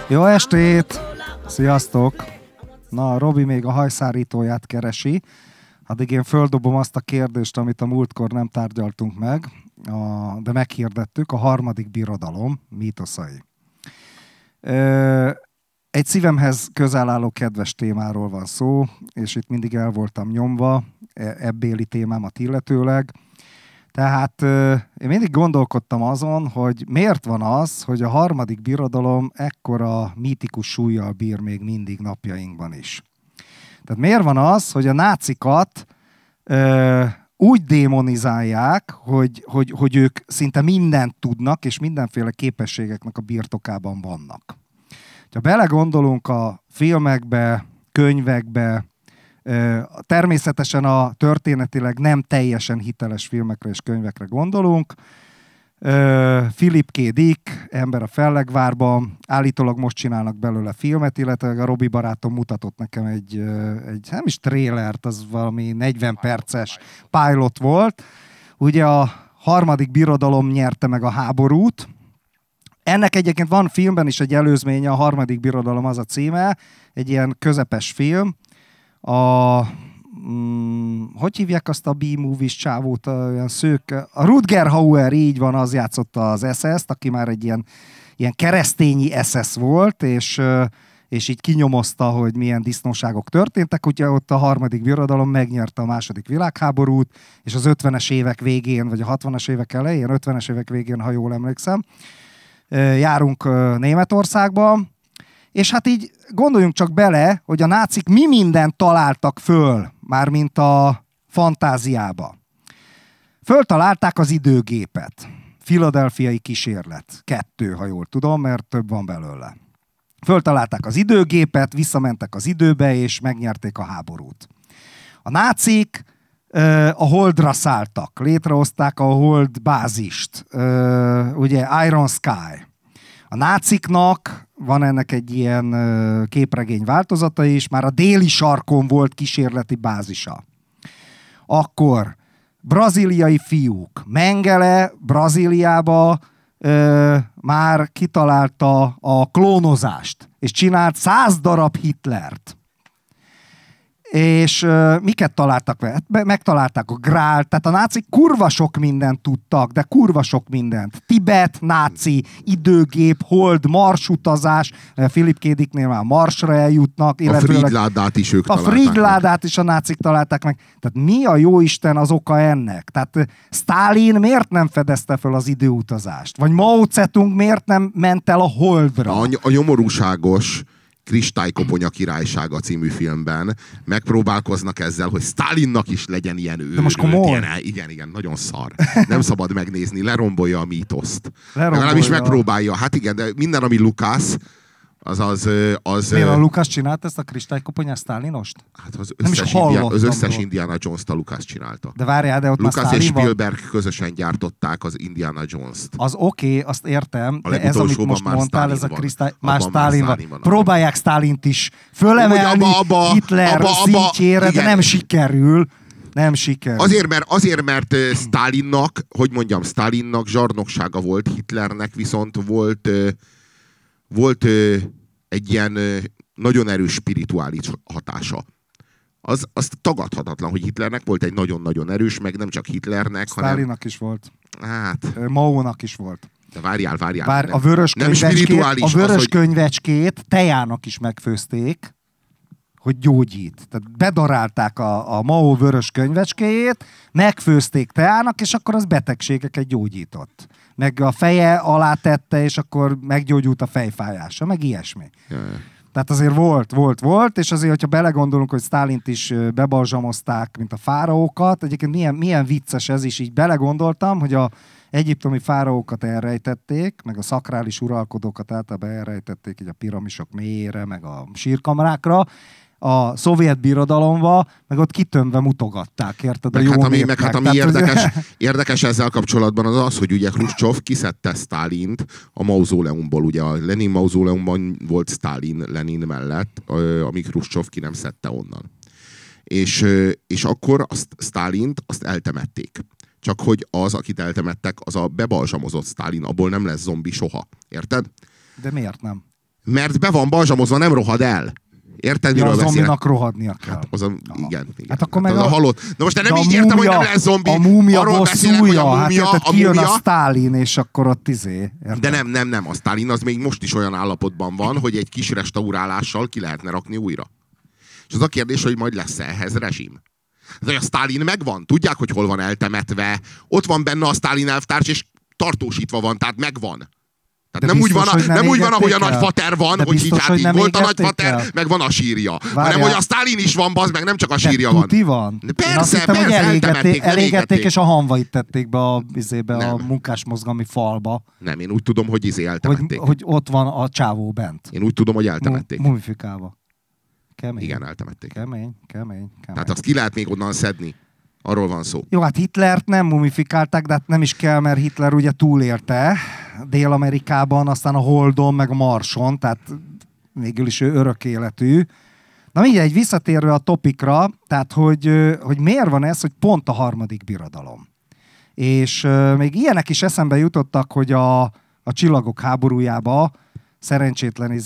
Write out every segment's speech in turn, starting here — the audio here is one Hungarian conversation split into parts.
Jó estét! Sziasztok! Na, Robi még a hajszárítóját keresi. Addig én földobom azt a kérdést, amit a múltkor nem tárgyaltunk meg, de meghirdettük, a harmadik birodalom mítoszai. Egy szívemhez közel álló kedves témáról van szó, és itt mindig el voltam nyomva, ebbéli témámat illetőleg. Tehát én mindig gondolkodtam azon, hogy miért van az, hogy a harmadik birodalom ekkora mítikus súllyal bír még mindig napjainkban is. Tehát miért van az, hogy a nácikat úgy démonizálják, hogy ők szinte mindent tudnak, és mindenféle képességeknek a birtokában vannak. Ha belegondolunk a filmekbe, könyvekbe, természetesen a történetileg nem teljesen hiteles filmekre és könyvekre gondolunk. Philip K. Dick, Ember a Fellegvárban, állítólag most csinálnak belőle filmet, illetve a Robi barátom mutatott nekem egy nem is trélert, az valami 40 perces pilot volt. Ugye a harmadik birodalom nyerte meg a háborút. Ennek egyébként van filmben is egy előzménye, a harmadik birodalom az a címe, egy ilyen közepes film. Hogy hívják azt a B-movies csávót, olyan szők? A Rutger Hauer, így van, az játszotta az SS-t, aki már egy ilyen keresztényi SS volt, és így kinyomozta, hogy milyen disznóságok történtek. Ugye ott a harmadik birodalom megnyerte a második világháborút, és az 50-es évek végén, vagy a 60-as évek elején, 50-es évek végén, ha jól emlékszem, járunk Németországba, és hát így gondoljunk csak bele, hogy a nácik mi mindent találtak föl, mármint a fantáziába. Föltalálták az időgépet. Philadelphiai kísérlet. 2, ha jól tudom, mert több van belőle. Föltalálták az időgépet, visszamentek az időbe, és megnyerték a háborút. A nácik a Holdra szálltak, létrehozták a Hold bázist, ugye Iron Sky. A náciknak van ennek egy ilyen képregény változata is, már a déli sarkon volt kísérleti bázisa. Akkor brazíliai fiúk. Mengele Brazíliába már kitalálta a klónozást, és csinált 100 darab Hitlert. És miket találtak vele? Megtalálták a Grált, tehát a nácik kurva sok mindent tudtak, de kurva sok mindent. Tibet, náci, időgép, hold, marsutazás, Philip K. Dicknél már Marsra eljutnak. A Fridládát is ők találták. A Fridládát is a nácik találták meg. Tehát mi a jóisten az oka ennek? Tehát Sztálin miért nem fedezte fel az időutazást? Vagy Mao Zedong miért nem ment el a Holdra? A nyomorúságos Kristálykoponya királysága című filmben megpróbálkoznak ezzel, hogy Sztálinnak is legyen ilyen ő. De most komoly. Igen, nagyon szar. Nem szabad megnézni, lerombolja a mítoszt. Legalábbis megpróbálja. Hát igen, de minden, ami Lucas, az... Miért a Lucas csinált ezt a Kristálykoponyás Sztálinost? Hát az összes Indiana Jones-t a Lucas csinálta. De várjál, de ott Lucas már Sztálin és Spielberg közösen gyártották az Indiana Jones-t. Az oké, azt értem, de ez, amit most mondtál, ez a már Sztálin van. Próbálják Sztálint is fölemelni Hitler szintjére, de nem sikerül. Nem sikerül. Azért, mert Sztálinnak zsarnoksága volt, Hitlernek viszont volt egy ilyen nagyon erős spirituális hatása. Az tagadhatatlan, hogy Hitlernek volt egy nagyon-nagyon erős, meg nem csak Hitlernek, Sztálinnak is volt. Hát... Maónak is volt. De várjál. A vörös könyvecskét tejának is megfőzték, hogy gyógyít. Tehát bedarálták a Mao vörös könyvecskéjét, megfőzték teának, és akkor az betegségeket gyógyított. Meg a feje alá tette, és akkor meggyógyult a fejfájása, meg ilyesmi. Jaj. Tehát azért volt, és azért, hogyha belegondolunk, hogy Sztálint is bebalzsamozták, mint a fáraókat, egyébként milyen vicces ez is, így belegondoltam, hogy a egyiptomi fáraókat elrejtették, meg a szakrális uralkodókat általában elrejtették így a piramisok mélyére, meg a sírkamrákra, a szovjet birodalomba, meg ott kitömve mutogatták, érted? Ami érdekes ezzel kapcsolatban az, hogy ugye Hruscsov kiszedte Sztálint a mauzóleumból, ugye a Lenin mauzóleumban volt Sztálin Lenin mellett, amíg Hruscsov ki nem szedte onnan. És akkor Sztálint azt eltemették. Csak hogy az, akit eltemettek, az a bebalzsamozott Sztálin, abból nem lesz zombi soha. Érted? De miért nem? Mert be van balzsamozva, nem rohad el. Érted, miről beszélek? A zombinak rohadnia kell. Hát igen. Hát akkor meg az a halott. Na most te nem így értem, hogy nem lesz zombi. A múmia arról beszélek, hogy a múmia, hát kijön a Sztálin, és akkor ott érted? De nem. A Sztálin az még most is olyan állapotban van, hogy egy kis restaurálással ki lehetne rakni újra. És az a kérdés, hogy majd lesz ehhez rezsim. De a Sztálin megvan. Tudják, hogy hol van eltemetve. Ott van benne a Sztálin elvtárs, és tartósítva van, tehát megvan. Tehát nem, biztos, úgy van, ahogy a nagyfater van, hogy biztos, így hát így volt a nagyfater, meg van a sírja. Hanem, hogy a Sztálin is van, bazd meg, nem csak a sírja van. Tuti van? Persze, hogy elégették, és a hanvait tették be a munkásmozgalmi falba. Nem, én úgy tudom, hogy eltemették. Hogy ott van a csávó bent. Én úgy tudom, hogy eltemették. Mumifikálva. Kemény. Igen, eltemették. Kemény. Tehát azt ki lehet még onnan szedni. Arról van szó. Jó, hát Hitlert nem mumifikálták, de hát nem is kell, mert Hitler ugye túlélte Dél-Amerikában, aztán a Holdon, meg a Marson, tehát végül is ő örök életű. Na mindegy, visszatérve a topikra, tehát hogy miért van ez, hogy pont a harmadik birodalom. És még ilyenek is eszembe jutottak, hogy a Csillagok háborújába szerencsétlen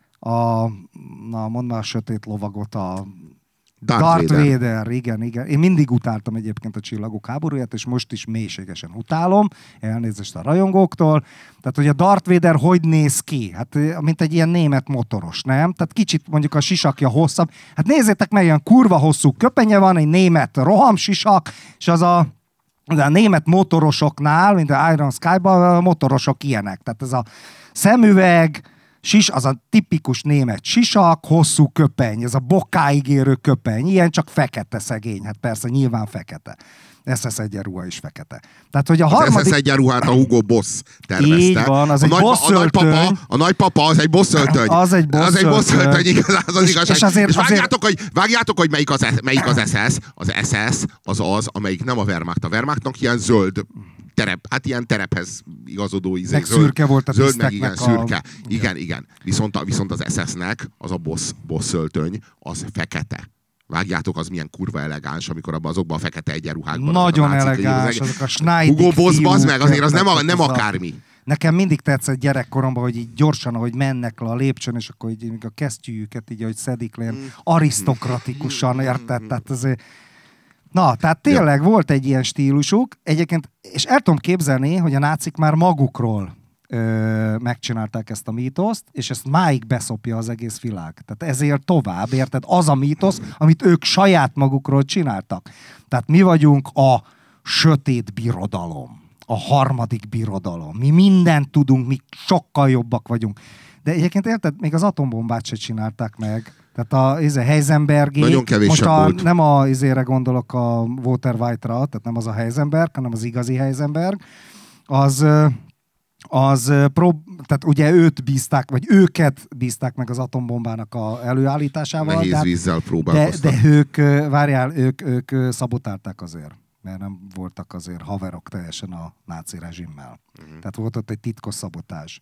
mondd már a sötét lovagot, a Darth Vader, igen. Én mindig utáltam egyébként a Csillagok háborúját, és most is mélységesen utálom, elnézést a rajongóktól. Tehát, hogy a Darth Vader hogy néz ki? Hát, mint egy ilyen német motoros, nem? Tehát kicsit mondjuk a sisakja hosszabb. Hát nézzétek meg, ilyen kurva hosszú köpenye van, egy német rohamsisak, és az a német motorosoknál, mint a Iron Sky-ban, a motorosok ilyenek. Tehát ez a szemüveg, az a tipikus német sisak, hosszú köpeny, ez a bokáig érő köpeny, ilyen csak fekete szegény, hát persze nyilván fekete. SS egyenruha is fekete. Tehát, hogy a harmadik... SS egyenruhát a Hugo Boss tervezte. Így van, az egy bosszöltöny. A nagypapa az egy bosszöltöny. Az egy bosszöltöny, igazán, az igazság. És vágjátok, hogy melyik az SS. Az SS az, amelyik nem a Wehrmacht. A Wehrmachtnak ilyen zöld ilyen terephez igazodó meg szürke volt a zöld, meg igen, szürke. Igen. Viszont az SS-nek az a bosszöltöny, az fekete. Vágjátok, az milyen kurva elegáns, amikor azokban a fekete egyenruhákban. Nagyon elegáns, azok a Schneidig Hugo Boss, bazd meg, azért az nem akármi. Nekem mindig tetszett gyerekkoromban, hogy így gyorsan, ahogy mennek le a lépcsőn, és akkor így a kesztyűjüket így, ahogy szedik le, arisztokratikusan, érted? Tehát azért... Na, tehát tényleg volt egy ilyen stílusuk, egyébként, és el tudom képzelni, hogy a nácik már magukról megcsinálták ezt a mítoszt, és ezt máig beszopja az egész világ. Tehát ezért tovább, érted? Az a mítosz, amit ők saját magukról csináltak. Tehát mi vagyunk a sötét birodalom, a harmadik birodalom. Mi mindent tudunk, mi sokkal jobbak vagyunk. De egyébként érted, még az atombombát se csinálták meg. Tehát a Heisenbergi, nagyon kevésebb volt. Nem izére gondolok a Walter White-ra, tehát nem az a Heisenberg, hanem az igazi Heisenberg, tehát ugye őket bízták meg az atombombának a előállításával. Nehéz vízzel próbálkoztak. De ők szabotálták azért, mert nem voltak azért haverok teljesen a náci rezsimmel. Tehát volt ott egy titkos szabotázs.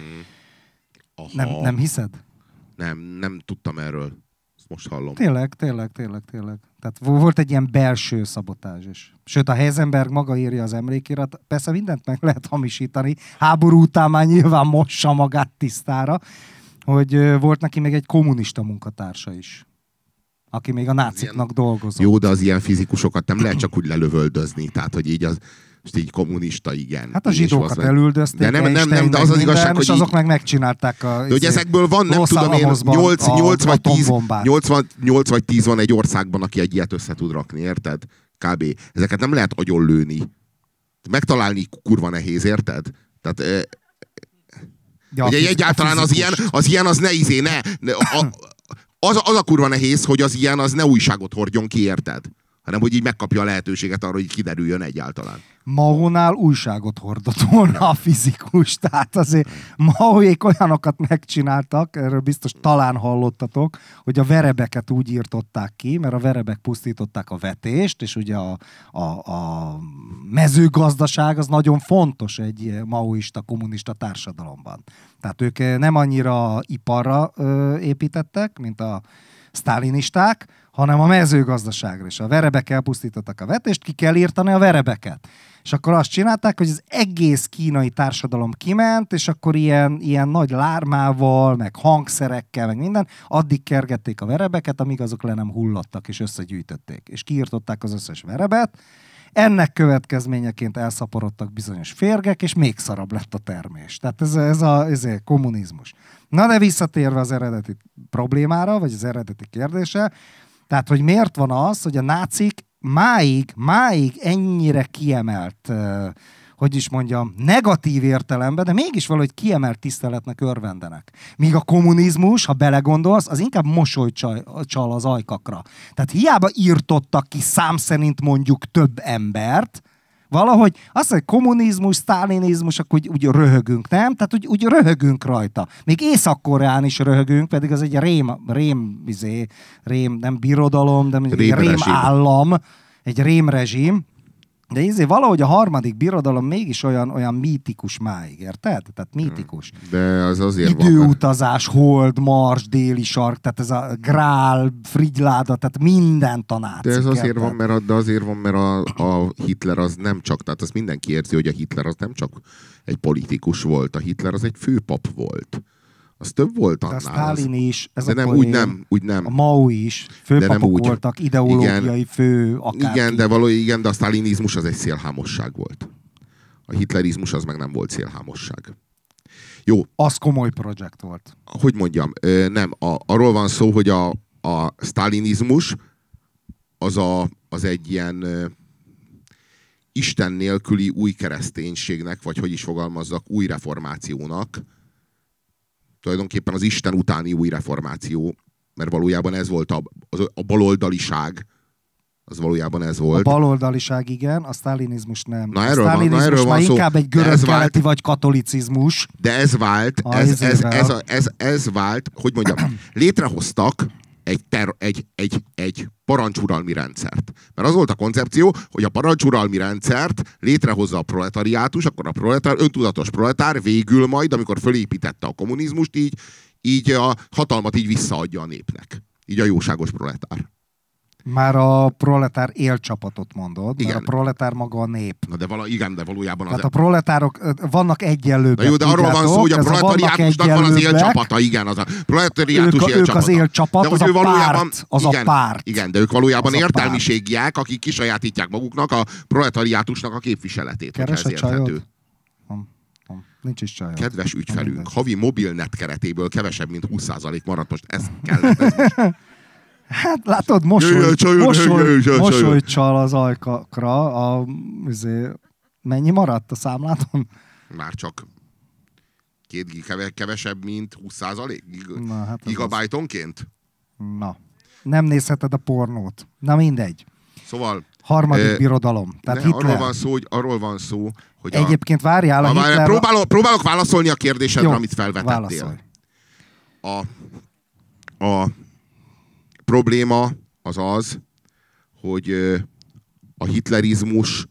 Nem hiszed? Nem tudtam erről. Ezt most hallom. Tényleg. Tehát volt egy ilyen belső szabotázs is. Sőt, a Heisenberg maga írja az emlékirat. Persze mindent meg lehet hamisítani. Háború után már nyilván mossa magát tisztára, hogy volt neki még egy kommunista munkatársa is, aki még a náciknak dolgozott. Jó, de az ilyen fizikusokat nem lehet csak úgy lelövöldözni. Tehát, hogy így most így kommunista, igen. Hát a zsidókat elüldözték. De de az igazság, hogy és azok meg megcsinálták de hogy ezekből van, nem tudom én, 8 vagy 10 van egy országban, aki egy ilyet össze tud rakni, érted? Kb. Ezeket nem lehet agyonlőni. Megtalálni kurva nehéz, érted? Tehát ugye egyáltalán az ilyen az ne az a kurva nehéz, hogy az ilyen az ne újságot hordjon ki, érted? Hanem hogy így megkapja a lehetőséget arra, hogy kiderüljön egyáltalán. Mahónál újságot hordott volna a fizikus, tehát azért Mahóék olyanokat megcsináltak, erről biztos talán hallottatok, hogy a verebeket úgy írtották ki, mert a verebek pusztították a vetést, és ugye a mezőgazdaság az nagyon fontos egy maoista, kommunista társadalomban. Tehát ők nem annyira iparra építettek, mint a sztálinisták, hanem a mezőgazdaságra is. A verebek elpusztítottak a vetést, ki kell írtani a verebeket. És akkor azt csinálták, hogy az egész kínai társadalom kiment, és akkor ilyen nagy lármával, meg hangszerekkel, meg minden, addig kergették a verebeket, amíg azok le nem hullottak, és összegyűjtötték. És kiirtották az összes verebet. Ennek következményeként elszaporodtak bizonyos férgek, és még szarabb lett a termés. Tehát ez a kommunizmus. Na de visszatérve az eredeti problémára, vagy az eredeti kérdése, tehát, hogy miért van az, hogy a nácik máig ennyire kiemelt, hogy is mondjam, negatív értelemben, de mégis valahogy kiemelt tiszteletnek örvendenek. Míg a kommunizmus, ha belegondolsz, az inkább mosolycsal az ajkakra. Tehát hiába írtottak ki szám szerint mondjuk több embert, valahogy azt mondja, hogy kommunizmus, sztálinizmus, akkor úgy röhögünk, nem? Tehát úgy röhögünk rajta. Még Észak-Koreán is röhögünk, pedig az egy rém nem birodalom, de egy rém állam, egy rémrezsim. De valahogy a harmadik birodalom mégis olyan mítikus máig, érted? Tehát mítikus. De az azért időutazás, hold, mars, déli sark, tehát ez a grál, frigyláda, tehát minden tanács. De ez azért van, mert a Hitler az nem csak, tehát azt mindenki érzi, hogy a Hitler az nem csak egy politikus volt, a Hitler az egy főpap volt. Az több volt annál. De a Sztálin is, ez de a nem, poén, úgy nem. A Mao is, főpapok voltak, ideológiai fő, akárki. Igen, de a sztálinizmus az egy szélhámosság volt. A hitlerizmus az meg nem volt szélhámosság. Jó. Az komoly projekt volt. Hogy mondjam, nem, arról van szó, hogy a sztálinizmus az egy ilyen Isten nélküli új kereszténységnek, vagy hogy is fogalmazzak, új reformációnak, tulajdonképpen az Isten utáni új reformáció, mert valójában ez volt a baloldaliság, az valójában ez volt. A baloldaliság igen, a sztálinizmus nem. Na, a sztálinizmus már inkább egy görög-keleti vagy katolicizmus. De ez vált, ez vált, hogy mondjam, létrehoztak egy parancsuralmi rendszert. Mert az volt a koncepció, hogy a parancsuralmi rendszert létrehozza a proletariátus, akkor a öntudatos proletár végül majd, amikor fölépítette a kommunizmust, így a hatalmat így visszaadja a népnek. Így a jóságos proletár. Már a proletár élcsapatot mondod, igen. Mert a proletár maga a nép. Na de de valójában tehát a proletárok vannak egyenlőbbek. Na jó, de arról van szó, hogy a proletariátusnak van az élcsapata, igen, az a proletariátus élcsapata. Ők az élcsapat, az a párt. Igen, de ők valójában értelmiségiek, akik kisajátítják maguknak a proletariátusnak a képviseletét. Keres a csajod? Nincs is csajod. Kedves ügyfelünk, havi mobilnet keretéből kevesebb, mint 20% maradt, most ez kellett. Hát látod, mosolycsal az ajkakra. Mennyi maradt a számláton? Már csak kevesebb, mint 20%? Hát gigabájtonként? Na, nem nézheted a pornót. Na mindegy. Szóval... Harmadik birodalom. Tehát Hitler. Arról van szó, hogy egyébként várjál a Hitler... Próbálok válaszolni a kérdésedre, amit felvetettél. Válaszolj. A probléma az, hogy a hitlerizmus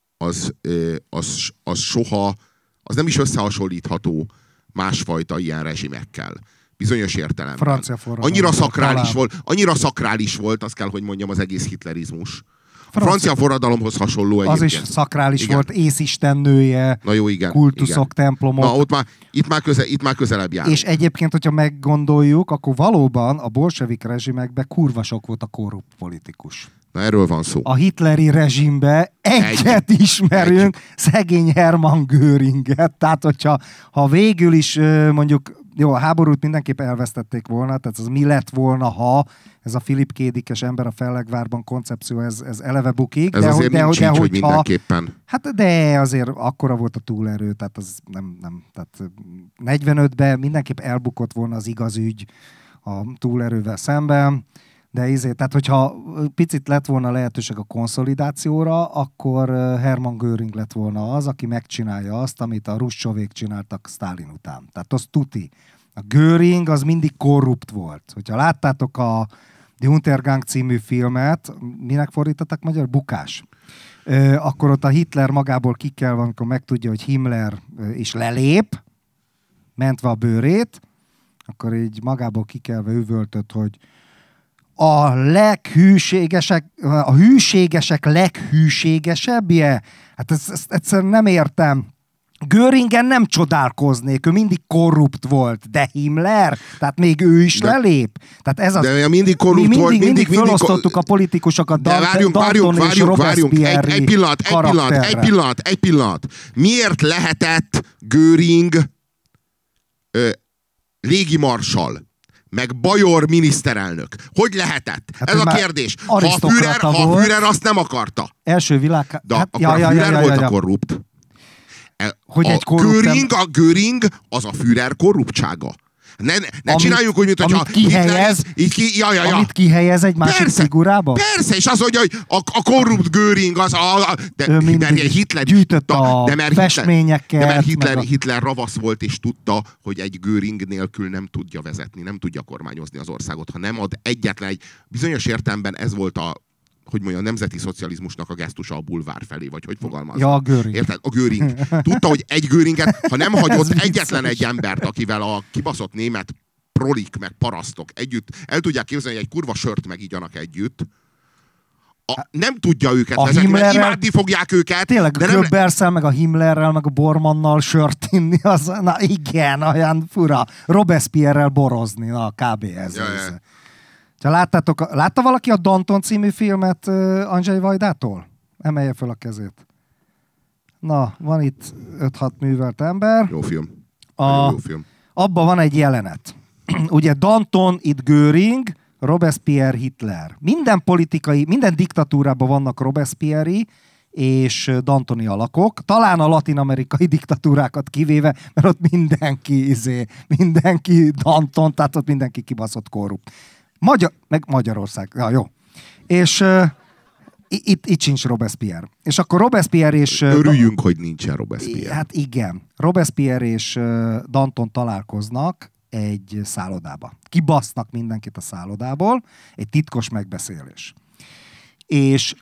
az soha, az nem is összehasonlítható másfajta ilyen rezsimekkel. Bizonyos értelemben. Francia forradalom. Annyira szakrális volt, azt kell, hogy mondjam, az egész hitlerizmus. A francia forradalomhoz hasonló egyébként. Az is szakrális volt, észistennője, na jó, igen, kultuszok, igen. templomok. Na, itt már közelebb jár. És egyébként, hogyha meggondoljuk, akkor valóban a bolsevik rezsimekben kurva sok volt a korrupt politikus. Na, erről van szó. A hitleri rezsimbe egyet ismerünk, szegény Hermann Göringet. Tehát, hogyha végül is mondjuk, jó, a háborút mindenképp elvesztették volna, tehát az mi lett volna, ha ez a Philip Kédikes ember a Fellegvárban koncepció, ez eleve bukik. Ez azért nincs így, hogy mindenképpen. Hát de azért akkora volt a túlerő, tehát az nem tehát 45-ben mindenképp elbukott volna az igaz ügy a túlerővel szemben. De tehát hogyha picit lett volna lehetőség a konszolidációra, akkor Hermann Göring lett volna az, aki megcsinálja azt, amit a Hruscsovék csináltak Sztálin után. Tehát az tuti. A Göring az mindig korrupt volt. Hogyha láttátok a Die Untergang című filmet, minek fordítottak magyar? Bukás. Akkor ott a Hitler magából ki kell van, amikor megtudja, hogy Himmler is lelép, mentve a bőrét, akkor így magából kikelve üvöltött, hogy a hűségesek leghűségesebbje? Hát ezt egyszerűen nem értem. Göringen nem csodálkoznék, ő mindig korrupt volt, de Himmler, tehát még ő is lelép. Tehát ez az, de mindig korrupt volt, mindig felosztottuk a politikusokat Várjunk. Egy pillanat. Miért lehetett Göring légimarsal, meg Bajor miniszterelnök? Hogy lehetett? Hát ez a kérdés. Ha a Führer azt nem akarta. Első világ... De akkor a Führer volt a korrupt. Hogy egy Göring az a Führer korruptsága. Ne csináljuk úgy, mint hogyha amit kihelyez egy másik figurába? Persze, és az, hogy a korrupt Göring az Hitler gyűjtött a festményeket. De mert Hitler ravasz volt, és tudta, hogy egy Göring nélkül nem tudja vezetni, nem tudja kormányozni az országot, ha nem ad egyetlen egy bizonyos értelemben ez volt a nemzeti szocializmusnak a gesztusa a bulvár felé, vagy hogy fogalmazza. Ja, a Göring. Érted? A Göring. Tudta, hogy egy Göringet, ha nem hagyott egyetlen egy embert, akivel a kibaszott német prolik, meg parasztok együtt, el tudják képzelni, hogy egy kurva sört megigyanak együtt, nem tudja őket vezetni, mert imádni fogják őket. Tényleg a Goebbelszel, meg a Himmlerrel, meg a Bormannnal sört inni, na igen, olyan fura. Robespierrel borozni, na kb. Ez. Látta valaki a Danton című filmet Andrzej Vajdától? Emelje fel a kezét. Na, van itt 5-6 művelt ember. Jó film. Jó film. Abban van egy jelenet. Ugye Danton, itt Göring, Robespierre, Hitler. Minden diktatúrában vannak Robespierre-i és Dantoni alakok. Talán a latin-amerikai diktatúrákat kivéve, mert ott mindenki Danton, tehát ott mindenki kibaszott korrupt. Meg Magyarország. Ja, jó. És itt sincs Robespierre. És akkor Robespierre és... Örüljünk, hogy nincsen Robespierre. Hát igen. Robespierre és Danton találkoznak egy szállodába. Kibasznak mindenkit a szállodából. Egy titkos megbeszélés. És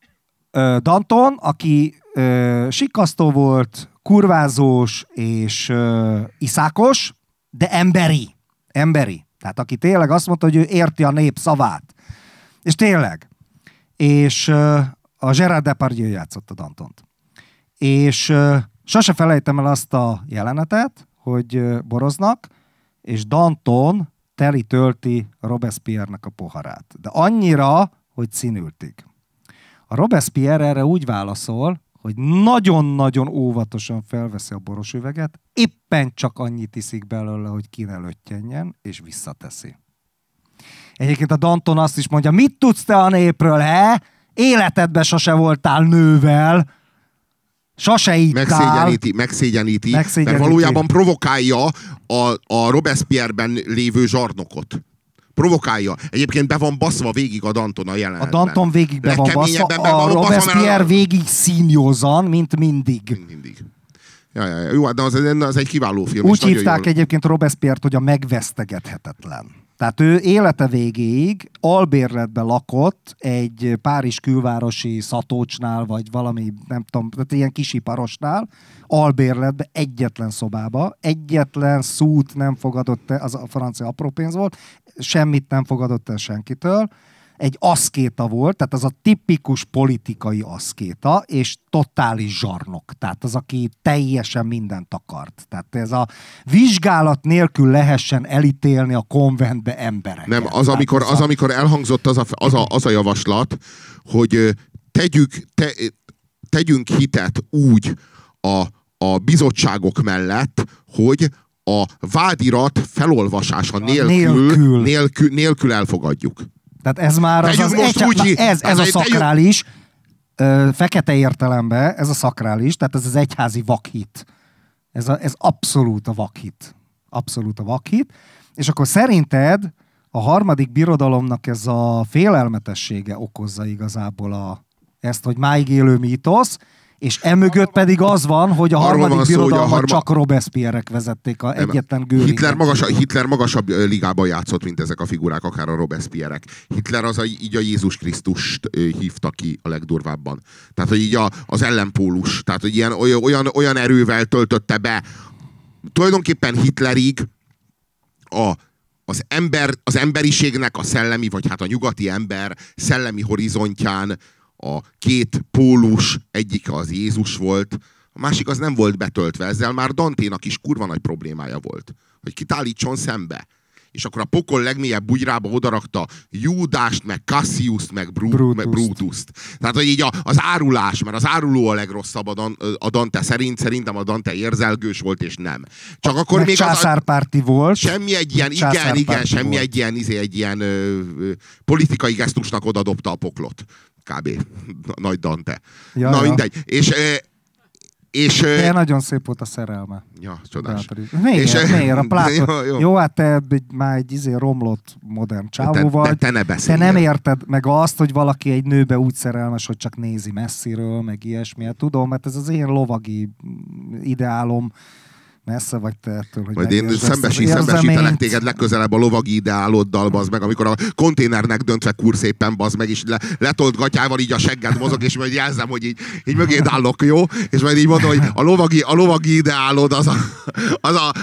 Danton, aki sikasztó volt, kurvázós és iszákos, de emberi. Tehát aki tényleg azt mondta, hogy ő érti a nép szavát. És tényleg. És a Gérard Depardieu játszotta Dantont. És sose felejtem el azt a jelenetet, hogy boroznak, és Danton tölti Robespierre-nek a poharát. De annyira, hogy színültig. A Robespierre erre úgy válaszol, hogy nagyon-nagyon óvatosan felveszi a boros üveget, éppen csak annyit iszik belőle, hogy ki ne löttyenjen, és visszateszi. Egyébként a Danton azt is mondja, mit tudsz te a népről, he? Életedben sose voltál nővel, sose ittál. Megszégyeníti, mert valójában provokálja a Robespierre-ben lévő zsarnokot. Provokálja. Egyébként be van baszva végig a Danton a jelenetben. A Danton végig be van baszva, a Robespierre végig színjózan, mint mindig. Mindig. Jó, de az egy kiváló film. Úgy hívták egyébként Robespierre-t, hogy a megvesztegethetetlen. Tehát ő élete végéig albérletben lakott egy Párizs külvárosi szatócsnál, vagy valami, nem tudom, tehát ilyen kisiparosnál, albérletben, egyetlen szobába, egyetlen szút nem fogadott el, az a francia aprópénz volt, semmit nem fogadott el senkitől, egy aszkéta volt, tehát az a tipikus politikai aszkéta, és totális zsarnok. Tehát az, aki teljesen mindent akart. Tehát ez a vizsgálat nélkül lehessen elítélni a konventbe embereket. Nem, amikor elhangzott az a javaslat, hogy tegyünk hitet úgy a bizottságok mellett, hogy a vádirat felolvasása nélkül elfogadjuk. Tehát ez már ez a szakrális, fekete értelemben, ez a szakrális, tehát ez az egyházi vakhit. Ez abszolút a vakhit. Abszolút a vakhit. És akkor szerinted a harmadik birodalomnak ez a félelmetessége okozza igazából ezt, hogy máig élő mítosz, és emögött pedig az van, hogy a harmadik birodalmat csak Robespierre-ek vezették, egyetlen Göring. Hitler magasabb ligában játszott, mint ezek a figurák, akár a Robespierre-ek. Hitler így a Jézus Krisztust hívta ki a legdurvábban. Tehát, hogy így az ellenpólus. Tehát, hogy olyan erővel töltötte be. Tulajdonképpen Hitlerig az az emberiségnek a szellemi, vagy hát a nyugati ember szellemi horizontján a két pólus, egyik az Jézus volt, a másik az nem volt betöltve. Ezzel már Danténak is kurva nagy problémája volt, hogy kit állítson szembe. És akkor a pokol legmélyebb bugyrába odarakta Júdást, meg Cassiust, meg Brutust. Tehát, hogy így az árulás, mert az áruló a legrosszabb a Dante szerint, szerintem a Dante érzelgős volt, és nem. Csak akkor meg még császárpárti volt. Semmi egy ilyen, igen, semmi egy ilyen politikai gesztusnak odadobta a poklot. Kb. Nagy Dante. Ja, na ja. mindegy. És nagyon szép volt a szerelme. Ja, csodás. Miért? A Plátón. Jó, hát te már egy romlott modern csávó vagy. Te ne beszélj. Te nem érted meg azt, hogy valaki egy nőbe úgy szerelmes, hogy csak nézi messziről, meg ilyesmi. Hát tudom, mert ez az én lovagi ideálom. Messze vagy te ettől, hogy majd én szembesítelek téged legközelebb a lovagi ideáloddal, bazd meg, amikor a konténernek döntve kurszéppen, bazd meg, és letolt gatyával így a segged mozog, és majd jelzem, hogy így mögéd állok, jó? És majd így mondom, hogy a lovagi ideálod az a...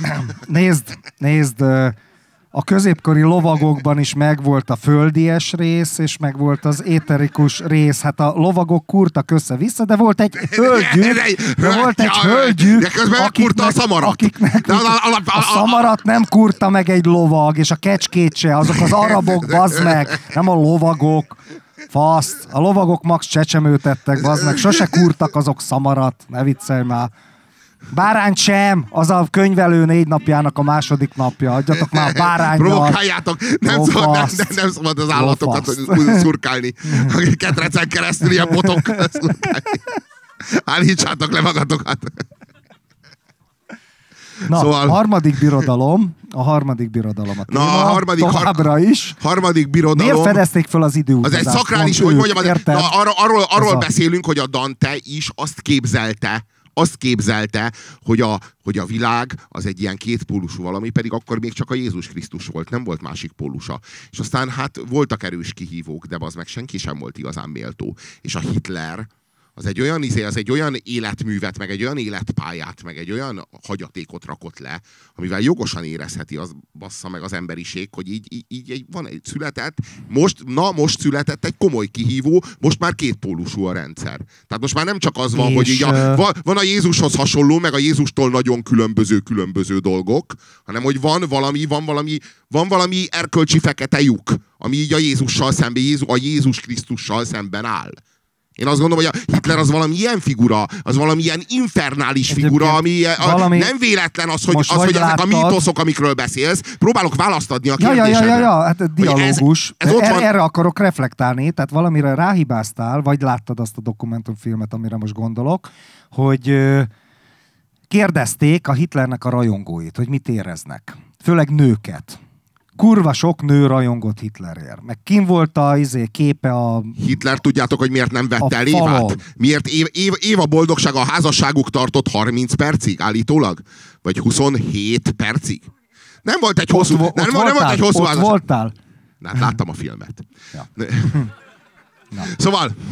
Nézd, a középkori lovagokban is megvolt a földies rész, és megvolt az éterikus rész. Hát a lovagok kurtak össze-vissza, de volt egy hölgyük, akiknek a szamarat nem kurta meg egy lovag, és a kecskét se, azok az arabok, bazd meg, nem a lovagok. Faszt, a lovagok max csecsemőt ettek, bazd meg, sose kurtak azok szamarat, ne viccelj már. Bárány sem, az a könyvelő 4 napjának a második napja. Adjatok már a bárányjal. Provokáljátok, nem szabad az állatokat szurkálni. A ketrecen keresztül ilyen botokkal szurkálni. Állítsátok le magatokat. Na, szóval... a harmadik birodalom a téma, továbbra is. Harmadik birodalom. Miért fedezték fel az időutazást? Az egy szakrális, hogy mondjam, arról beszélünk, hogy a Dante is azt képzelte, hogy a világ az egy ilyen kétpólusú valami, pedig akkor még csak a Jézus Krisztus volt, nem volt másik pólusa. És aztán hát voltak erős kihívók, de az meg senki sem volt igazán méltó. És a Hitler az egy olyan életművet, meg egy olyan életpályát, meg egy olyan hagyatékot rakott le, amivel jogosan érezheti az bassza meg az emberiség, hogy így van egy született, most született egy komoly kihívó, most már kétpólusú a rendszer. Tehát most már nem csak az van, hogy így van a Jézushoz hasonló, meg a Jézustól nagyon különböző dolgok, hanem hogy van valami erkölcsi fekete lyuk, ami így a Jézussal szemben, a Jézus Krisztussal szemben áll. Én azt gondolom, hogy a Hitler az valami ilyen figura, az valami ilyen infernális figura, ami nem véletlen az, hogy ezek a mítoszok, amikről beszélsz. Próbálok választ adni a kérdésedre. Ja, hát dialógus. Erre akarok reflektálni, tehát valamire ráhibáztál, vagy láttad azt a dokumentumfilmet, amire most gondolok, hogy kérdezték a Hitlernek a rajongóit, hogy mit éreznek. Főleg nőket. Kurva sok nő rajongott Hitlerért. Meg kim volt a képe a... Hitler, tudjátok, hogy miért nem vette el Évát? Miért Éva boldogsága, a házasságuk tartott 30 percig állítólag? Vagy 27 percig? Nem volt egy hosszú... Nem volt egy hosszú házasság. Voltál? Hát láttam a filmet. Ja. Szóval...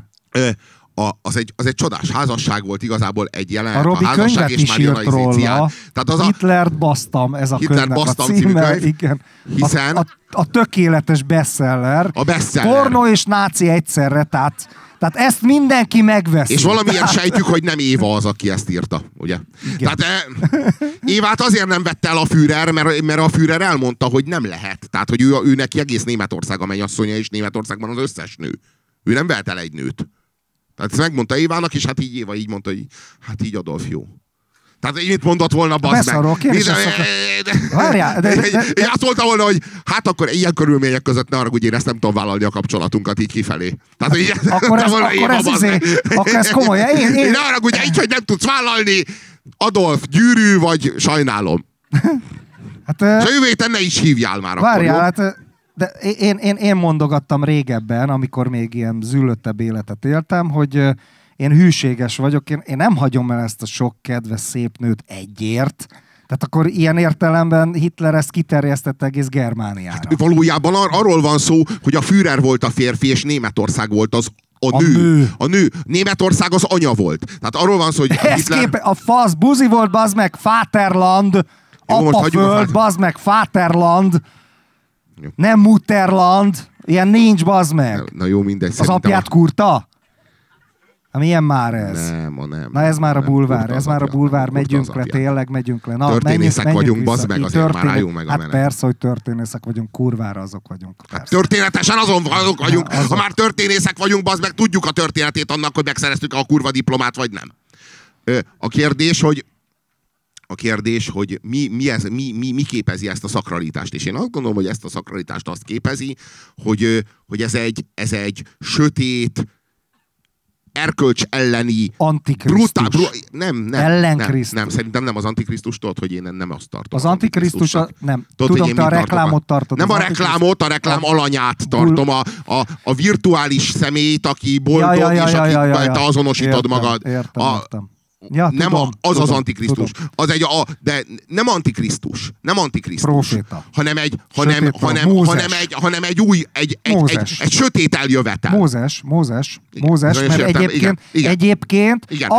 Az egy csodás házasság volt, igazából egy jelenet, a házasság és marionaizáció. Hitlert basztam, ez a könyvnek a címe. Igen. Hiszen a tökéletes bestseller. A bestseller. Pornó és náci egyszerre, tehát ezt mindenki megveszi. És valamiért sejtjük, hogy nem Éva az, aki ezt írta, ugye? Igen. Tehát Évát azért nem vette el a Führer, mert a Führer elmondta, hogy nem lehet. Tehát, hogy ő neki egész Németország a mennyasszonya, és Németországban az összes nő. Ő nem vett el egy nőt. Tehát ezt megmondta Évának, és hát így Éva így mondta, hogy hát így Adolf jó. Tehát így mit mondott volna, bazd meg. Várjál, én azt mondta volna, hogy hát akkor ilyen körülmények között ne arra, hogy én ezt nem tudom vállalni a kapcsolatunkat így kifelé. Tehát, hogy akkor ez komoly. Én arra, hogy így, hogy nem tudsz vállalni, Adolf, gyűrű vagy sajnálom. És a jövő héten ne is hívjál már. Várjál, de én mondogattam régebben, amikor még ilyen züllöttebb életet éltem, hogy én hűséges vagyok, én nem hagyom el ezt a sok kedves szép nőt egyért. Tehát akkor ilyen értelemben Hitler ezt kiterjesztette egész Germániára. Hát, valójában arról van szó, hogy a Führer volt a férfi, és Németország volt a nő. Németország az anya volt. Tehát arról van szó, hogy Hitler... a fasz buzi volt, bazd meg, Vaterland, apaföld, bazd meg, Vaterland. Jó. Nem Mutterland. Ilyen nincs, bazd meg. Na jó, mindegy. Az apját kurta? Milyen már ez? Nem. Na ez már a bulvár, ez már a bulvár, megyünk le, tényleg megyünk le. Na, történészek vagyunk, bazd meg, azért már álljunk meg a hát menet. persze, hogy történészek vagyunk, kurvára azok vagyunk. Hát történetesen azok vagyunk. Ha már történészek vagyunk, bazd meg, tudjuk a történetét annak, hogy megszereztük a kurva diplomát, vagy nem. A kérdés, hogy mi képezi ezt a szakralitást. És én azt gondolom, hogy ezt a szakralitást azt képezi, hogy ez egy sötét, erkölcs elleni Antikrisztus. Nem, szerintem nem az Antikrisztus, tudod, hogy én nem azt tartom. Az Antikrisztus, nem. Tudod, Tudom, te a reklámot tartod. Nem a reklámot, a reklám alanyát tartom, a virtuális személyt, aki boldog, és akit te azonosítod magad. Értem. Ja, nem tudom, az Antikrisztus. Az de nem Antikrisztus. Proféta. hanem egy új, egy sötét eljövetel. Mózes, mert egyébként igen.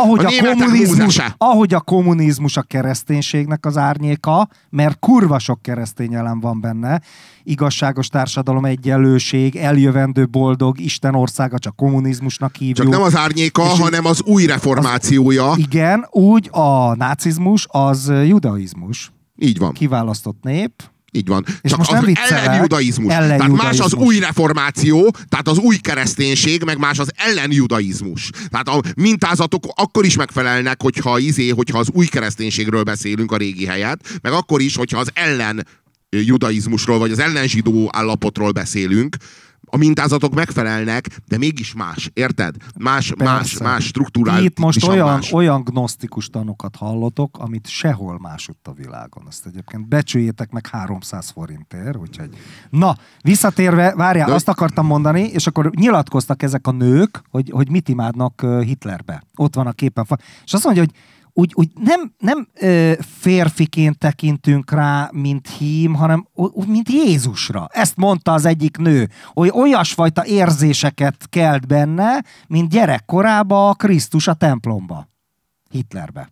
ahogy a kommunizmus a kereszténységnek az árnyéka, mert kurva sok keresztény elem van benne, igazságos társadalom, egyenlőség, eljövendő boldog, Isten országa, csak kommunizmusnak hívjuk. Csak nem az árnyéka, hanem az új reformációja. Igen, úgy a nácizmus az judaizmus. Így van. Kiválasztott nép. Így van. És csak most az nem viccelek, ellenjudaizmus. Tehát más az új reformáció, tehát az új kereszténység, meg más az ellenjudaizmus. Tehát a mintázatok akkor is megfelelnek, hogyha az új kereszténységről beszélünk a régi helyet, meg akkor is, hogyha az ellen judaizmusról, vagy az ellenzsidó állapotról beszélünk, a mintázatok megfelelnek, de mégis más, érted? Más struktúrál. Itt most olyan gnosztikus tanokat hallotok, amit sehol másutt a világon. Azt egyébként becsüljétek meg 300 forintért, úgyhogy... Na, visszatérve, várjál, azt akartam mondani, és akkor nyilatkoztak ezek a nők, hogy mit imádnak Hitlerbe. Ott van a képen. És azt mondja, hogy úgy nem férfiként tekintünk rá, mint hím, hanem mint Jézusra. Ezt mondta az egyik nő, hogy olyasfajta érzéseket kelt benne, mint gyerekkorában Krisztus a templomba. Hitlerbe.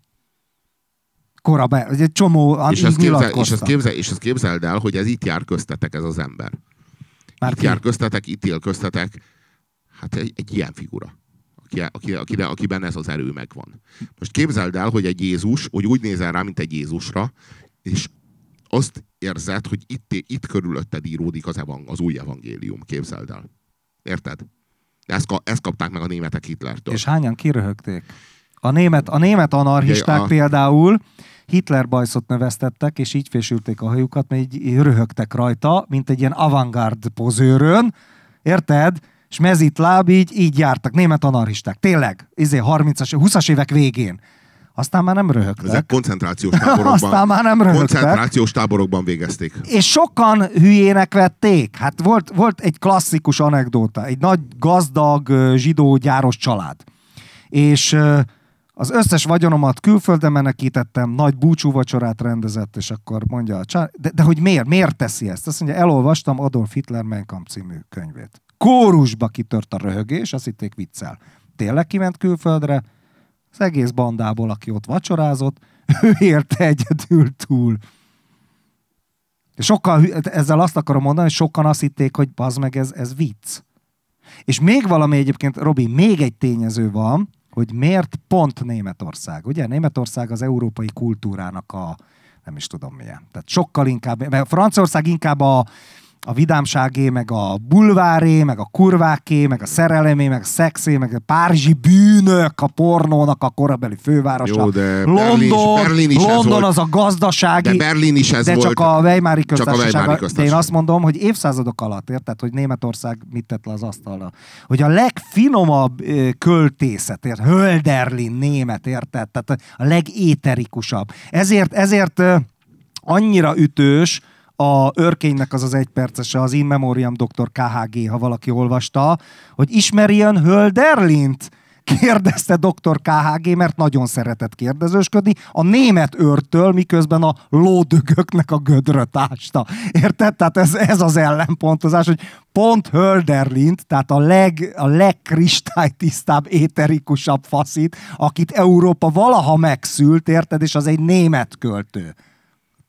Korabban, egy csomó és ezt képzeld el, hogy ez itt jár köztetek, ez az ember. Itt jár köztetek, itt él köztetek. Hát egy ilyen figura. Akiben ez az erő megvan. Most képzeld el, hogy egy Jézus, hogy úgy nézel rá, mint egy Jézusra, és azt érzed, hogy itt körülötted íródik az új evangélium. Képzeld el. Érted? Ezt kapták meg a németek Hitlertől. És hányan kiröhögték? A német anarchisták például Hitler bajszot növesztettek, és így fésülték a hajukat, mert így röhögtek rajta, mint egy ilyen avantgárd pozőrön. Érted? És mezitláb így jártak, német anarchisták. Tényleg, 20-as évek végén. Aztán már nem röhögtek. Ezek koncentrációs táborokban végezték. És sokan hülyének vették. Hát volt egy klasszikus anekdóta. Egy nagy gazdag zsidó gyáros család. És az összes vagyonomat külföldre menekítettem, nagy búcsúvacsorát rendezett, és akkor mondja a család, de hogy miért teszi ezt? Azt mondja, elolvastam Adolf Hitler Mein Kampf című könyvét. Kórusba kitört a röhögés, azt hitték viccel. Tényleg kiment külföldre, az egész bandából, aki ott vacsorázott, ő érte egyedül túl. Ezzel azt akarom mondani, hogy sokan azt hitték, hogy bazd meg, ez vicc. És még valami egyébként, Robi, még egy tényező van, hogy miért pont Németország. Ugye Németország az európai kultúrának nem is tudom milyen. Tehát sokkal inkább, mert Franciaország inkább a vidámságé, meg a bulváré, meg a kurváké, meg a szerelemé, meg a szexé, meg a párizsi bűnök, a pornónak a korabeli fővárosa. Jó, de Berlin is London az a gazdasági, de Berlin is ez volt. Csak a Weimári köztársaság. De én azt mondom, hogy évszázadok alatt, érted, hogy Németország mit tett le az asztalra. Hogy a legfinomabb költészet, Hölderlin német, érted? Tehát a legéterikusabb. Ezért annyira ütős a Örkénynek az egypercese, az In Memoriam Dr. KHG, ha valaki olvasta, hogy ismerjen Hölderlint? Kérdezte Dr. KHG, mert nagyon szeretett kérdezősködni, a német őrtől, miközben a lódögöknek a gödröt ásta. Érted? Tehát ez az ellenpontozás, hogy pont Hölderlint, tehát a legkristálytisztább, éterikusabb faszit, akit Európa valaha megszült, érted? És az egy német költő.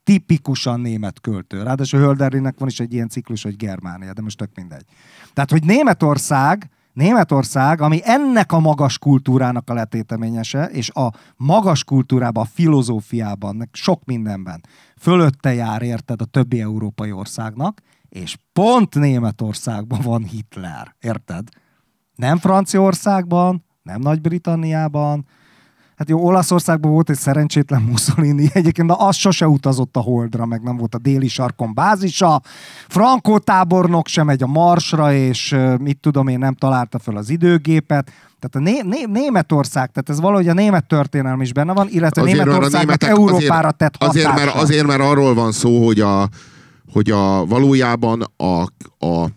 tipikusan német költő. Ráadásul Hölderlinnek van is egy ilyen ciklus, hogy Germánia, de most tök mindegy. Tehát, hogy Németország, ami ennek a magas kultúrának a letéteményese, és a magas kultúrában, a filozófiában, sok mindenben fölötte jár, érted, a többi európai országnak, és pont Németországban van Hitler, érted? Nem Franciaországban, nem Nagy-Britanniában, hát jó, Olaszországban volt egy szerencsétlen Mussolini, egyébként az sose utazott a Holdra, meg nem volt a déli sarkon bázisa. Franco tábornok sem megy a Marsra, és mit tudom én, nem találta fel az időgépet. Tehát a Németország, tehát ez valahogy a német történelem is benne van, illetve Németországnak Európára tett hatása. Azért, mert arról van szó, hogy valójában a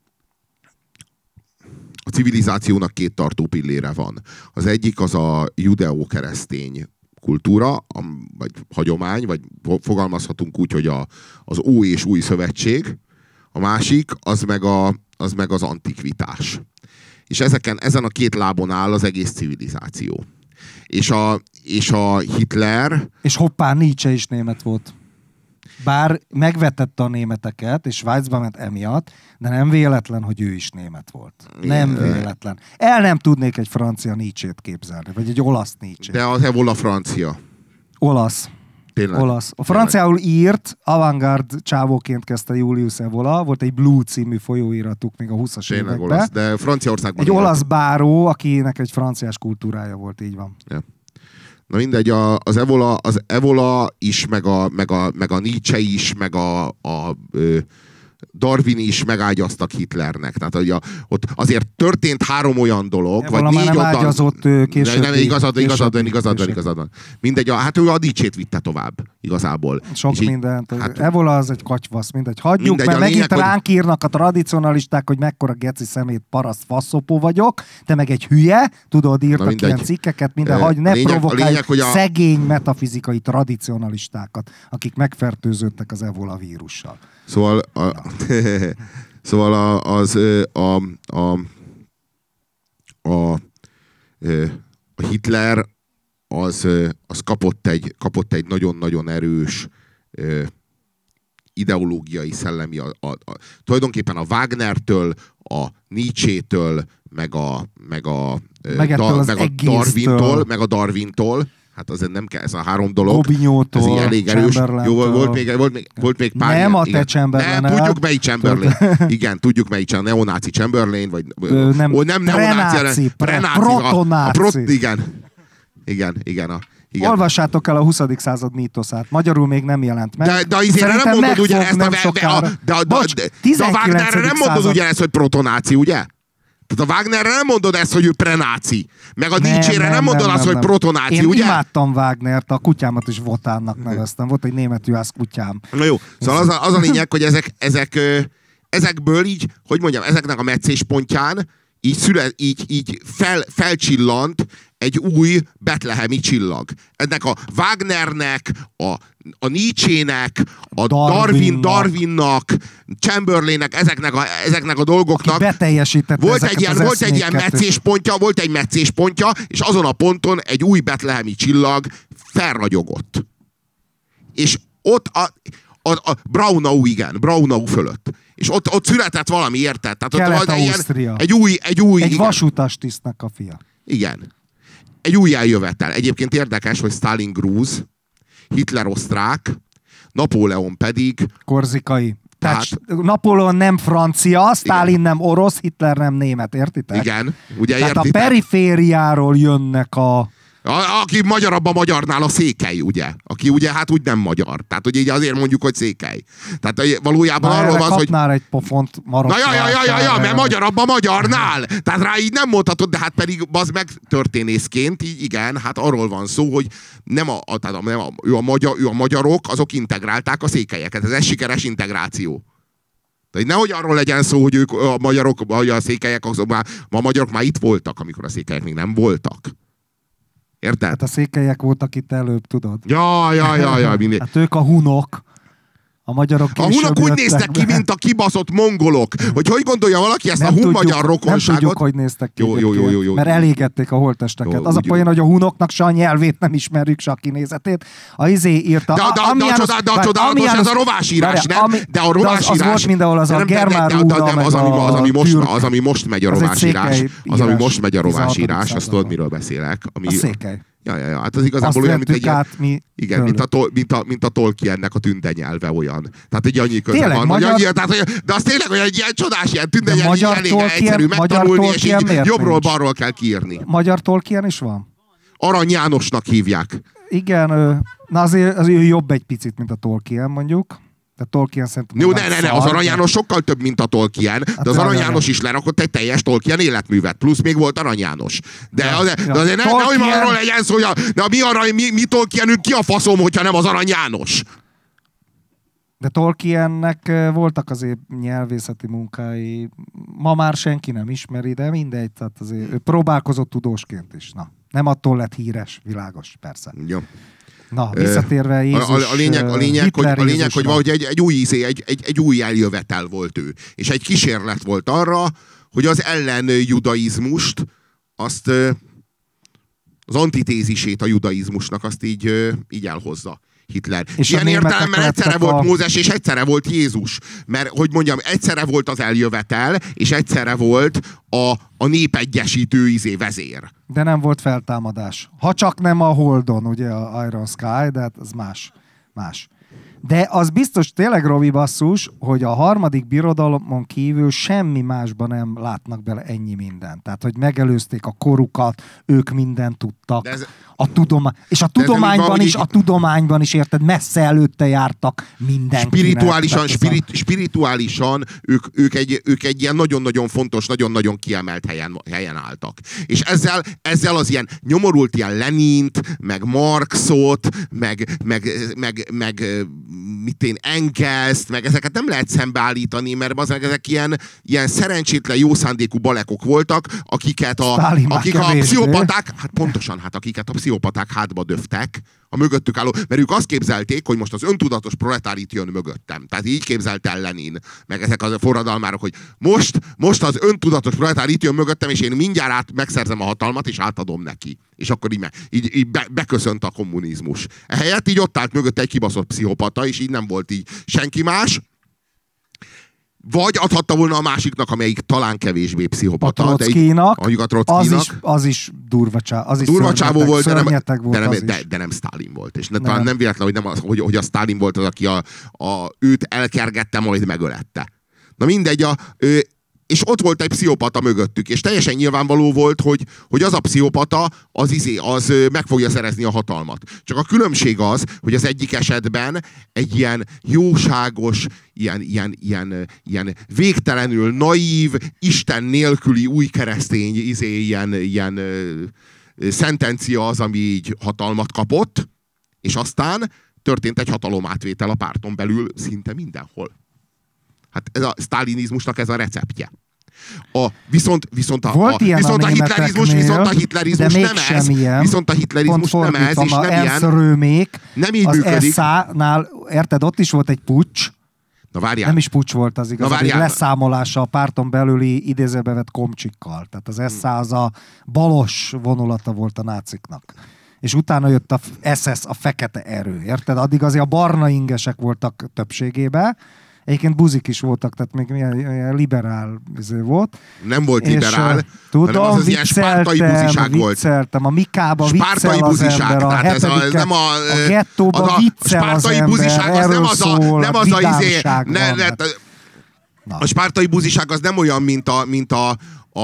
civilizációnak két tartó pillére van. Az egyik az a judeo-keresztény kultúra, vagy hagyomány, vagy fogalmazhatunk úgy, hogy az Ó és Új Szövetség. A másik, az meg az antikvitás. És ezen a két lábon áll az egész civilizáció. És a Hitler... És hoppá, Nietzsche is német volt. Bár megvetette a németeket, és Svájcba ment emiatt, de nem véletlen, hogy ő is német volt. Nem véletlen. El nem tudnék egy francia Nietzsét képzelni, vagy egy olasz Nietzsét. De az evola francia. Olasz. Tényleg? Olasz. A franciául írt, avantgárd csávóként kezdte Julius Evola, volt egy Blue című folyóiratuk még a 20-as években. Olasz, de Franciaországban... Egy olasz báró, akinek egy franciás kultúrája volt, így van. Ja. Na mindegy, az Evola is, meg a Nietzsche is, meg a Darwin is megágyaztak Hitlernek. Tehát ugye, ott azért történt 3 olyan dolog, vagy 4 nem ágyazott később. Nem, igazad van. Mindegy, hát ő a Nietzsét vitte tovább, igazából. Sok mindent. Hát, Evola az egy katyvasz, mindegy. Hagyjuk, mindegy, mert megint ránk írnak a tradicionalisták, hogy mekkora geci szemét paraszt faszopó vagyok, te meg egy hülye, tudod, írtak ilyen cikkeket, hagy, ne provokálj szegény metafizikai tradicionalistákat, akik megfertőződtek az Evola vírussal. Szóval a Hitler az kapott egy nagyon-nagyon erős ideológiai szellemi, tulajdonképpen a Wagnertől, a Nietzsétől, meg a Darwintól, hát azért nem kell, ez a 3 dolog. Gobinyótól, ez így elég erős. Jó, volt még pár. Nem a te Chamberlain. Nem, tudjuk melyik Chamberlain. Igen, tudjuk melyik Chamberlain. Neonáci Chamberlain, vagy nem neonáci, protonáci. Igen. Olvassátok el a 20. század mítoszát. Magyarul még nem jelent meg. De nem mondod ugyanezt a Wagnerre nem mondod ugyanezt, hogy protonáci, ugye? Tehát a Wagnerre nem mondod ezt, hogy ő prenáci. Meg a Nietzsére nem mondod azt, hogy protonáci, ugye? Én imádtam Wagnert, a kutyámat is Votánnak neveztem. Volt egy német juhász kutyám. Na jó, szóval az a lényeg, hogy ezekből így, hogy mondjam, ezeknek a meccéspontján így felcsillant egy új betlehemi csillag. Ennek a Wagnernek, a Nietzsének, a Darwinnak, Chamberlainnek, ezeknek a dolgoknak volt egy ilyen meccéspontja, és azon a ponton egy új betlehemi csillag felragyogott. És ott a Braunau fölött. És ott született valami, érted? Kelet-Ausztria. Egy vasutastisztnek a fia. Igen. Egy új eljövetel. Egyébként érdekes, hogy Stalin grúz, Hitler osztrák, Napóleon pedig... korzikai. Tehát Napóleon nem francia, Stalin nem orosz, Hitler nem német, értitek? Igen. Ugye tehát értitek? A perifériáról jönnek aki magyarabb a magyarnál a Székely, ugye? Aki ugye hát úgy nem magyar. Tehát ugye így azért mondjuk, hogy Székely. Tehát valójában arról van, hogy... kapnál egy pofont mert magyarabb a magyarnál. Tehát rá így nem mondhatod, de hát pedig az meg történészként, így igen, hát arról van szó, hogy ő a magyarok, azok integrálták a székelyeket. Ez egy sikeres integráció. Tehát nehogy arról legyen szó, hogy ők a magyarok, vagy a székelyek, a magyarok már itt voltak, amikor a székelyek még nem voltak. Érted? Hát a székelyek voltak itt előbb, tudod? Ja, mindig. Hát ők a hunok. A magyarok a hunok úgy néztek ki, mint a kibaszott mongolok. Hogy gondolja valaki ezt a hun-magyar rokonságot? Nem tudjuk, hogy néztek ki. Jó. Mert elégették a holttesteket. Jó, az a poén, hogy a hunoknak se a nyelvét nem ismerjük, se a kinézetét. A írta... De a csodálatos ez a rovásírás, nem? De a rovásírás... Az volt mindenhol, az a germán rúna, az, ami most megy a rovásírás. Az, ami most megy a rovásírás, azt tudod, miről beszélek. A székely. Ja, hát az igazából olyan, mint egy igen, mint a Tolkiennek a tünde nyelve olyan. Tehát egy annyi köze van. De az tényleg olyan egy ilyen csodás, ilyen tünde nyelv, így elég egyszerű megtanulni, és így jobbról-balról kell kiírni. Magyar Tolkien is van? Arany Jánosnak hívják. Igen, na azért ő jobb egy picit, mint a Tolkien mondjuk. De Tolkien szerintem... Jó, ne, az Arany János sokkal több, mint a Tolkien, de az Arany János is lerakott egy teljes Tolkien életművet, plusz még volt Arany János. De azért nehogy már arról legyen szó, hogy mi Tolkienünk ki a faszom, hogyha nem az Arany János. De Tolkiennek voltak azért nyelvészeti munkái, ma már senki nem ismeri, de mindegy, tehát azért ő próbálkozott tudósként is. Na, nem attól lett híres, világos, persze. Jó. Na, visszatérve Jézus, a lényeg, hogy valahogy egy új eljövetel volt ő. És egy kísérlet volt arra, hogy az ellenjudaizmust, azt az antitézisét a judaizmusnak, azt így elhozza Hitler. És ilyen értelemben egyszerre volt Mózes, és egyszerre volt Jézus. Mert, hogy mondjam, egyszerre volt az eljövetel, és egyszerre volt a népegyesítő vezér. De nem volt feltámadás. Ha csak nem a Holdon, ugye a Iron Sky, de hát az más. De az biztos tényleg, Robi basszus, hogy a harmadik birodalomon kívül semmi másban nem látnak bele ennyi mindent. Tehát, hogy megelőzték a korukat, ők mindent tudtak. És a tudományban is, érted, messze előtte jártak mindenkinek. Spirituálisan ők egy ilyen nagyon-nagyon fontos, nagyon-nagyon kiemelt helyen álltak. És ezzel az ilyen nyomorult ilyen Lenint, meg Marxot, meg Engelszt, meg ezeket nem lehet szembeállítani, mert ezek ilyen szerencsétlen, jó szándékú balekok voltak, akik a pszichopaták, akiket a pszichopaták hátba döftek, a mögöttük álló, mert ők azt képzelték, hogy most az öntudatos proletárit jön mögöttem. Tehát így képzelt el Lenin, meg ezek a forradalmárok, hogy most az öntudatos proletárit jön mögöttem, és én mindjárt megszerzem a hatalmat, és átadom neki. És akkor így beköszönt a kommunizmus. Ehelyett így ott állt mögött egy kibaszott pszichopata, és így nem volt így senki más. Vagy adhatta volna a másiknak, amelyik talán kevésbé pszichopata. A Trockinak. Az is durva csávó volt, de nem Sztálin volt. És talán nem véletlen, hogy a Sztálin volt az, aki őt elkergette, majd megölette. Na mindegy, és ott volt egy pszichopata mögöttük, és teljesen nyilvánvaló volt, hogy az a pszichopata az meg fogja szerezni a hatalmat. Csak a különbség az, hogy az egyik esetben egy ilyen jóságos, ilyen végtelenül naív, Isten nélküli új keresztény ilyen szentencia az, ami így hatalmat kapott, és aztán történt egy hatalomátvétel a párton belül szinte mindenhol. Hát ez a sztálinizmusnak ez a receptje. Viszont a hitlerizmus nem ez. Viszont a hitlerizmus nem ez, és nem ilyen. Nem így működik. Az SA-nál, érted, ott is volt egy puccs. Na várjál. Nem is puccs volt az igaz, egy leszámolása a párton belüli idézőbe vett komcsikkal. Tehát az SA az a balos vonulata volt a náciknak. És utána jött a SS, a fekete erő, érted? Addig azért a barna ingesek voltak többségében. Egyébként buzik is voltak, tehát még milyen liberál volt. Nem volt liberál, tudom, hanem az ilyen spártai buziság volt. A Mikába viccel az ember, a hetediken, a gettóba viccel az ember, erről szól, a vidámság van. A spártai buziság az nem olyan, mint a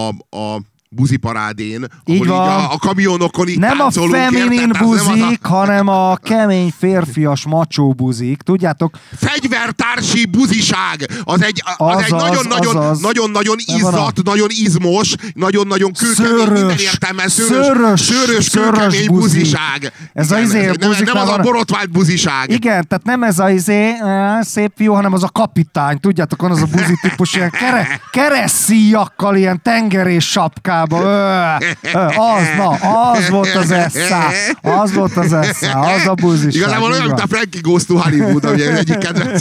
buziparádén, ahol így a kamionokon itt nem táncolunk. Nem a feminin buzik, hanem a kemény férfias macsó buzik. Tudjátok? Fegyvertársi buziság! Az egy nagyon-nagyon izzadt, nagyon izmos, nagyon-nagyon kőkemény, minden értelmen szőrös kőkemény buziság. Ez az nem az a borotvált buziság. Igen, tehát nem ez a szép fiú, hanem az a kapitány. Tudjátok, van az a buzi típus, ilyen keresztszíjakkal, ilyen tengerés sapkával, Amerikában. Az volt az eszá. Az volt az eszá. Az a buziság. Igazából olyan, mint a Frankie Goes to Hollywood, ami egyik kedvenc.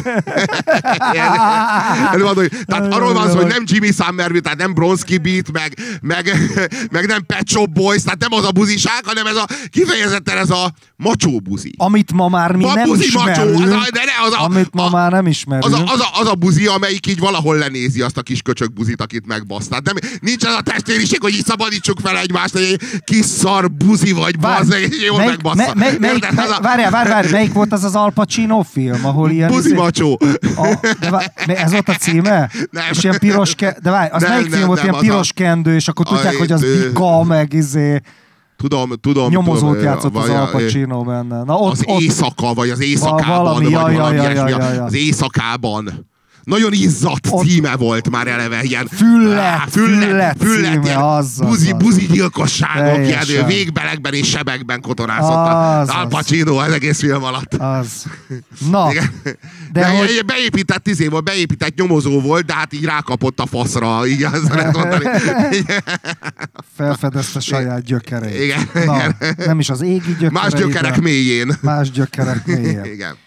Tehát arról van szó, hogy nem Jimmy Somerville, tehát nem Bronski Beat, meg nem Pet Shop Boys, tehát nem az a buziság, hanem ez a kifejezetten ez a macsó buzi. Amit ma már mi nem ismerünk. Amit ma már nem ismerünk. Az a buzi, amelyik így valahol lenézi azt a kis köcsög buzit, akit megbasz. Tehát nincs az a testvériség, hogy így szabadítsuk fel egymást, hogy egy kis szar buzi vagy bazd, és jól megbassza. Várjál, melyik volt az Al Pacino film, ahol ilyen... Buzi macsó. Ez volt a címe? Nem. És ilyen piros... De várj, az melyik film volt, ilyen piros kendő, és akkor tudják, hogy az bika, meg Tudom. Nyomozót játszott az Al Pacino benne. Az éjszaka, vagy az éjszakában, vagy valami ilyesmi. Az éjszakában. Nagyon izzadt címe volt már eleve, ilyen füllet címe, buzi gyilkosságok, ilyen végbelegben és sebekben kotorázott az Al Pacino az egész film alatt. Az. Na. De hogy... beépített nyomozó volt, de hát így rákapott a faszra, így azt lehet mondani. Felfedezte saját gyökereit. Igen. Na, nem is az égi gyökereit. Más gyökerek mélyén. Más gyökerek mélyén. Igen.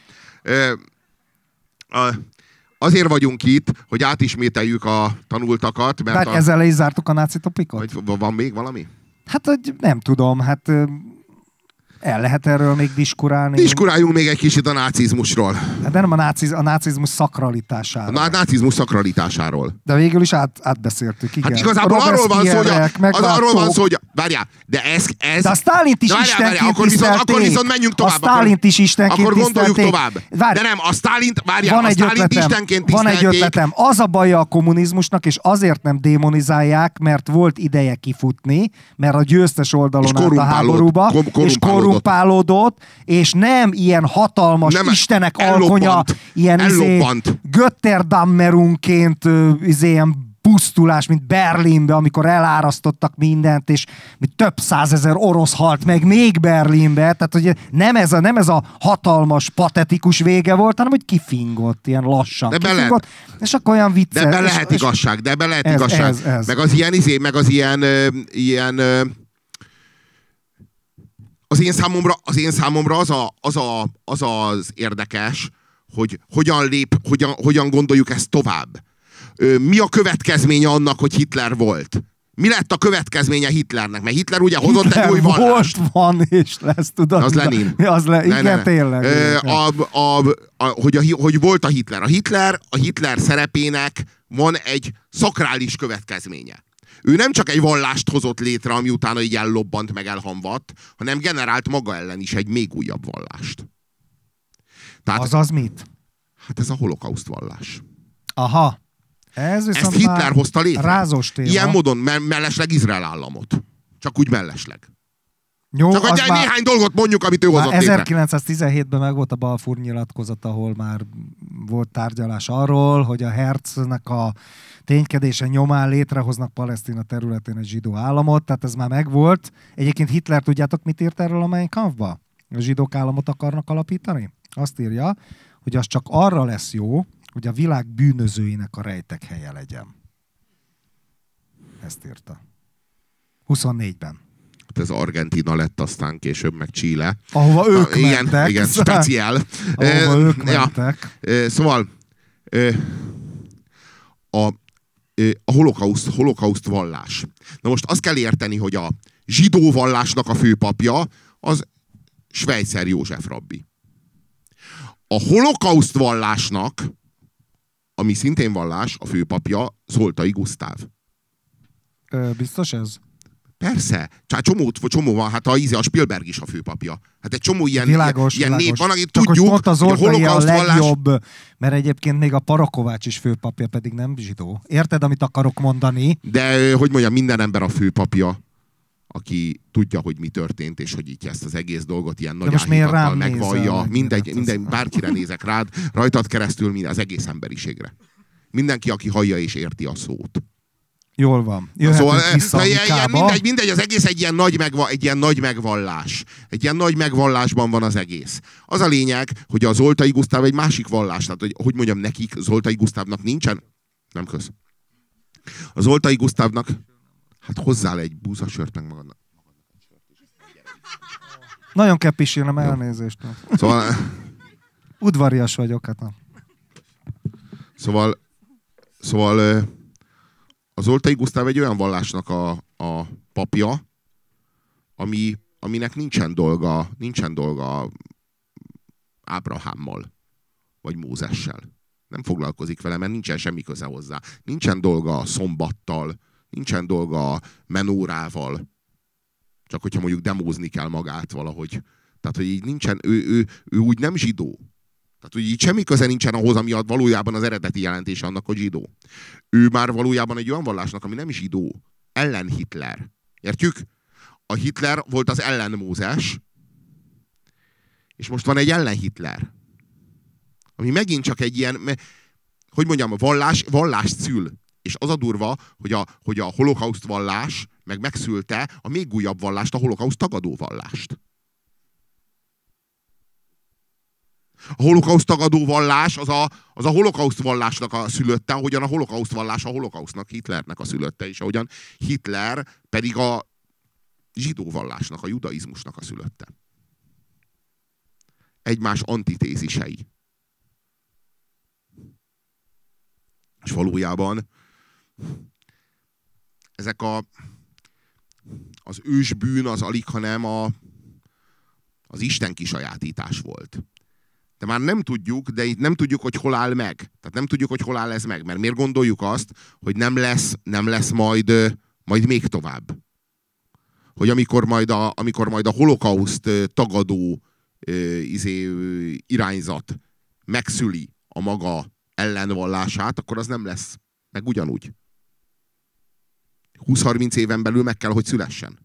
Azért vagyunk itt, hogy átismételjük a tanultakat, mert... Tehát ezzel le is zártuk a náci topikot? Van még valami? Hát, hogy nem tudom, el lehet erről még diskurálni. Diskuráljunk még egy kicsit a nácizmusról. Hát de nem a nácizmus szakralitásáról. A nácizmus szakralitásáról. De végül is átbeszéltük, igen. Hát igazából arról van szó, hogy várjál, de ez... De a Sztálint is istenként tisztelték. Akkor viszont menjünk tovább. A Sztálint is istenként akkor gondoljuk tisztelték. tovább. De nem, a Sztálint, várjál, a Sztálint istenként tisztelték. Van egy ötletem. Az a baja a kommunizmusnak, és azért nem démonizálják, mert volt ideje kifutni, mert a győztes oldalon állt a háborúba, és korrumpálódott, és nem ilyen hatalmas istenek alkonya, ilyen Götterdammerunként ilyen pusztulás, mint Berlinbe, amikor elárasztottak mindent, és több százezer orosz halt meg még Berlinbe, tehát hogy nem ez a hatalmas, patetikus vége volt, hanem hogy kifingott, ilyen lassan kifingott, és akkor olyan vicces. De ebben lehet igazság, Ez. Meg az ilyen az én számomra az érdekes, hogy hogyan gondoljuk ezt tovább. Mi a következménye annak, hogy Hitler volt? Mi lett a következménye Hitlernek? Mert Hitler ugye hozott egy új vallást. Volt, van és lesz, tudod? Az Lenin. Igen, tényleg. Hogy volt a Hitler. A Hitler szerepének van egy szakrális következménye. Ő nem csak egy vallást hozott létre, ami utána így ellobbant, meg elhamvadt, hanem generált maga ellen is egy még újabb vallást. Tehát, azaz mit? Hát ez a holokauszt vallás. Aha. Ezt Hitler hozta létre. Rázós téma. Ilyen módon mellesleg Izrael államot. Csak úgy mellesleg. Jó, csak hogy néhány dolgot mondjuk, amit ő hozott létre. 1917-ben meg volt a Balfour nyilatkozat, ahol már volt tárgyalás arról, hogy a Herznek a ténykedése nyomán létrehoznak Palesztina területén egy zsidó államot, tehát ez már megvolt. Egyébként Hitler, tudjátok, mit írt erről a Mein Kampfba? A zsidók államot akarnak alapítani? Azt írja, hogy az csak arra lesz jó, hogy a világ bűnözőinek a rejtek helye legyen. Ezt írta. 24-ben. Hát ez Argentina lett, aztán később meg Chile. Ahova ők mentek. Igen, speciál. Ahova ők mentek. Szóval a holokauszt vallás. Na most azt kell érteni, hogy a zsidó vallásnak a főpapja az Schweitzer József rabbi. A holokauszt vallásnak, ami szintén vallás, a főpapja Zoltai Gusztáv. Biztos ez? Persze. Csomó van, hát a Spielberg is a főpapja. Hát egy csomó ilyen nép van, akit csak tudjuk, hogy a holokauszt legjobb, vallás... mert egyébként még a Parakovács is főpapja, pedig nem zsidó. Érted, amit akarok mondani? De, hogy mondjam, minden ember a főpapja, aki tudja, hogy mi történt, és hogy így ezt az egész dolgot ilyen nagy áhítattal megvallja. Mindegy, bárkire nézek rád, rajtad keresztül az egész emberiségre. Mindenki, aki hallja és érti a szót. Jól van. Jöhetünk vissza mindegy, az egész egy ilyen nagy megvallás. Egy ilyen nagy megvallásban van az egész. Az a lényeg, hogy a Zoltai Gusztáv egy másik vallás. Tehát, hogy mondjam, nekik Zoltai Gusztávnak nincsen... Nem kösz. A Zoltai Gusztávnak... Hát hozzál egy búzasört, meg magadnak. Nagyon kell pisilnem, elnézést. Szóval... Udvarias vagyok, hát. Szóval az Zoltai Gusztáv egy olyan vallásnak a papja, aminek nincsen dolga Ábrahámmal, vagy Mózessel. Nem foglalkozik vele, mert nincsen semmi köze hozzá. Nincsen dolga szombattal, nincsen dolga menórával, csak hogyha mondjuk demózni kell magát valahogy. Tehát, hogy így nincsen, ő úgy nem zsidó. Tehát, hogy így semmi köze nincsen ahhoz, ami valójában az eredeti jelentése annak, hogy zsidó. Ő már valójában egy olyan vallásnak, ami nem zsidó, ellen Hitler. Értjük? A Hitler volt az ellen Mózes, és most van egy ellen Hitler. Ami megint csak egy ilyen, hogy mondjam, vallást szül. És az a durva, hogy a holokauszt vallás megszülte a még újabb vallást, a holokauszt tagadó vallást. A holokauszt tagadó vallás az a holokauszt vallásnak a szülötte, ahogyan a holokauszt vallás a holokausztnak, Hitlernek a szülötte, és ahogyan Hitler pedig a zsidó vallásnak, a judaizmusnak a szülötte. Egymás antitézisei. És valójában ezek az ősbűn az alig, hanem az Isten kisajátítás volt. De már nem tudjuk, de itt nem tudjuk, hogy hol áll meg. Tehát nem tudjuk, hogy hol áll ez meg. Mert miért gondoljuk azt, hogy nem lesz majd még tovább. Hogy amikor majd a holokauszt tagadó irányzat megszüli a maga ellenvallását, akkor az nem lesz meg ugyanúgy. 20-30 éven belül meg kell, hogy szülessen.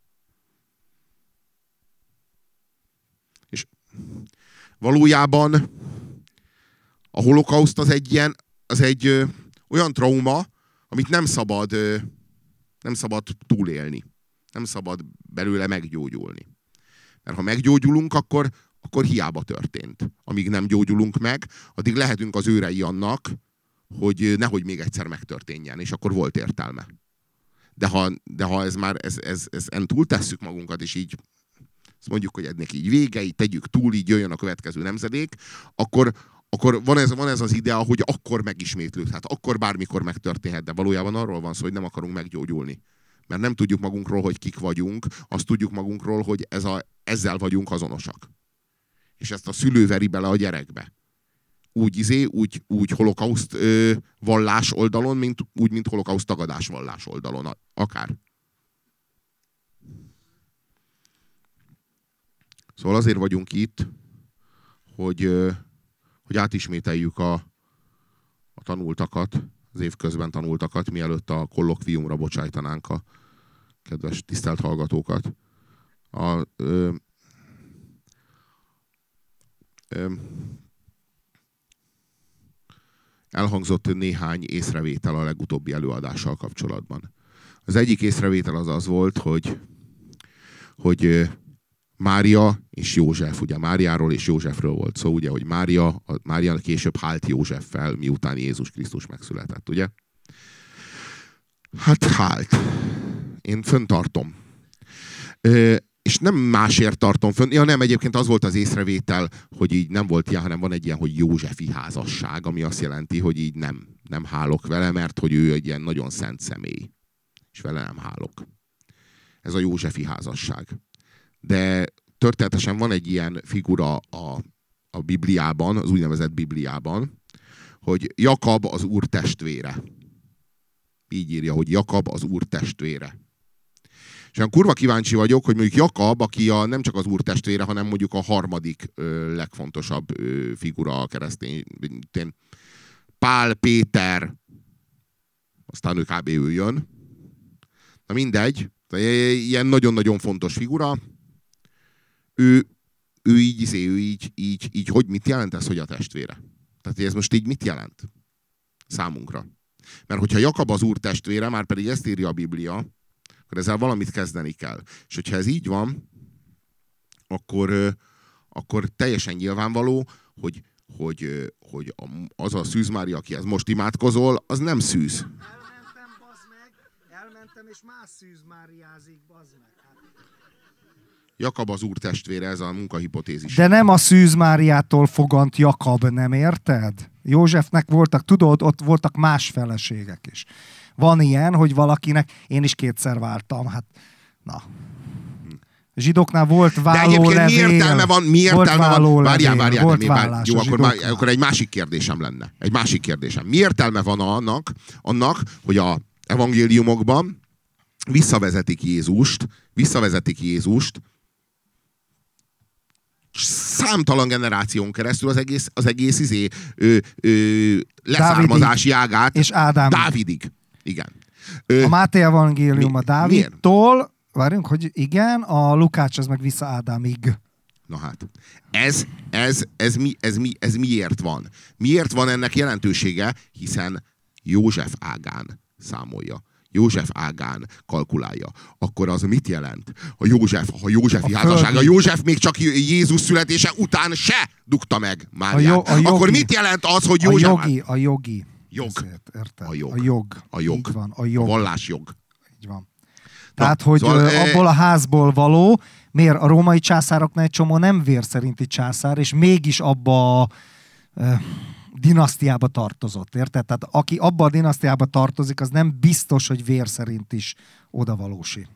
És valójában a holokauszt az egy olyan trauma, amit nem szabad túlélni. Nem szabad belőle meggyógyulni. Mert ha meggyógyulunk, akkor hiába történt. Amíg nem gyógyulunk meg, addig lehetünk az őrei annak, hogy nehogy még egyszer megtörténjen, és akkor volt értelme. De ha ez már, en túl tesszük magunkat, és így azt mondjuk, hogy ennek így vége, így tegyük túl, így jöjjön a következő nemzedék, akkor van ez az idea, hogy akkor megismétlődhet, akkor bármikor megtörténhet, de valójában arról van szó, hogy nem akarunk meggyógyulni. Mert nem tudjuk magunkról, hogy kik vagyunk, azt tudjuk magunkról, hogy ezzel vagyunk azonosak. És ezt a szülő veri bele a gyerekbe. Úgy holokauszt vallás oldalon, mint holokauszt tagadás vallás oldalon. Akár. Szóval azért vagyunk itt, hogy átismételjük a tanultakat, az évközben tanultakat, mielőtt a kollokviumra bocsájtanánk a kedves tisztelt hallgatókat. Elhangzott néhány észrevétel a legutóbbi előadással kapcsolatban. Az egyik észrevétel az volt, hogy Mária és József, ugye Máriáról és Józsefről volt szó, ugye, hogy Mária később hált Józseffel, miután Jézus Krisztus megszületett, ugye? Hát hált. Én föntartom. És nem másért tartom fönn. Ja nem, egyébként az volt az észrevétel, hogy így nem volt ilyen, hanem van egy ilyen, hogy józsefi házasság, ami azt jelenti, hogy így nem hálok vele, mert hogy ő egy ilyen nagyon szent személy. És vele nem hálok. Ez a józsefi házasság. De történetesen van egy ilyen figura a Bibliában, az úgynevezett Bibliában, hogy Jakab az Úr testvére. Így írja, hogy Jakab az Úr testvére. És olyan kurva kíváncsi vagyok, hogy mondjuk Jakab, aki nem csak az Úr testvére, hanem mondjuk a harmadik legfontosabb figura a keresztény. Pál, Péter, aztán ő jön. Na mindegy, ilyen nagyon-nagyon fontos figura. Ő így, hogy mit jelent ez, hogy a testvére? Tehát ez most így mit jelent? Számunkra. Mert hogyha Jakab az Úr testvére, már pedig ezt írja a Biblia, akkor ezzel valamit kezdeni kell. És hogyha ez így van, akkor teljesen nyilvánvaló, hogy az a Szűz Mária, akihez most imádkozol, az nem szűz. értem, és más Szűz Máriázik, bazd meg. Jakab az úr testvére, ez a munkahipotézis. De nem a Szűz Máriától fogant Jakab, nem érted? Józsefnek voltak, tudod, ott voltak más feleségek is. Van ilyen, hogy valakinek, én is 2-szer váltam, hát na. Zsidóknál volt vállólevél. De egyébként mi értelme van? Várjál. Jó, akkor egy másik kérdésem lenne. Egy másik kérdésem. Mi értelme van annak, hogy a evangéliumokban visszavezetik Jézust számtalan generáción keresztül az egész leszármazási ágát és Dávidig. Igen. A Máté evangélium a Dávidtól, várjunk, hogy igen, a Lukács az meg vissza Ádámig. Na hát, ez miért van? Miért van ennek jelentősége? Hiszen József ágán számolja. József ágán kalkulálja. Akkor az mit jelent? Ha Józsefi házassága, József még csak Jézus születése után se dugta meg Máriát. Akkor mit jelent az, hogy József... A jogi. Jog. Érted? A jog. Így van, a jog. A vallásjog. Így van. Tehát, hogy szóval, abból a házból való, miért a római császároknál egy csomó nem vér szerinti császár, és mégis abba a dinasztiába tartozott, érted? Tehát aki abba a dinasztiába tartozik, az nem biztos, hogy vér szerint is odavalósi.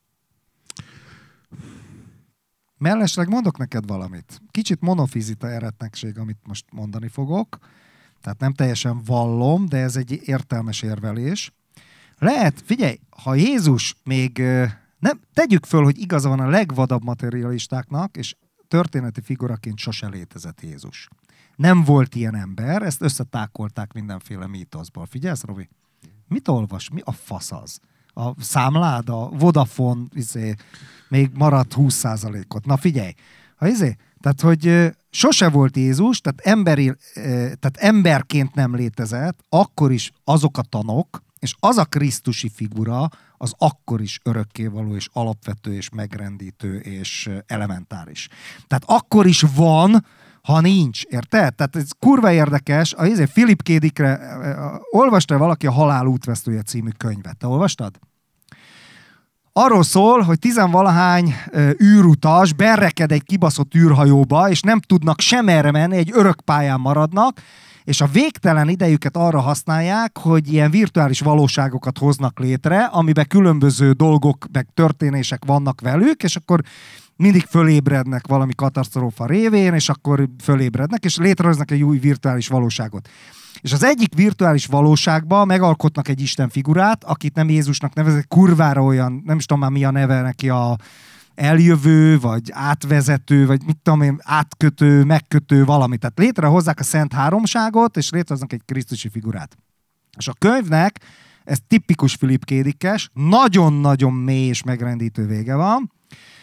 Mellesleg mondok neked valamit. Kicsit monofizita eretnekség, amit most mondani fogok. Tehát nem teljesen vallom, de ez egy értelmes érvelés. Lehet, figyelj, ha Jézus még nem, tegyük föl, hogy igaza van a legvadabb materialistáknak, és történeti figuraként sose létezett Jézus. Nem volt ilyen ember, ezt összetákolták mindenféle mítoszból. Figyelsz, Robi? Mit olvas? Mi a fasz az? A számlád, a Vodafone, még maradt 20%-ot. Na figyelj, tehát, hogy sose volt Jézus, tehát emberként nem létezett, akkor is azok a tanok, és az a krisztusi figura, az akkor is örökkévaló, és alapvető, és megrendítő, és elementáris. Tehát akkor is van, ha nincs, érted? Tehát ez kurva érdekes. Philip K. Dickre, olvasta valaki a Halál útvesztője című könyvet? Te olvastad? Arról szól, hogy 10-valahány űrutas berreked egy kibaszott űrhajóba, és nem tudnak sem erre menni, egy örök pályán maradnak, és a végtelen idejüket arra használják, hogy ilyen virtuális valóságokat hoznak létre, amiben különböző dolgok, meg történések vannak velük, és akkor mindig fölébrednek valami katasztrófa révén, és akkor fölébrednek, és létrehoznak egy új virtuális valóságot. És az egyik virtuális valóságban megalkotnak egy Isten figurát, akit nem Jézusnak nevezek, kurvára olyan, nem is tudom már mi a neve neki, a eljövő, vagy átvezető, vagy mit tudom én, átkötő, megkötő, valami. Tehát létrehozzák a Szent Háromságot, és létrehoznak egy krisztusi figurát. És a könyvnek, ez tipikus Philip K. Dickes, nagyon-nagyon mély és megrendítő vége van.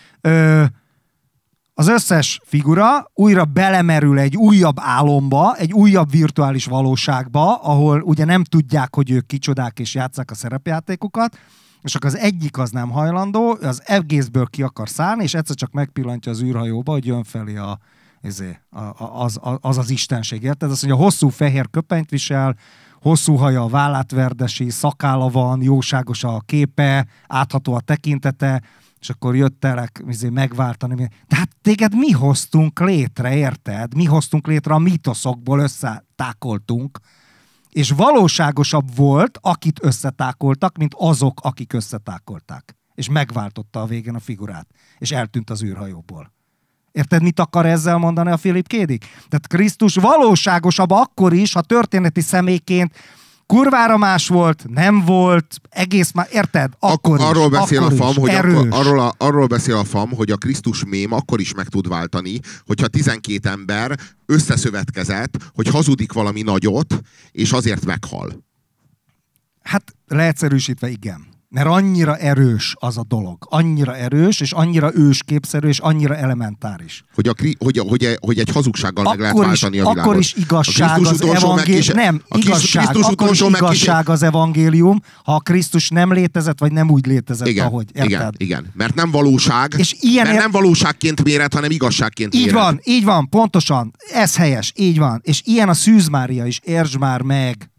Az összes figura újra belemerül egy újabb álomba, egy újabb virtuális valóságba, ahol ugye nem tudják, hogy ők kicsodák és játsszák a szerepjátékokat, és akkor az egyik az nem hajlandó, az egészből ki akar szállni, és egyszer csak megpillantja az űrhajóba, hogy jön felé az istenség. Érted? Azt mondja, hosszú fehér köpenyt visel, hosszú haja, a vállát verdesi, szakálla van, jóságos a képe, átható a tekintete, és akkor jöttelek megváltani. Tehát téged mi hoztunk létre, érted? Mi hoztunk létre, a mítoszokból összetákoltunk, és valóságosabb volt, akit összetákoltak, mint azok, akik összetákolták. És megváltotta a végén a figurát. És eltűnt az űrhajóból. Érted, mit akar ezzel mondani a Philip K. Dick? Tehát Krisztus valóságosabb akkor is, ha történeti személyként kurvára más volt, nem volt, egész már, érted? Akkor arról beszél akkor a FAM, hogy arról beszél a FAM, hogy a Krisztus mém akkor is meg tud váltani, hogyha 12 ember összeszövetkezett, hogy hazudik valami nagyot, és azért meghal. Hát leegyszerűsítve igen. Mert annyira erős az a dolog. Annyira erős, és annyira ősképszerű, és annyira elementáris. Hogy egy hazugsággal meg lehet váltani a világot. Akkor is igazság az evangélium. Nem, akkor is igazság az evangélium, ha a Krisztus nem létezett, vagy nem úgy létezett, igen, ahogy. Érted? Igen. Mert nem valóság, és nem valóságként méret, hanem igazságként méret. Így van, pontosan. Ez helyes, így van. És ilyen a Szűz Mária is, értsd már meg.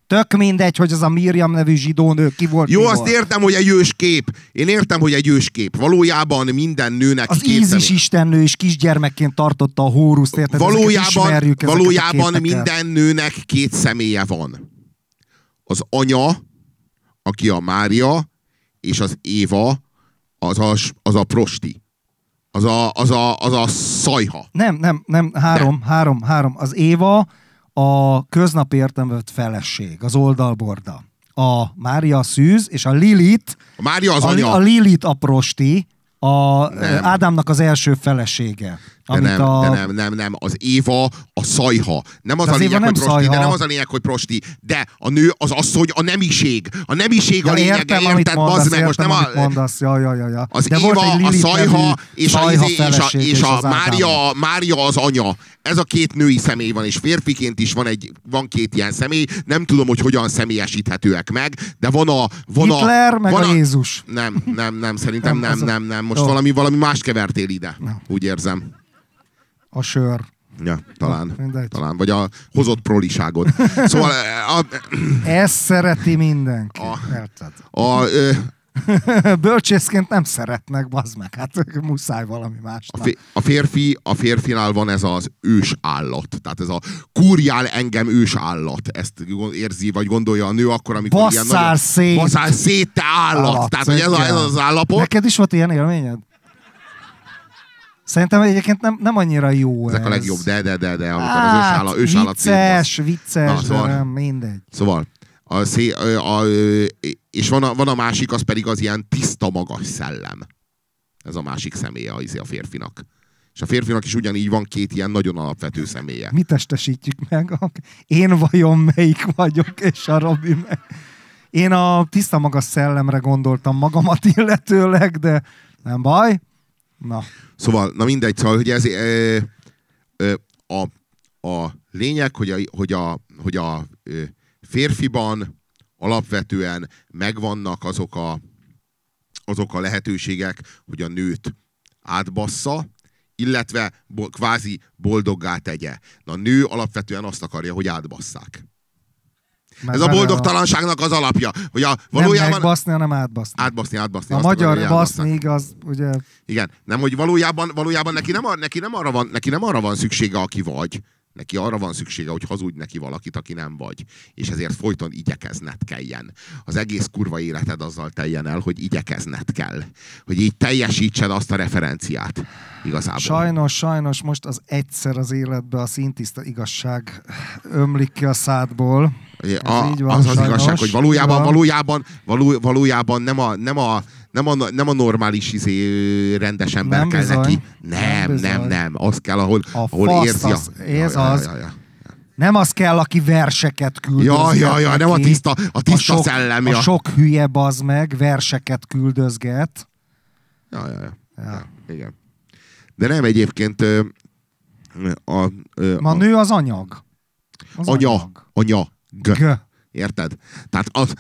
Tök mindegy, hogy az a Miriam nevű zsidó nő ki volt. Jó, azt értem, hogy egy őskép. Én értem, hogy egy őskép. Valójában minden nőnek az Ízis istennő is kisgyermekként tartotta a Hóruszt, érted? Valójában minden nőnek két személye van. Az anya, aki a Mária, és az Éva, az a prosti. Az a szajha. Nem, három. Az Éva a köznapi értelemben vett feleség, az oldalborda. A Mária a szűz, és a Lilith, a Mária az anya. A Lilith a prosti, Ádámnak az első felesége. Nem. Az Éva a szajha. Nem az a lényeg, hogy prosti, de nem az a lényeg, hogy prosti. De a nő az asszony, a nemiség. A nemiség a lényege, érted? Bazd meg, most nem a... mondasz. Ja. Az de Éva a szajha, és a az Mária az anya. Ez a két női személy van, és férfiként is van két ilyen személy. Nem tudom, hogy hogyan személyesíthetőek meg, de van Hitler, meg a Jézus. Nem, szerintem nem. Most valami más kevertél ide. Úgy érzem. A sör. Ja, talán. Vagy a hozott proliságod. Szóval... Ezt szereti mindenki. Bölcsészként nem szeretnek, bazd meg. Hát muszáj valami másnak. A férfinál van ez az ősállat. Tehát ez a kurjál engem ősállat. Ezt érzi, vagy gondolja a nő akkor, amikor basszál szét, te állat. Tehát, hogy ez az állapot. Neked is volt ilyen élményed? Szerintem egyébként nem annyira jó ezek ez. A legjobb, de amikor az ősállat vicces, szóval, de nem, mindegy. Szóval, és van a másik, az pedig az ilyen tiszta magas szellem. Ez a másik személye a férfinak. És a férfinak is ugyanígy van két ilyen nagyon alapvető személye. Mi testesítjük meg? Én vajon melyik vagyok, és a Robi meg. Én a tiszta magas szellemre gondoltam magamat illetőleg, de nem baj. Na. Szóval, na mindegy, szóval, hogy ez a lényeg, hogy a férfiban alapvetően megvannak azok a lehetőségek, hogy a nőt átbassza, illetve kvázi boldoggá tegye. Na, a nő alapvetően azt akarja, hogy átbasszák. Ez a boldogtalanságnak az alapja. Hogy valójában... Nem megbaszni, hanem átbaszni. Átbaszni. A magyar baszni, igaz, ugye... Igen, nem, hogy valójában neki nem arra van szüksége, aki vagy. Neki arra van szüksége, hogy hazudj neki valakit, aki nem vagy. És ezért folyton igyekezned kelljen. Az egész kurva életed azzal teljen el, hogy igyekezned kell. Hogy így teljesítsed azt a referenciát. Igazából. Sajnos most az egyszer az életbe a szintiszta igazság ömlik ki a szádból. Az igazság, hogy valójában nem a normális rendes ember nem kell bizony, neki. Nem. Az kell, ahol érzi Nem az kell, aki verseket küldözget. Ja, nem a tiszta szellem. A sok hülye bazd meg, verseket küldözget. Ja. Igen. De nem egyébként a nő az anyag. Anyag. Érted? Tehát az...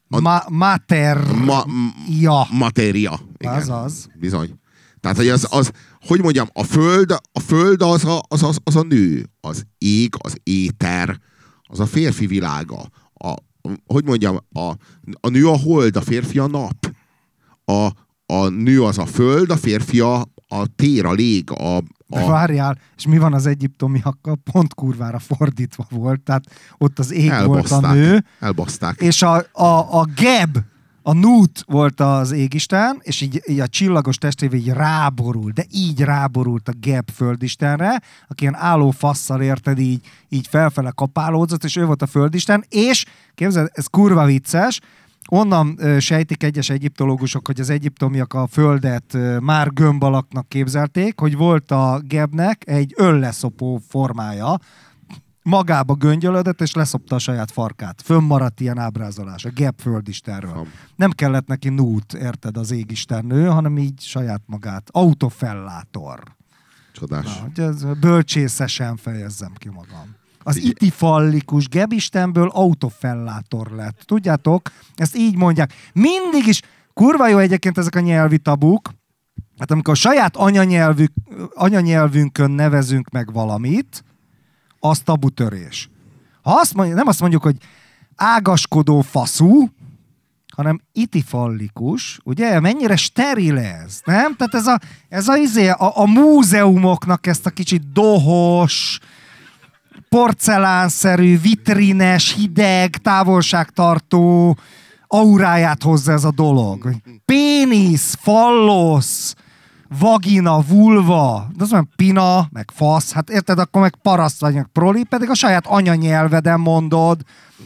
Matéria. Az. Bizony. Tehát, hogy hogy mondjam, a föld az a nő. Az ég, az éter, az a férfi világa. Hogy mondjam, a nő a hold, a férfi a nap. A nő az a föld, a férfi a tér, a lég, Várjál, és mi van az egyiptomiakkal? Pont kurvára fordítva volt, tehát ott az ég volt a nő. Elbaszták. És a Geb, a Nut volt az égisten, és így a csillagos testvér így ráborult, de így ráborult a Geb földistenre, aki ilyen álló fasszal érted, így felfele kapálódzott, és ő volt a földisten, és képzeld, ez kurva vicces, onnan sejtik egyes egyiptológusok, hogy az egyiptomiak a földet már gömb alaknak képzelték, hogy volt a Gebnek egy ölleszopó formája, magába göngyölödött, és leszopta a saját farkát. Fönnmaradt ilyen ábrázolás, a Geb földistenről. Nem kellett neki Nut, érted, az égistennő, hanem így saját magát. Autofellátor. Csodás. Bölcsészesen fejezzem ki magam. Az itifallikus Gebistenből autofellátor lett. Tudjátok, ezt így mondják. Mindig is, kurva jó egyébként ezek a nyelvi tabuk, hát amikor a saját anyanyelvünkön nevezünk meg valamit, az tabutörés. Ha nem azt mondjuk, hogy ágaskodó faszú, hanem itifallikus, ugye? Mennyire steril ez, nem? Tehát a múzeumoknak ezt a kicsit dohos, porcelánszerű, vitrines, hideg, távolságtartó auráját hozza ez a dolog. Pénisz, fallosz, vagina, vulva, de az olyan pina, meg fasz, hát érted, akkor meg paraszt vagy, meg proli, pedig a saját anyanyelveden mondod.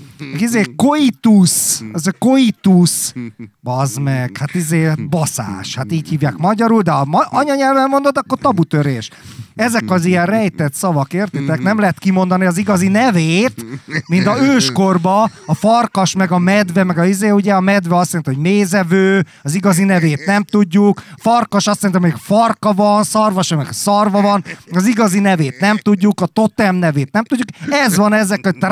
Koitus, az a koitus, bazd meg, hát baszás, hát így hívják magyarul, de ha anyanyelven mondod, akkor tabutörés. Ezek az ilyen rejtett szavak, értitek? Nem lehet kimondani az igazi nevét, mint a őskorba, a farkas, meg a medve, meg ugye a medve azt mondta, hogy mézevő, az igazi nevét nem tudjuk, farkas azt mondta, hogy farka van, szarvas, meg szarva van, az igazi nevét nem tudjuk, a totem nevét nem tudjuk. Ez van ezek, hogy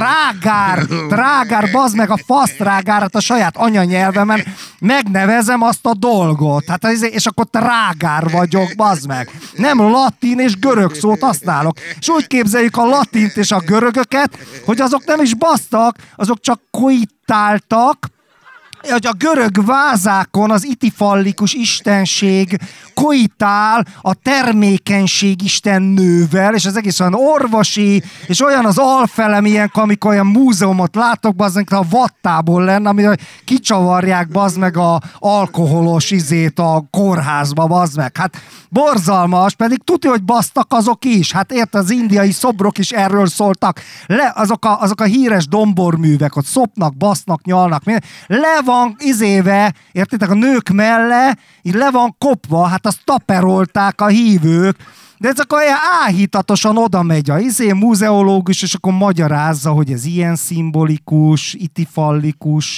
trágár, bazd meg a fasztrágárat a saját anyanyelvemen, megnevezem azt a dolgot. Hát, és akkor trágár vagyok, bazd meg. Nem latin és görög szót használok. És úgy képzeljük a latint és a görögöket, hogy azok nem is basztak, azok csak koitáltak, hogy a görög vázákon az itifallikus istenség koitál a termékenység istennővel, és az egész olyan orvosi, és olyan az alfelem ilyen, amikor olyan múzeumot látok, bazd meg, a vattából lenne, amit kicsavarják, bazd meg a alkoholos izét a kórházba, bazd meg. Hát borzalmas, pedig tudja, hogy basztak azok is. Hát érted, az indiai szobrok is erről szóltak. Azok a híres domborművek, ott szopnak, basznak, nyalnak, le van izéve, értitek, a nők melle, így le van kopva, hát azt taperolták a hívők, de ez akkor olyan áhítatosan oda megy a múzeológus, és akkor magyarázza, hogy ez ilyen szimbolikus, itifallikus,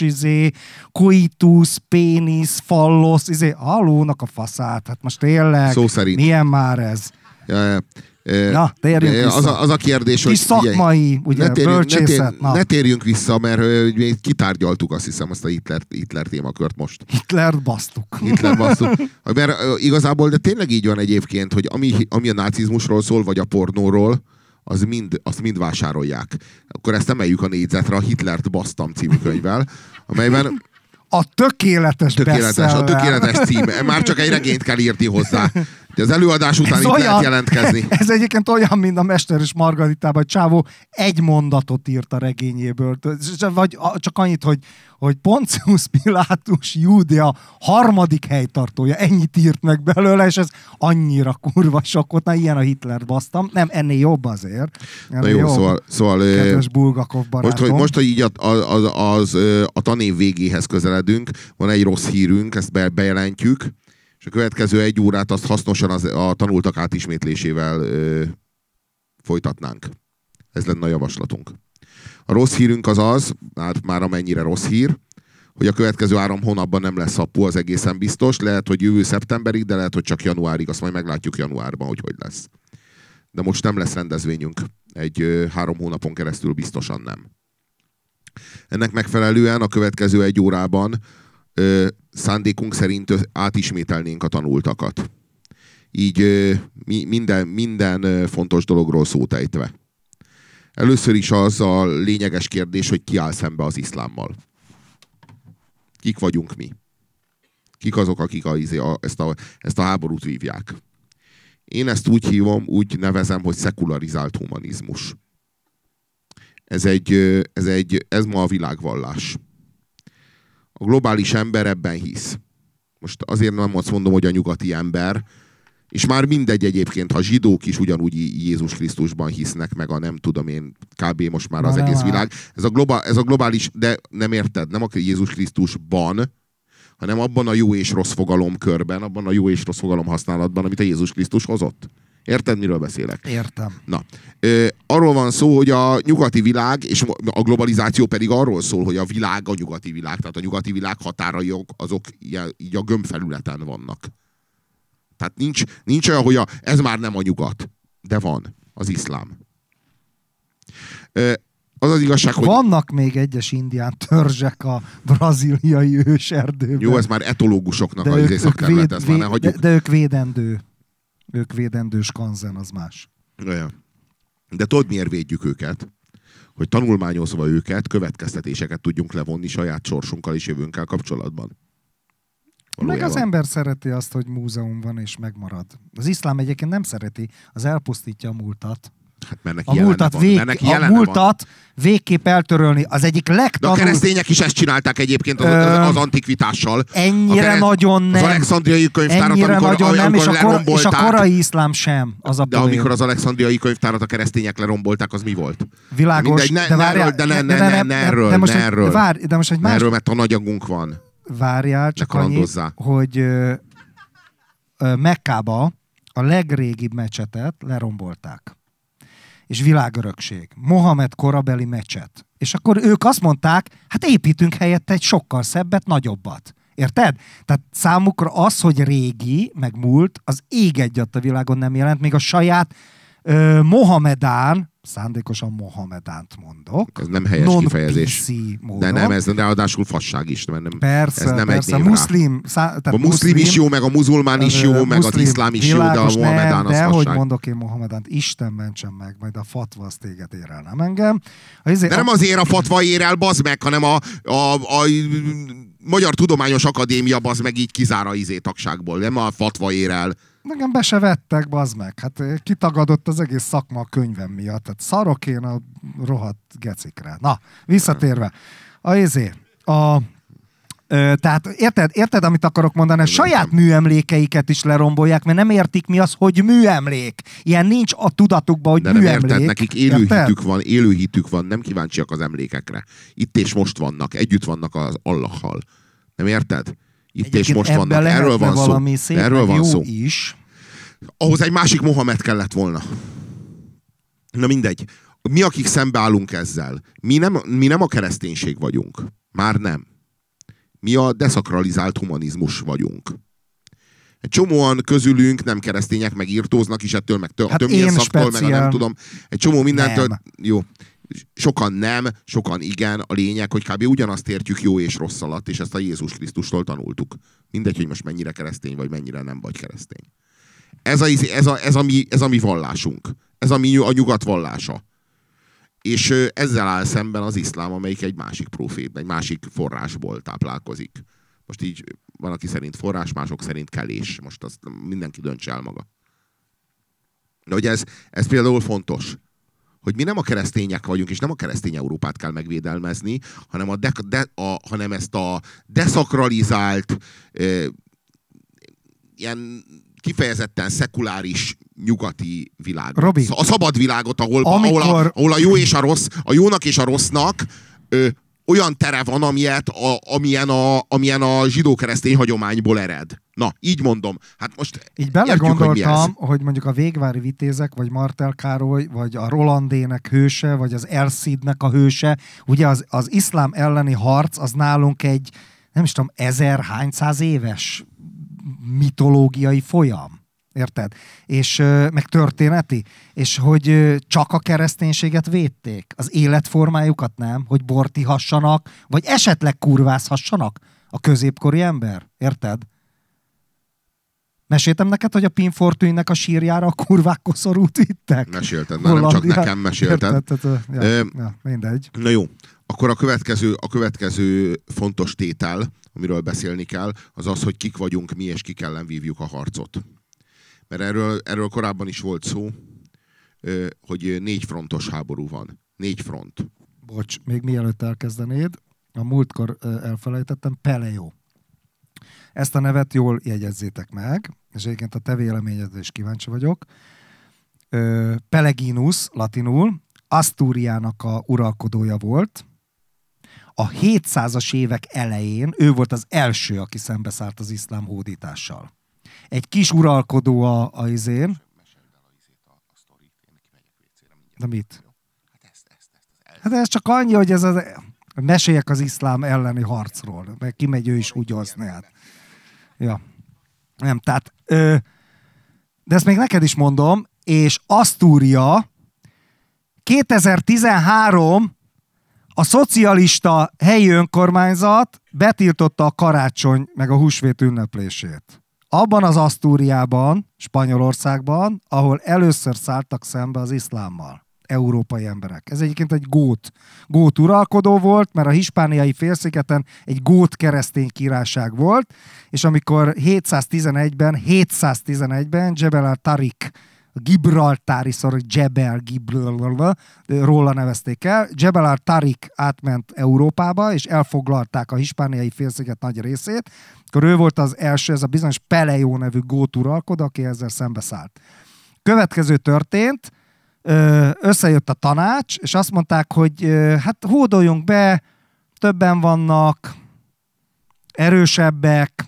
koitus, pénisz, fallosz, halónak a faszát, hát most tényleg, szó szerint. Milyen már ez? Ja. Na, térjünk vissza. Az a kérdés, hogy... szakmai, ugye, bölcsészet. Ne térjünk vissza, mert kitárgyaltuk, azt hiszem, azt a Hitler témakört most. Hitlert basztuk. Mert igazából, de tényleg így van egyébként, hogy ami a nácizmusról szól, vagy a pornóról, azt mind vásárolják. Akkor ezt emeljük a négyzetre, a Hitlert basztam című könyvvel, amelyben... A tökéletes cím. Már csak egy regényt kell írni hozzá. Az előadás után itt lehet jelentkezni. Ez egyébként olyan, mint a Mester és Margaritában, hogy csávó egy mondatot írt a regényéből. Vagy csak annyit, hogy Pontius Pilatus Júdea harmadik helytartója. Ennyit írt meg belőle, és ez annyira kurva sokkot. Na, ilyen a Hitler basztam. Nem, ennél jobb azért. Na jó, szóval kedves Bulgakov barátom. Most, hogy így a tanév végéhez közeledünk, van egy rossz hírünk, ezt bejelentjük, és a következő 1 órát azt hasznosan a tanultak átismétlésével folytatnánk. Ez lenne a javaslatunk. A rossz hírünk az, már amennyire rossz hír, hogy a következő 3 hónapban nem lesz apu, az egészen biztos. Lehet, hogy jövő szeptemberig, de lehet, hogy csak januárig. Azt majd meglátjuk januárban, hogy lesz. De most nem lesz rendezvényünk. 3 hónapon keresztül biztosan nem. Ennek megfelelően a következő 1 órában szándékunk szerint átismételnénk a tanultakat. Így minden fontos dologról szót ejtve. Először is az a lényeges kérdés, hogy ki áll szembe az iszlámmal. Kik vagyunk mi? Kik azok, akik ezt a háborút vívják? Én ezt úgy hívom, úgy nevezem, hogy szekularizált humanizmus. Ez ma a világvallás. A globális ember ebben hisz. Most azért nem azt mondom, hogy a nyugati ember, és már mindegy egyébként, ha zsidók is ugyanúgy Jézus Krisztusban hisznek, meg a nem tudom én, kb. Most már az egész világ. Ez a globális, de nem érted, nem a Jézus Krisztusban, hanem abban a jó és rossz fogalomkörben, abban a jó és rossz fogalom használatban, amit a Jézus Krisztus hozott. Érted, miről beszélek? Értem. Na, arról van szó, hogy a nyugati világ, és a globalizáció pedig arról szól, hogy a világ a nyugati világ, tehát a nyugati világ határai azok így a gömbfelületen vannak. Tehát nincs olyan, hogy ez már nem a nyugat, de van az iszlám. Az az igazság, hogy... Vannak még egyes indián törzsek a brazíliai őserdőben. Jó, ez már etológusoknak a szakterület, ezt már ne hagyjuk. De ők védendő. Ők védendő skanzen, az más. De tudod, miért védjük őket? hogy tanulmányozva őket, következtetéseket tudjunk levonni saját sorsunkkal és jövőnkkel kapcsolatban. Meg az ember szereti azt, hogy múzeum van és megmarad. Az iszlám egyébként nem szereti, az elpusztítja a múltat. Hát mert neki a múltat végképp eltörölni az egyik De a keresztények is ezt csinálták egyébként az antikvitással. Ennyire nagyon nem. Az alexandriai könyvtárat, amikor lerombolták. És a korai iszlám sem. Az a de amikor az alexandriai könyvtárat a keresztények lerombolták, az mi volt? Világos. Erről, mert a nagyagunk van. Várjál, csak annyit, hogy Mekkába a legrégibb mecsetet lerombolták. És világörökség. Mohamed korabeli mecset. És akkor ők azt mondták, hát építünk helyette egy sokkal szebbet, nagyobbat. Érted? Tehát számukra az, hogy régi, meg múlt, az ég egyat a világon nem jelent, még a saját Mohamedán, szándékosan Mohamedánt mondok. Ez nem helyes kifejezés. De nem, ez ráadásul fasság is. Nem, persze, ez nem persze. Egy a muszlim is jó, meg a muzulmán is jó, meg az iszlám is jó, de a Mohamedán az fasság. De hogy mondok én Mohamedánt, Isten mentsen meg, majd a fatva az téged ér el, nem engem. De nem azért a fatva ér el, bazd meg, hanem a Magyar Tudományos Akadémia, bazd meg, így kizár a tagságból. Nem a fatva ér el. Nekem be se vettek, bazd meg. Hát kitagadott az egész szakma a könyvem miatt. Tehát szarok én a rohadt gecikre. Na, visszatérve. Tehát érted, amit akarok mondani? A saját műemlékeiket is lerombolják, mert nem értik mi az, hogy műemlék. Ilyen nincs a tudatukban, hogy műemlék. Érted, nekik élő hitük van, nem kíváncsiak az emlékekre. Itt és most vannak, együtt vannak az Allahhal. Nem érted? Itt és most vannak. Erről van szó. Erről van szó. Is. Ahhoz egy másik Mohamed kellett volna. Na mindegy. Mi, akik szembeállunk ezzel, mi nem a kereszténység vagyunk. Már nem. Mi a deszakralizált humanizmus vagyunk. Egy csomóan közülünk nem keresztények, meg írtóznak is ettől, meg a többnyilyen szaktól, meg a nem tudom. Egy csomó mindentől. Nem. Jó. Sokan nem, sokan igen. A lényeg, hogy kb. Ugyanazt értjük jó és rossz alatt, és ezt a Jézus Krisztustól tanultuk. Mindegy, hogy most mennyire keresztény, vagy mennyire nem vagy keresztény. Ez a mi vallásunk. Ez a nyugat vallása. És ezzel áll szemben az iszlám, amelyik egy másik profét, egy másik forrásból táplálkozik. Most így van, aki szerint forrás, mások szerint kelés. Most azt mindenki döntse el maga. De hogy ez például fontos, hogy mi nem a keresztények vagyunk, és nem a keresztény Európát kell megvédelmezni, hanem ezt a deszakralizált, ilyen kifejezetten szekuláris nyugati világot. Robi, a szabad világot, ahol a jó és a rossz, a jónak és a rossznak olyan tere van, amilyen a zsidó-keresztény hagyományból ered. Na, így mondom. Hát most így belegondoltam, hogy mondjuk a Végvári Vitézek, vagy Martel Károly, vagy a Rolandének hőse, vagy az Elszidnek a hőse, ugye az iszlám elleni harc, az nálunk egy, nem is tudom, 1000-hányszáz éves mitológiai folyam. Érted? És meg történeti. És hogy csak a kereszténységet védték. Az életformájukat nem, hogy bort ihassanak, vagy esetleg kurvázhassanak a középkori ember. Érted? Meséltem neked, hogy a Pinfortűnnek a sírjára a kurvák koszorút vittek? Mesélted, már nem csak nekem mesélted. Mindegy. Na jó, akkor a következő fontos tétel, amiről beszélni kell, az az, hogy kik vagyunk mi, és kik ellen vívjuk a harcot. Mert erről korábban is volt szó, hogy 4 frontos háború van. 4 front. Bocs, még mielőtt elkezdenéd, a múltkor elfelejtettem, Peleo. Ezt a nevet jól jegyezzétek meg, és egyébként a te véleményedre is kíváncsi vagyok. Peleginus, latinul, Asztúriának a uralkodója volt. A 700-as évek elején ő volt az első, aki szembeszállt az iszlám hódítással. Egy kis uralkodó a izén. De mit? Hát ez csak annyi, hogy meséljek az iszlám elleni harcról, meg kimegy ő is húgyozni. Hát. Ja. Nem, tehát de ezt még neked is mondom, és Asztúria 2013 a szocialista helyi önkormányzat betiltotta a karácsony meg a húsvét ünneplését. Abban az Asztúriában, Spanyolországban, ahol először szálltak szembe az iszlámmal. európai emberek. Ez egyébként egy gót uralkodó volt, mert a hispániai félszigeten egy gót keresztény királyság volt, és amikor 711-ben Jebel al-Tariq, Gibraltári, Jebel róla nevezték el. Jebel al-Tariq átment Európába, és elfoglalták a hispániai félsziget nagy részét. Akkor ő volt az első, ez a bizonyos Pelejó nevű gót uralkodó, aki ezzel szembeszállt. Következő történt, összejött a tanács, és azt mondták, hogy hát hódoljunk be, többen vannak, erősebbek,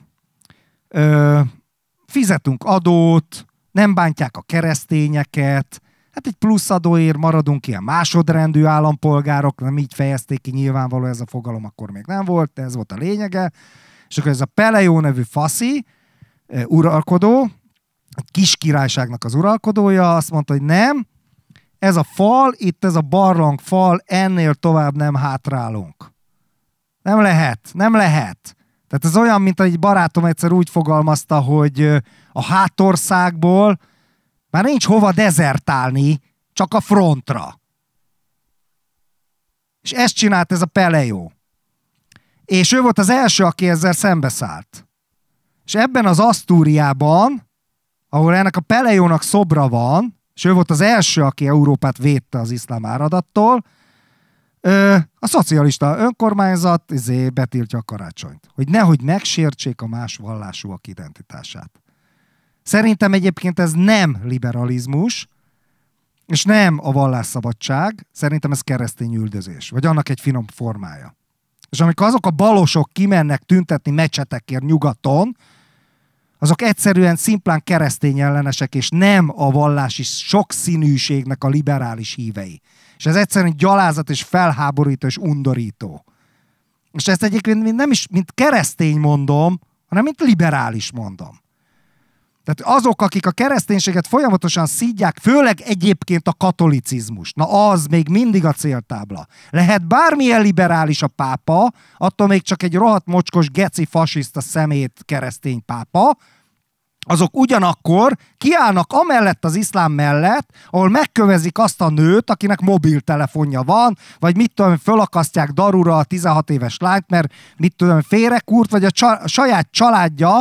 fizetünk adót, nem bántják a keresztényeket, hát egy plusz adóért maradunk ilyen másodrendű állampolgárok, nem így fejezték ki, nyilvánvaló ez a fogalom akkor még nem volt, de ez volt a lényege. És akkor ez a Pelejó nevű faszi uralkodó, egy kis királyságnak az uralkodója azt mondta, hogy nem, ez a fal, itt ez a barlang fal, ennél tovább nem hátrálunk. Nem lehet. Tehát ez olyan, mint egy barátom egyszer úgy fogalmazta, hogy a hátországból már nincs hova dezertálni, csak a frontra. És ezt csinált ez a Pelejó. És ő volt az első, aki ezzel szembeszállt. És ebben az Asztúriában, ahol ennek a Pelejónak szobra van, és ő volt az első, aki Európát védte az iszlám áradattól, a szocialista önkormányzat betiltja a karácsonyt. Hogy nehogy megsértsék a más vallásúak identitását. Szerintem egyébként ez nem liberalizmus, és nem a vallásszabadság, szerintem ez keresztény üldözés, vagy annak egy finom formája. És amikor azok a balosok kimennek tüntetni mecsetekért nyugaton, azok egyszerűen szimplán keresztény ellenesek, és nem a vallási sokszínűségnek a liberális hívei. És ez egyszerűen gyalázat és felháborító és undorító. És ezt egyébként nem is mint keresztény mondom, hanem mint liberális mondom. Tehát azok, akik a kereszténységet folyamatosan szídják, főleg egyébként a katolicizmus. Na az még mindig a céltábla. Lehet bármilyen liberális a pápa, attól még csak egy rohadt mocskos, geci, fasiszta szemét keresztény pápa, azok ugyanakkor kiállnak amellett az iszlám mellett, ahol megkövezik azt a nőt, akinek mobiltelefonja van, vagy mit tudom, fölakasztják darura a 16 éves lányt, mert mit tudom, félrekúrt, vagy a saját családja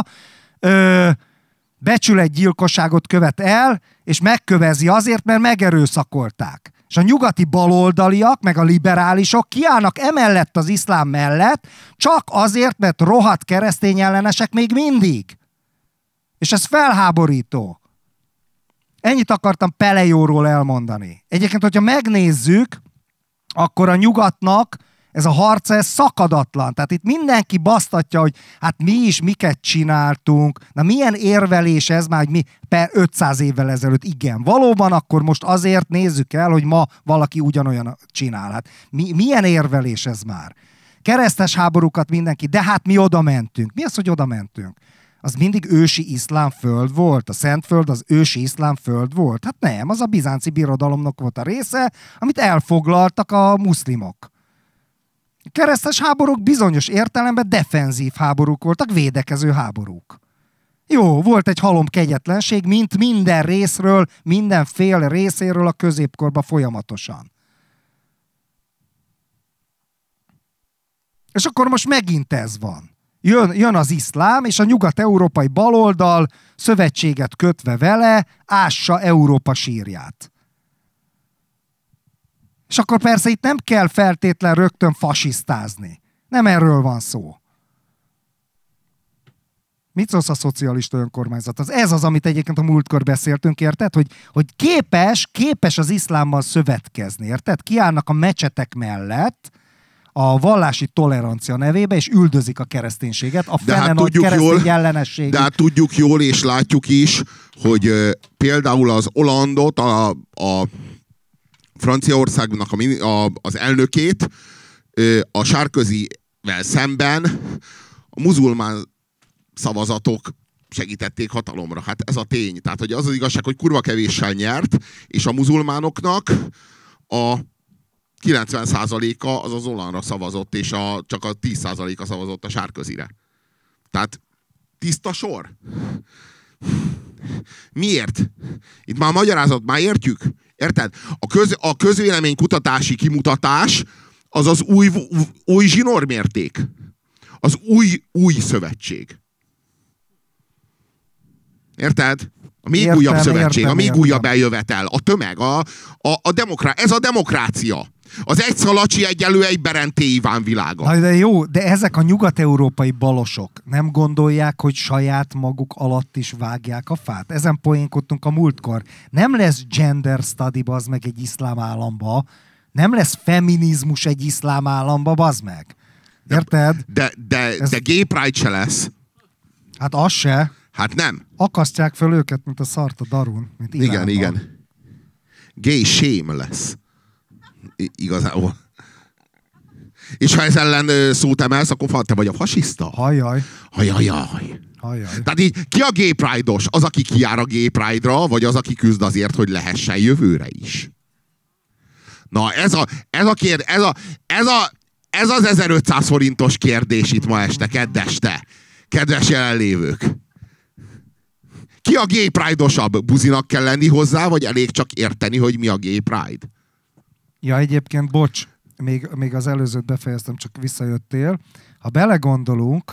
becsületgyilkosságot követ el, és megkövezi azért, mert megerőszakolták. És a nyugati baloldaliak, meg a liberálisok kiállnak emellett az iszlám mellett, csak azért, mert rohadt keresztény ellenesek még mindig. És ez felháborító. Ennyit akartam Pelejóról elmondani. Egyébként, hogyha megnézzük, akkor a nyugatnak ez a harca, ez szakadatlan. Tehát itt mindenki basztatja, hogy hát mi is miket csináltunk. Na milyen érvelés ez már, hogy mi 500 évvel ezelőtt, igen. Valóban akkor most azért nézzük el, hogy ma valaki ugyanolyan csinál. Hát milyen érvelés ez már? Keresztes háborúkat mindenki, de hát mi oda mentünk. Mi az, hogy oda mentünk? Az mindig ősi iszlám föld volt? A Szentföld az ősi iszlám föld volt? Hát nem, az a bizánci birodalomnak volt a része, amit elfoglaltak a muszlimok. A keresztes háborúk bizonyos értelemben defenzív háborúk voltak, védekező háborúk. Jó, volt egy halom kegyetlenség, mint minden részről, minden fél részéről a középkorban folyamatosan. És akkor most megint ez van. Jön az iszlám, és a nyugat-európai baloldal szövetséget kötve vele ássa Európa sírját. És akkor persze itt nem kell feltétlen rögtön fasisztázni. Nem erről van szó. Mit szólsz a szocialista önkormányzat? Ez az, amit egyébként a múltkor beszéltünk, érted? Hogy képes az iszlámmal szövetkezni, érted? Kiállnak a mecsetek mellett, a vallási tolerancia nevébe, és üldözik a kereszténységet, a fene nagy keresztény ellenességét. De hát tudjuk jól, és látjuk is, hogy például az Hollandot, a Franciaországnak az elnökét a Sarkozyvel szemben a muzulmán szavazatok segítették hatalomra. Hát ez a tény. Tehát, hogy az igazság, hogy kurva kevéssel nyert, és a muzulmánoknak a 90%-a az Hollandra szavazott, és csak a 10%-a szavazott a Sarkozyre. Tehát tiszta sor. Miért? Itt már a magyarázat, már értjük. Érted? A közvéleménykutatási kimutatás az az új zsinórmérték. Az új szövetség. Érted? A még újabb szövetség, a még újabb eljövetel, a tömeg, ez a demokrácia. Az egy Szalacsi egyenlő egy Berenté Iván világa. Na, de jó, de ezek a nyugat-európai balosok nem gondolják, hogy saját maguk alatt is vágják a fát? Ezen poénkodtunk a múltkor. Nem lesz gender study, bazd meg, egy iszlám államba. Nem lesz feminizmus egy iszlám államba, bazd meg. Érted? De gay pride se lesz. Hát az se. Hát nem. Akasztják föl őket, mint a szart a darun. Mint Iránban. Igen. Gay shame lesz. Igazából. És ha ez ellen szót emelsz, akkor te vagy a fasiszta. Hajjaj. Tehát így ki a gay pride-os? Az, aki kijár a gay pride-ra, vagy az, aki küzd azért, hogy lehessen jövőre is? Na, ez az 1500 forintos kérdés itt ma este, kedves jelenlévők. Ki a gay pride-osabb? Buzinak kell lenni hozzá, vagy elég csak érteni, hogy mi a gay pride? Ja, egyébként, bocs, még az előzőt befejeztem, csak visszajöttél. Ha belegondolunk,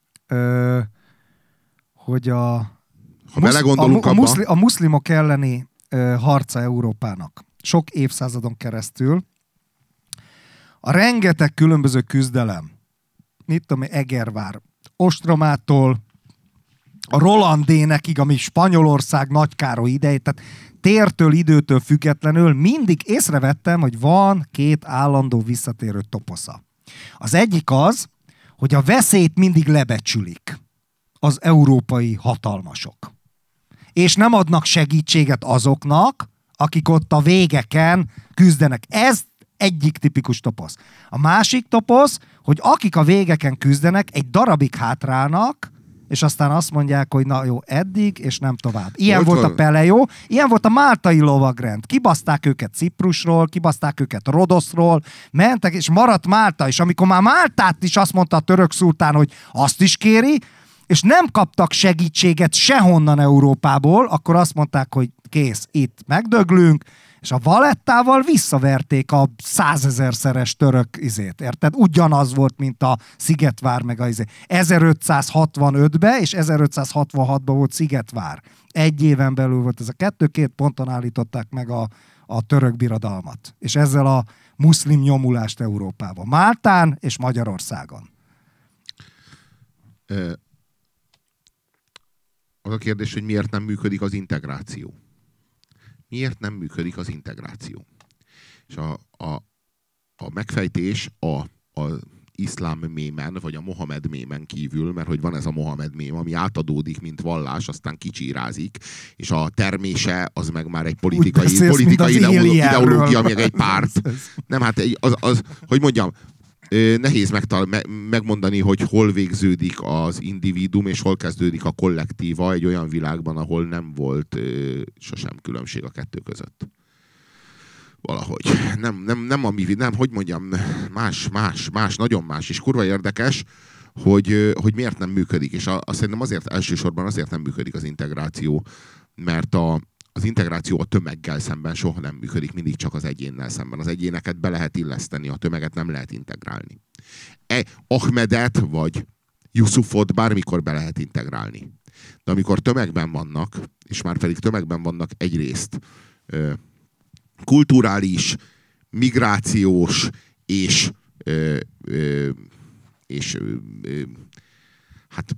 hogy a muszlimok elleni harca Európának sok évszázadon keresztül, a rengeteg különböző küzdelem, mit tudom, Egervár, Ostromától, a Rolandénekig, ami Spanyolország Nagykároly idejét, tehát tértől, időtől függetlenül mindig észrevettem, hogy van két állandó visszatérő toposza. Az egyik az, hogy a veszélyt mindig lebecsülik az európai hatalmasok. És nem adnak segítséget azoknak, akik ott a végeken küzdenek. Ez egyik tipikus toposz. A másik toposz, hogy akik a végeken küzdenek, egy darabig hátrálnak, és aztán azt mondják, hogy na jó, eddig, és nem tovább. Ilyen volt a Pelejó, ilyen volt a máltai lovagrend. Kibaszták őket Ciprusról, kibaszták őket Rodoszról, mentek, és maradt Málta, és amikor már Máltát is azt mondta a török szultán, hogy azt is kéri, és nem kaptak segítséget sehonnan Európából, akkor azt mondták, hogy kész, itt megdöglünk, és a Valettával visszaverték a 100 000-szeres török izét, érted? Ugyanaz volt, mint a Szigetvár meg a izé. 1565-ben és 1566-ban volt Szigetvár. Egy éven belül volt ez a kettő, 2 ponton állították meg a török birodalmat. És ezzel a muszlim nyomulást Európában. Máltán és Magyarországon. Az a kérdés, hogy miért nem működik az integráció. Miért nem működik az integráció? És a megfejtés az iszlám mémen, vagy a Mohamed mémen kívül, mert hogy van ez a Mohamed mém, ami átadódik, mint vallás, aztán kicsírázik, és a termése az meg már egy politikai ideológia, meg egy párt. Nem, hát hogy mondjam, nehéz megmondani, hogy hol végződik az individuum, és hol kezdődik a kollektíva egy olyan világban, ahol nem volt sosem különbség a kettő között. Valahogy. Nem, hogy mondjam, más, nagyon más, és kurva érdekes, hogy miért nem működik. És azt szerintem elsősorban azért nem működik az integráció, mert az integráció a tömeggel szemben soha nem működik, mindig csak az egyénnel szemben. Az egyéneket be lehet illeszteni, a tömeget nem lehet integrálni. Ahmedet vagy Yusufot bármikor be lehet integrálni. De amikor tömegben vannak, és már pedig tömegben vannak egyrészt kulturális, migrációs és hát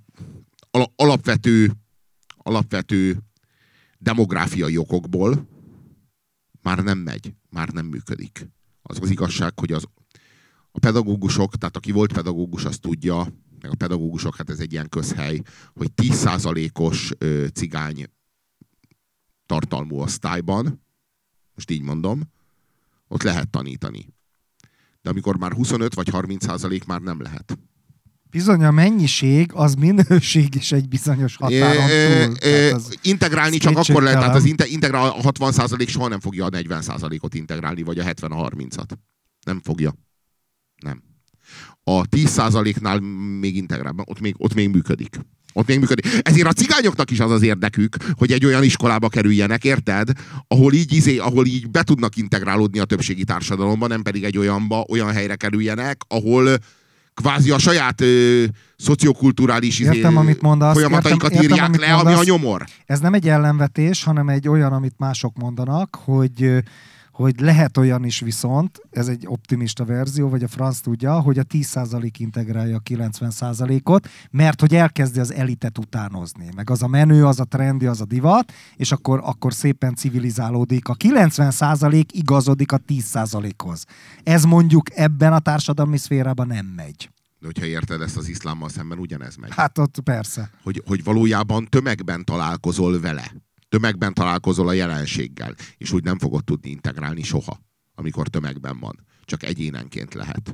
alapvető demográfiai okokból már nem megy, már nem működik. Az igazság, hogy a pedagógusok, tehát aki volt pedagógus, az tudja, meg a pedagógusok, hát ez egy ilyen közhely, hogy 10%-os cigány tartalmú osztályban, most így mondom, ott lehet tanítani. De amikor már 25 vagy 30% már nem lehet. Bizony a mennyiség, az minőség is egy bizonyos határon túl. Integrálni csak akkor lehet, tehát a 60% soha nem fogja a 40%-ot integrálni, vagy a 70 a 30-at. Nem fogja. Nem. A 10%-nál még integrálban, ott még működik. Ott még működik. Ezért a cigányoknak is az az érdekük, hogy egy olyan iskolába kerüljenek, érted? Ahol így be tudnak integrálódni a többségi társadalomban, nem pedig egy olyan helyre kerüljenek, ahol kvázi a saját szociokulturális értem, amit mondasz, folyamataikat értem, írják amit le, mondasz. ami a nyomor. Ez nem egy ellenvetés, hanem egy olyan, amit mások mondanak, hogy lehet olyan is viszont, ez egy optimista verzió, vagy a franc tudja, hogy a 10% integrálja a 90%-ot, mert hogy elkezdi az elitet utánozni. Meg az a menő, az a trendi, az a divat, és akkor szépen civilizálódik. A 90% igazodik a 10%-hoz. Ez mondjuk ebben a társadalmi szférában nem megy. De hogyha érted, ezt az iszlámmal szemben ugyanez megy. Hát ott persze. Hogy valójában tömegben találkozol vele. Tömegben találkozol a jelenséggel, és úgy nem fogod tudni integrálni soha, amikor tömegben van. Csak egyénenként lehet.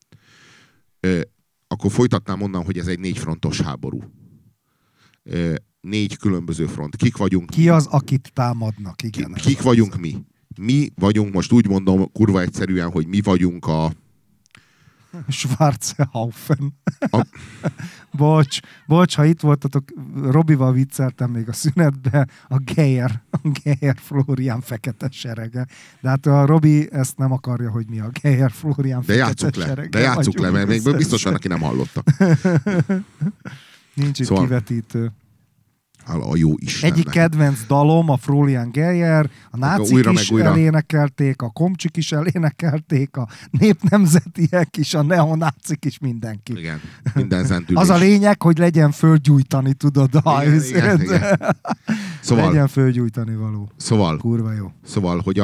Akkor folytatnám onnan, hogy ez egy 4 frontos háború. 4 különböző front. Kik vagyunk? Ki az, akit támadnak? Igen, kik vagyunk mi? Mi vagyunk, most úgy mondom kurva egyszerűen, hogy mi vagyunk a Schwarzhaufen. Bocs, ha itt voltatok, Robival vicceltem még a szünetbe, a Geyer Florian fekete serege. De hát a Robi ezt nem akarja, hogy mi a Geyer Florian fekete serege. De játsszuk le, mert még biztos van, aki nem hallotta. Nincs itt kivetítő. A jó Istennek. Egyik kedvenc dalom a Florian Geyer, a nácik is elénekelték, a komcsik is elénekelték, a népnemzetiek is, a neonácik is, mindenki. Igen, minden zentülés. Az a lényeg, hogy legyen földgyújtani, tudod? Igen. Szóval, legyen földgyújtani való. Szóval, kurva jó. Szóval, hogy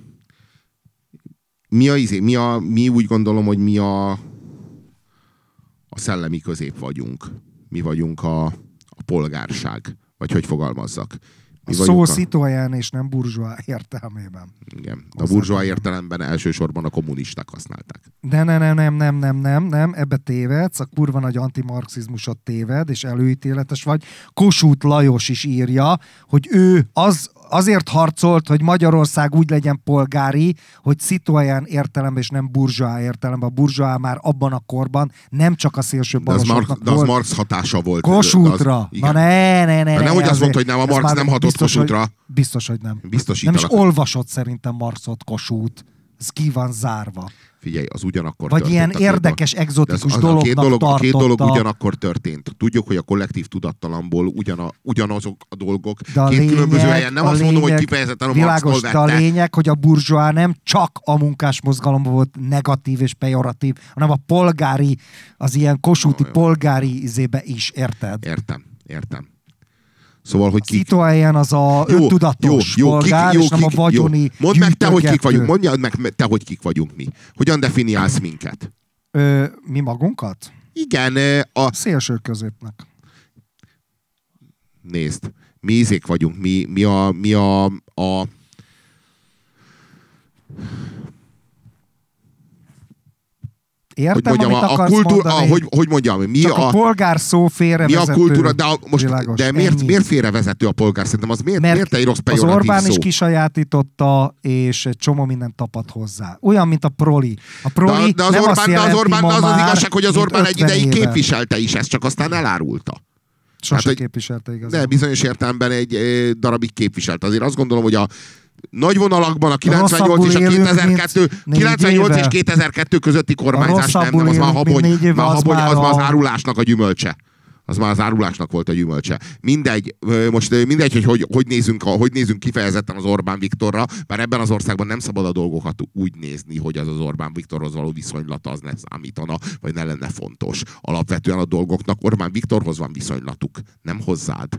mi úgy gondolom, hogy mi a szellemi közép vagyunk. Mi vagyunk a polgárság. Vagy hogy fogalmazzak. A szó citoyen és nem burzsóá értelmében. Igen. A burzsóá értelemben elsősorban a kommunisták használták. De nem, ebbe tévedsz, a kurva nagy antimarxizmusot téved, és előítéletes vagy. Kossuth Lajos is írja, hogy ő azért harcolt, hogy Magyarország úgy legyen polgári, hogy citoyen értelemben és nem burzsóá értelemben. A burzsóá már abban a korban nem csak a szélső balosoknak volt. De az Marx hatása volt. Kossuthra. Na ne. Nehogy azt mondta, hogy nem, a Marx nem hatott Kossuthra. Biztos, hogy nem. Biztosítalak. Nem is olvasott szerintem Marxot Kossuth. Ez ki van zárva. Figyelj, az ugyanakkor vagy ilyen érdekes, egzotikus dolognak tartotta. A két dolog ugyanakkor történt. Tudjuk, hogy a kollektív tudattalamból ugyanazok a dolgok. De két különböző helyen. Nem azt mondom, hogy kifejezetten a Marxtól vette. De a lényeg, hogy a burzsóá nem csak a munkásmozgalomban volt negatív és pejoratív, hanem a polgári, az ilyen kossuthi polgári izébe is, érted? Értem. Szóval, hogy citoyen az a öntudatos polgár, és nem a vagyoni. Mondd meg te, hogy kik vagyunk. Mondjad meg te, hogy kik vagyunk mi. Hogyan definiálsz minket? Mi magunkat? Igen. A szélső középnek. Nézd. Mi ízék vagyunk. Mi a értem, amit akarsz mondani. Hogy mondjam, csak a polgár szó félrevezető. Mi a kultúra, de miért félrevezető a polgár? Szerintem az miért egy rossz pejoratív szó? Az Orbán is kisajátította, és egy csomó mindent tapad hozzá. Olyan, mint a proli. A proli de az Orbán az igazság, hogy az Orbán egy ideig képviselte is ezt, csak aztán elárulta. Sose képviselte igazán. De bizonyos értelemben egy darabig képviselte. Azért azt gondolom, hogy a nagy vonalakban a 98 és a 98 és 2002 közötti kormányzás nem, az már árulásnak a gyümölcse. Az már az árulásnak volt a gyümölcse. Mindegy, hogy nézünk kifejezetten az Orbán Viktorra, bár ebben az országban nem szabad a dolgokat úgy nézni, hogy az Orbán Viktorhoz való viszonylata az ne számítana, vagy ne lenne fontos. Alapvetően a dolgoknak Orbán Viktorhoz van viszonylatuk, nem hozzád.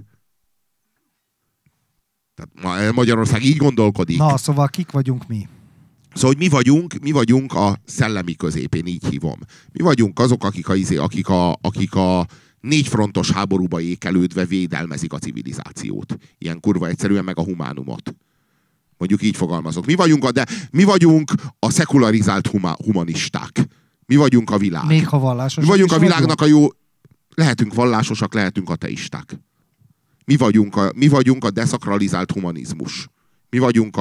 Tehát Magyarország így gondolkodik. Na, szóval kik vagyunk mi? Szóval, hogy mi vagyunk a szellemi középén, így hívom. Mi vagyunk azok, akik a 4 frontos háborúba ékelődve védelmezik a civilizációt. Ilyen kurva egyszerűen meg a humánumot. Mondjuk így fogalmazok. Mi vagyunk a szekularizált humanisták. Mi vagyunk a világ. Még ha vallásosak. Mi vagyunk a világnak a jó... Lehetünk vallásosak, lehetünk ateisták. Mi vagyunk a deszakralizált humanizmus. Mi vagyunk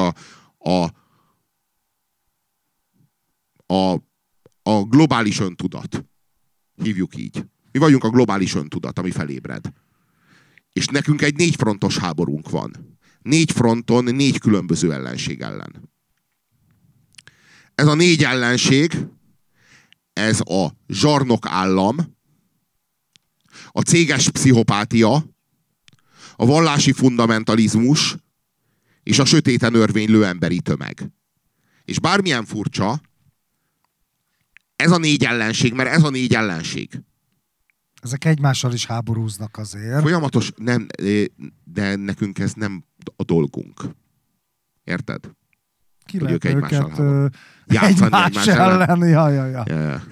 a globális öntudat. Hívjuk így. Mi vagyunk a globális öntudat, ami felébred. És nekünk egy 4 frontos háborúnk van. 4 fronton, 4 különböző ellenség ellen. Ez a 4 ellenség, ez a zsarnok állam, a céges pszichopátia, a vallási fundamentalizmus és a sötéten örvénylő emberi tömeg. És bármilyen furcsa, ez a 4 ellenség, mert ez a 4 ellenség. Ezek egymással is háborúznak azért. Folyamatos, nem, de nekünk ez nem a dolgunk. Érted? Ki lehet őket játszani egymás ellen. Ja.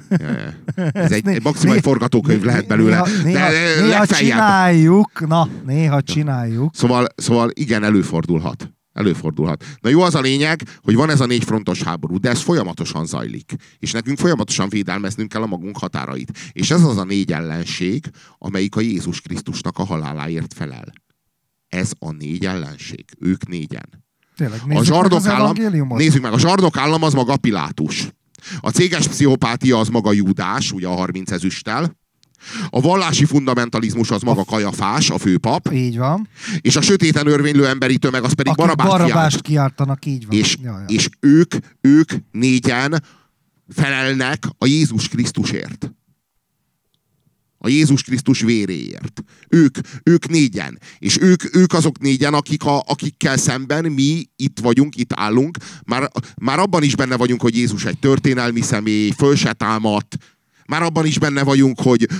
Ez egy maximális forgatókönyv lehet belőle. Néha csináljuk. Néha csináljuk. Szóval igen, előfordulhat. Na jó, az a lényeg, hogy van ez a 4 frontos háború, de ez folyamatosan zajlik. És nekünk folyamatosan védelmeznünk kell a magunk határait. És ez az a 4 ellenség, amelyik a Jézus Krisztusnak a haláláért felel. Ez a 4 ellenség. Ők 4-en. Tényleg, nézzük meg, a zsarnok állam az maga Pilátus. A céges pszichopátia az maga Júdás, ugye a 30 ezüsttel. A vallási fundamentalizmus az maga Kajafás, a főpap. Így van. És a sötéten örvénylő emberi tömeg az pedig Barabást kiáltanak, így van. És ők 4-en felelnek a Jézus Krisztusért. A Jézus Krisztus véréért. Ők 4-en. És ők azok 4-en, akikkel szemben mi itt vagyunk, itt állunk. Már abban is benne vagyunk, hogy Jézus egy történelmi személy, föl se támadt. Már abban is benne vagyunk,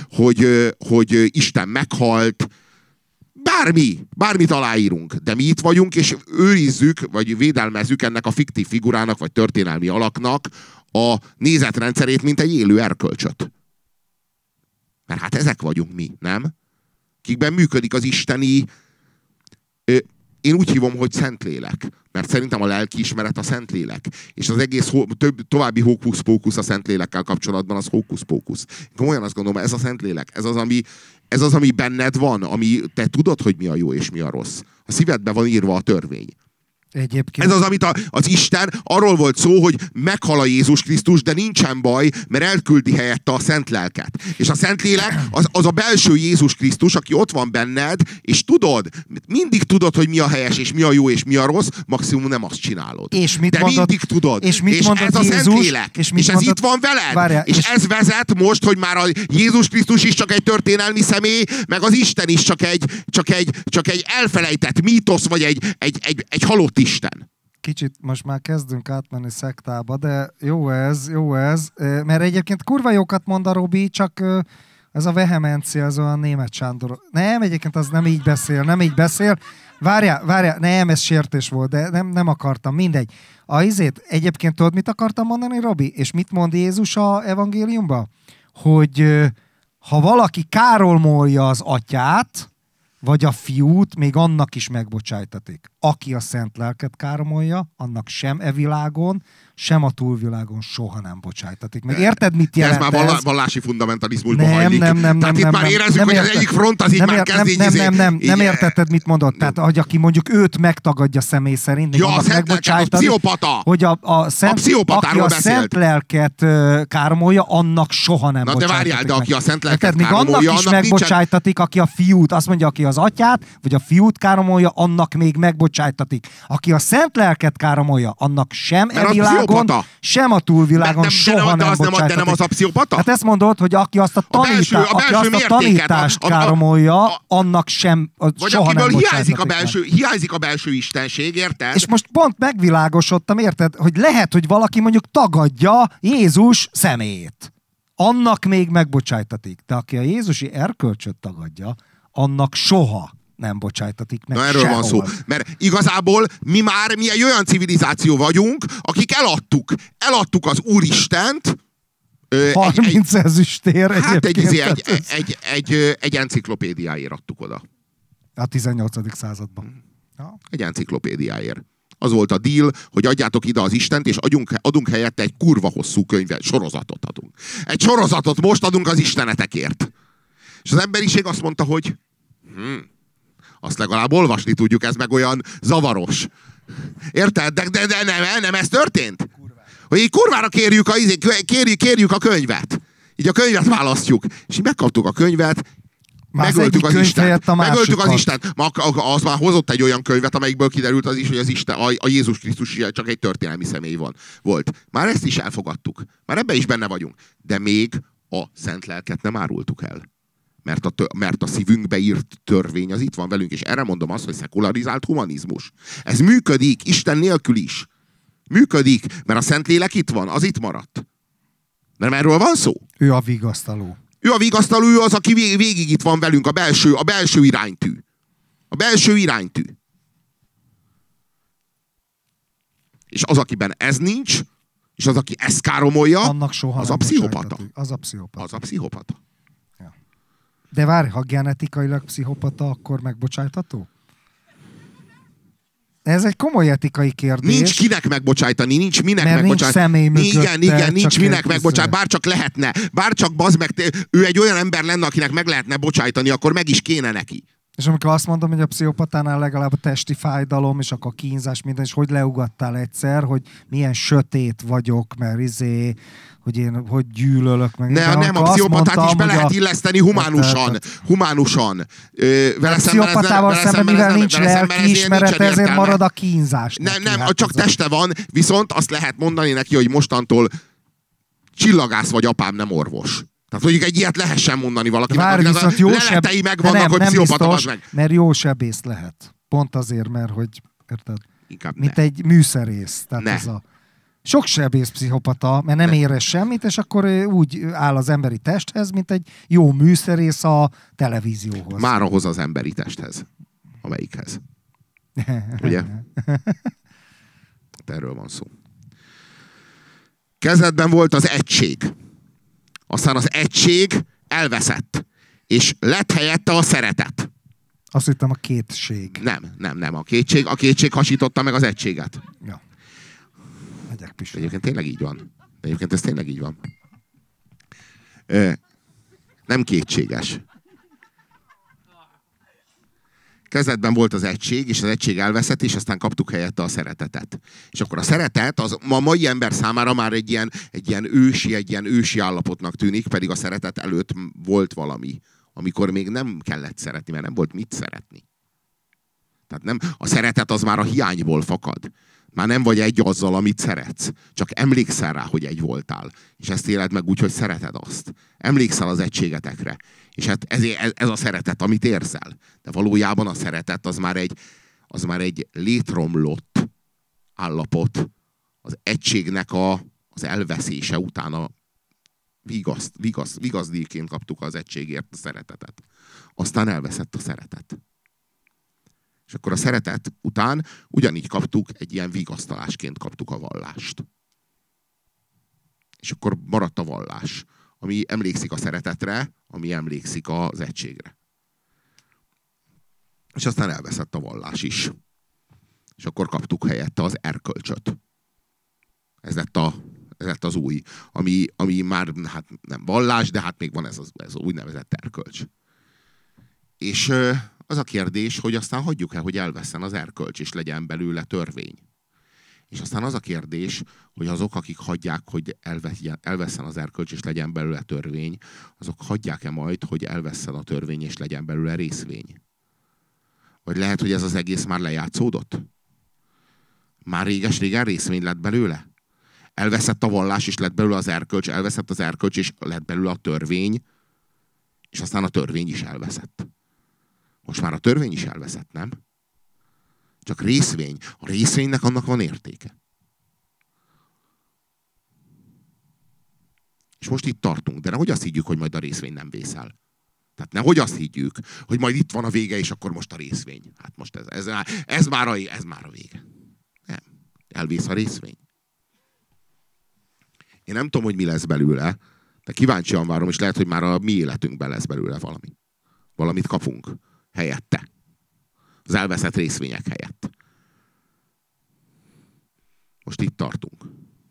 hogy Isten meghalt. Bármit aláírunk. De mi itt vagyunk, és őrizzük, vagy védelmezzük ennek a fiktív figurának, vagy történelmi alaknak a nézetrendszerét, mint egy élő erkölcsöt. Mert hát ezek vagyunk mi, nem? Kikben működik az isteni... Én úgy hívom, hogy Szentlélek. Mert szerintem a lelkiismeret a Szentlélek. És az egész további hókusz-pókusz a Szentlélekkel kapcsolatban az hókusz-pókusz. Komolyan azt gondolom, ez a Szentlélek. Ez az, ami benned van, ami te tudod, hogy mi a jó és mi a rossz. A szívedben van írva a törvény. Egyébként. Ez az, amit az Isten, arról volt szó, hogy meghal a Jézus Krisztus, de nincsen baj, mert elküldi helyette a Szent Lelket. És a Szentlélek az a belső Jézus Krisztus, aki ott van benned, és mindig tudod, hogy mi a helyes, és mi a jó, és mi a rossz, maximum nem azt csinálod. És mit de mondod, mindig tudod. És ez a Szentlélek. És ez itt van veled. Várjál, és ez vezet most, hogy már a Jézus Krisztus is csak egy történelmi személy, meg az Isten is csak egy elfelejtett mítosz, vagy egy halott Isten. Kicsit most már kezdünk átmenni szektába, de jó ez, mert egyébként kurva jókat mond a Robi, csak ez a vehemencia, az olyan német Sándor. Nem, egyébként az nem így beszél. Várjál, nem, ez sértés volt, de nem akartam, mindegy. Egyébként tudod, mit akartam mondani, Robi? És mit mond Jézus a evangéliumban? Hogy ha valaki káromolja az atyát, vagy a fiút, még annak is megbocsájtatik. Aki a szent lelket káromolja, annak sem e világon, sem a túlvilágon soha nem bocsájtatik. Meg érted, mit jelent ez? Ez már vallási fundamentalizmusba hajlik. Tehát itt már érezzük, hogy az egyik front az így már kezd nem értetted, mit mondott. Tehát, hogy aki mondjuk őt megtagadja személy szerint, még annak megbocsájtatik. Hogy a szent lelket káromolja, annak soha nem bocsájtatik. De várjál, de aki a szent lelket káromolja, annak is megbocsájtatik, aki a fiút, azt mondja, aki az atyát, vagy a fiút káromolja, annak még megbocsájtatik. Aki a szent lelket káromolja, annak sem e világon, sem a túlvilágon soha nem bocsájtatik. De nem az a pszichopata? Hát ezt mondod, hogy aki azt a tanítást káromolja, annak sem soha nem bocsájtatik. Hiányzik a belső istenség, érted? És most pont megvilágosodtam, érted, hogy lehet, hogy valaki mondjuk tagadja Jézus személyét. Annak még megbocsájtatik. De aki a jézusi erkölcsöt tagadja, annak soha nem bocsájtatik meg. Na erről sehol. van szó. Mert igazából mi egy olyan civilizáció vagyunk, akik eladtuk az Úristent. 30 ezüstér. Hát egy enciklopédiáért adtuk oda. A 18. században. Ja. Egy enciklopédiáért. Az volt a deal, hogy adjátok ide az Istent, és adunk helyette egy kurva hosszú könyvet, sorozatot adunk. Egy sorozatot most adunk az istenetekért. És az emberiség azt mondta, hogy azt legalább olvasni tudjuk, ez meg olyan zavaros. Érted? De nem ez történt? Hogy így kurvára kérjük a könyvet. Így a könyvet választjuk. És így megkaptuk a könyvet, Megöltük az Istent. Megöltük az Istent. Az már hozott egy olyan könyvet, amelyikből kiderült az is, hogy az Isten, a Jézus Krisztus csak egy történelmi személy volt. Már ezt is elfogadtuk. Már ebben is benne vagyunk. De még a szent lelket nem árultuk el. Mert a szívünkbe írt törvény az itt van velünk, és erre mondom azt, hogy szekularizált humanizmus. Ez működik, Isten nélkül is. Működik, mert a Szentlélek itt van, az itt maradt. Nem erről van szó? Ő a vigasztaló. Ő a vigasztaló, ő az, aki végig itt van velünk, a belső iránytű. A belső iránytű. És az, akiben ez nincs, és az, aki ezt káromolja, az a pszichopata. Az a pszichopata. Az a pszichopata. Ja. De várj, ha genetikailag pszichopata, akkor megbocsájtható? Ez egy komoly etikai kérdés. Nincs kinek megbocsájtani, nincs minek megbocsájtani. Nincs személy mögötte. Igen, nincs minek megbocsájtani. Bár csak lehetne. Bár csak bazd meg, ő egy olyan ember lenne, akinek meg lehetne bocsájtani, akkor meg is kéne neki. És amikor azt mondom, hogy a pszichopatánál legalább a testi fájdalom, és akkor a kínzás, minden, és hogy leugattál egyszer, hogy milyen sötét vagyok, mert hogy én hogy gyűlölök meg. Nem, a pszichopatát is be lehet illeszteni humánusan. A pszichopatával szemben, mivel nincs lelkiismeret, ezért marad a kínzás. Nem, csak teste van, viszont azt lehet mondani neki, hogy mostantól csillagász vagy, apám, nem orvos. Tehát mondjuk egy ilyet lehessen mondani valakinek, akinek a leletei megvannak, hogy pszichopata az meg. Mert jó sebész lehet. Pont azért, mert hogy, érted? Mint egy műszerész. Tehát ez a sok sebész pszichopata, mert nem érez semmit, és akkor úgy áll az emberi testhez, mint egy jó műszerész a televízióhoz. Már ahhoz az emberi testhez. Amelyikhez. Ugye? Erről van szó. Kezdetben volt az egység. Aztán az egység elveszett. És lett helyette a szeretet. Azt hittem a kétség. Nem. A kétség hasította meg az egységet. Ja. Egyébként tényleg így van. Egyébként ez tényleg így van. Nem kétséges. Kezdetben volt az egység, és az egység elveszett, és aztán kaptuk helyette a szeretetet. És akkor a szeretet az a mai ember számára már egy ilyen ősi állapotnak tűnik, pedig a szeretet előtt volt valami, amikor még nem kellett szeretni, mert nem volt mit szeretni. Tehát nem, a szeretet az már a hiányból fakad. Már nem vagy egy azzal, amit szeretsz. Csak emlékszel rá, hogy egy voltál. És ezt éled meg úgy, hogy szereted azt. Emlékszel az egységetekre. És hát ez a szeretet, amit érzel. De valójában a szeretet az már egy létromlott állapot. Az egységnek az elveszése után a vigazdíjként kaptuk az egységért a szeretetet. Aztán elveszett a szeretet. És akkor a szeretet után ugyanígy kaptuk, egy ilyen vigasztalásként kaptuk a vallást. És akkor maradt a vallás, ami emlékszik a szeretetre, ami emlékszik az egységre. És aztán elveszett a vallás is. És akkor kaptuk helyette az erkölcsöt. Ez lett az új, ami már hát nem vallás, de hát még van ez az úgynevezett erkölcs. És az a kérdés, hogy aztán hagyjuk-e, hogy elvesszen az erkölcs, és legyen belőle törvény. És aztán az a kérdés, hogy azok, akik hagyják, hogy elvesszen az erkölcs, és legyen belőle törvény, azok hagyják-e majd, hogy elvesszen a törvény, és legyen belőle részvény. Vagy lehet, hogy ez az egész már lejátszódott? Már réges-régen részvény lett belőle? Elveszett a vallás, és lett belőle az erkölcs, elveszett az erkölcs, és lett belőle a törvény, és aztán a törvény is elveszett. Most már a törvény is elveszett, nem? Csak részvény. A részvénynek annak van értéke. És most itt tartunk, de nehogy azt higgyük, hogy majd a részvény nem vészel. Tehát nehogy azt higgyük, hogy majd itt van a vége, és akkor most a részvény. Hát most ez már a vége. Nem. Elvész a részvény. Én nem tudom, hogy mi lesz belőle, de kíváncsian várom, és lehet, hogy már a mi életünkben lesz belőle valami. Valamit kapunk helyette. Az elveszett részvények helyett. Most itt tartunk.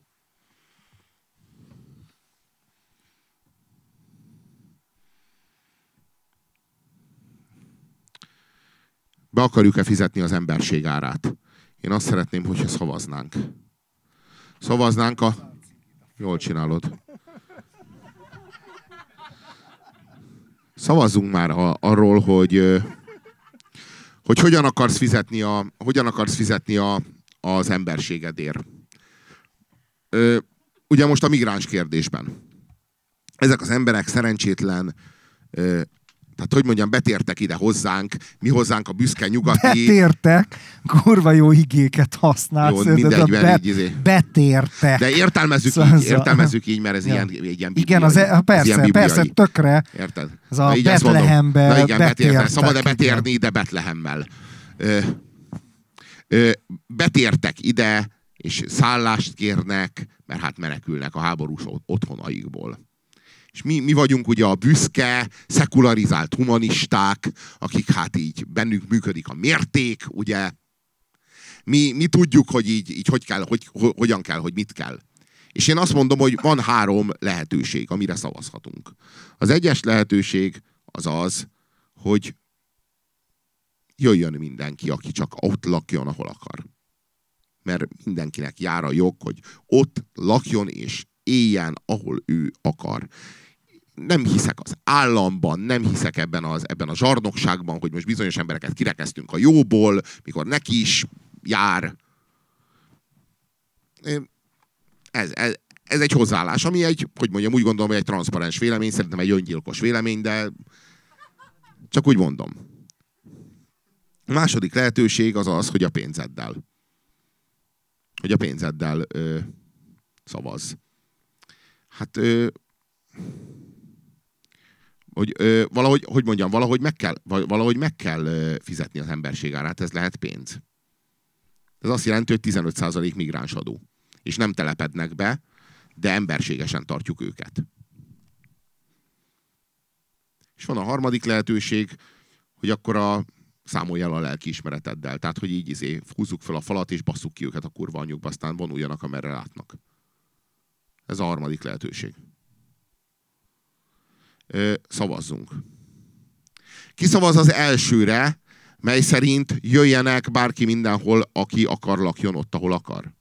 Be akarjuk-e fizetni az emberség árát? Én azt szeretném, hogyha szavaznánk. Szavaznánk a... Jól csinálod. Szavazzunk már arról, hogy hogyan akarsz fizetni az emberségedért. Ugye most a migráns kérdésben. Ezek az emberek szerencsétlen, tehát hogy mondjam, betértek ide hozzánk, mi hozzánk a büszke nyugati... Betértek, kurva jó igéket használsz. Jó, mindegy, betértek. De értelmezzük így, mert ez ilyen bibliai. Igen, persze, tökre. Érted? Ez a Betlehembe betértek. Szabad-e betérni ide Betlehemmel? Betértek ide, és szállást kérnek, mert hát menekülnek a háborús otthonaikból. És mi vagyunk ugye a büszke, szekularizált humanisták, akik hát így bennünk működik a mérték, ugye. Mi tudjuk, hogy így hogy kell, hogyan kell, hogy mit kell. És én azt mondom, hogy van 3 lehetőség, amire szavazhatunk. Az egyes lehetőség az az, hogy jöjjön mindenki, aki csak ott lakjon, ahol akar. Mert mindenkinek jár a jog, hogy ott lakjon és éljen, ahol ő akar. Nem hiszek az államban, nem hiszek ebben a zsarnokságban, hogy most bizonyos embereket kirekesztünk a jóból, mikor neki is jár. Ez egy hozzáállás, ami hogy mondjam, úgy gondolom, hogy egy transzparens vélemény, szerintem egy öngyilkos vélemény, de csak úgy mondom. A második lehetőség az az, hogy a pénzeddel szavaz. Hát valahogy meg kell fizetni az emberség árát, ez lehet pénz. Ez azt jelenti, hogy 15% migráns adó. És nem telepednek be, de emberségesen tartjuk őket. És van a harmadik lehetőség, hogy akkor számolj el a lelkiismereteddel. Tehát, hogy így húzzuk fel a falat, és basszuk ki őket a kurva anyjukba, aztán vonuljanak, amerre látnak. Ez a harmadik lehetőség. Szavazzunk. Ki szavaz az elsőre, mely szerint jöjjenek bárki mindenhol, aki akar, lakjon ott, ahol akar?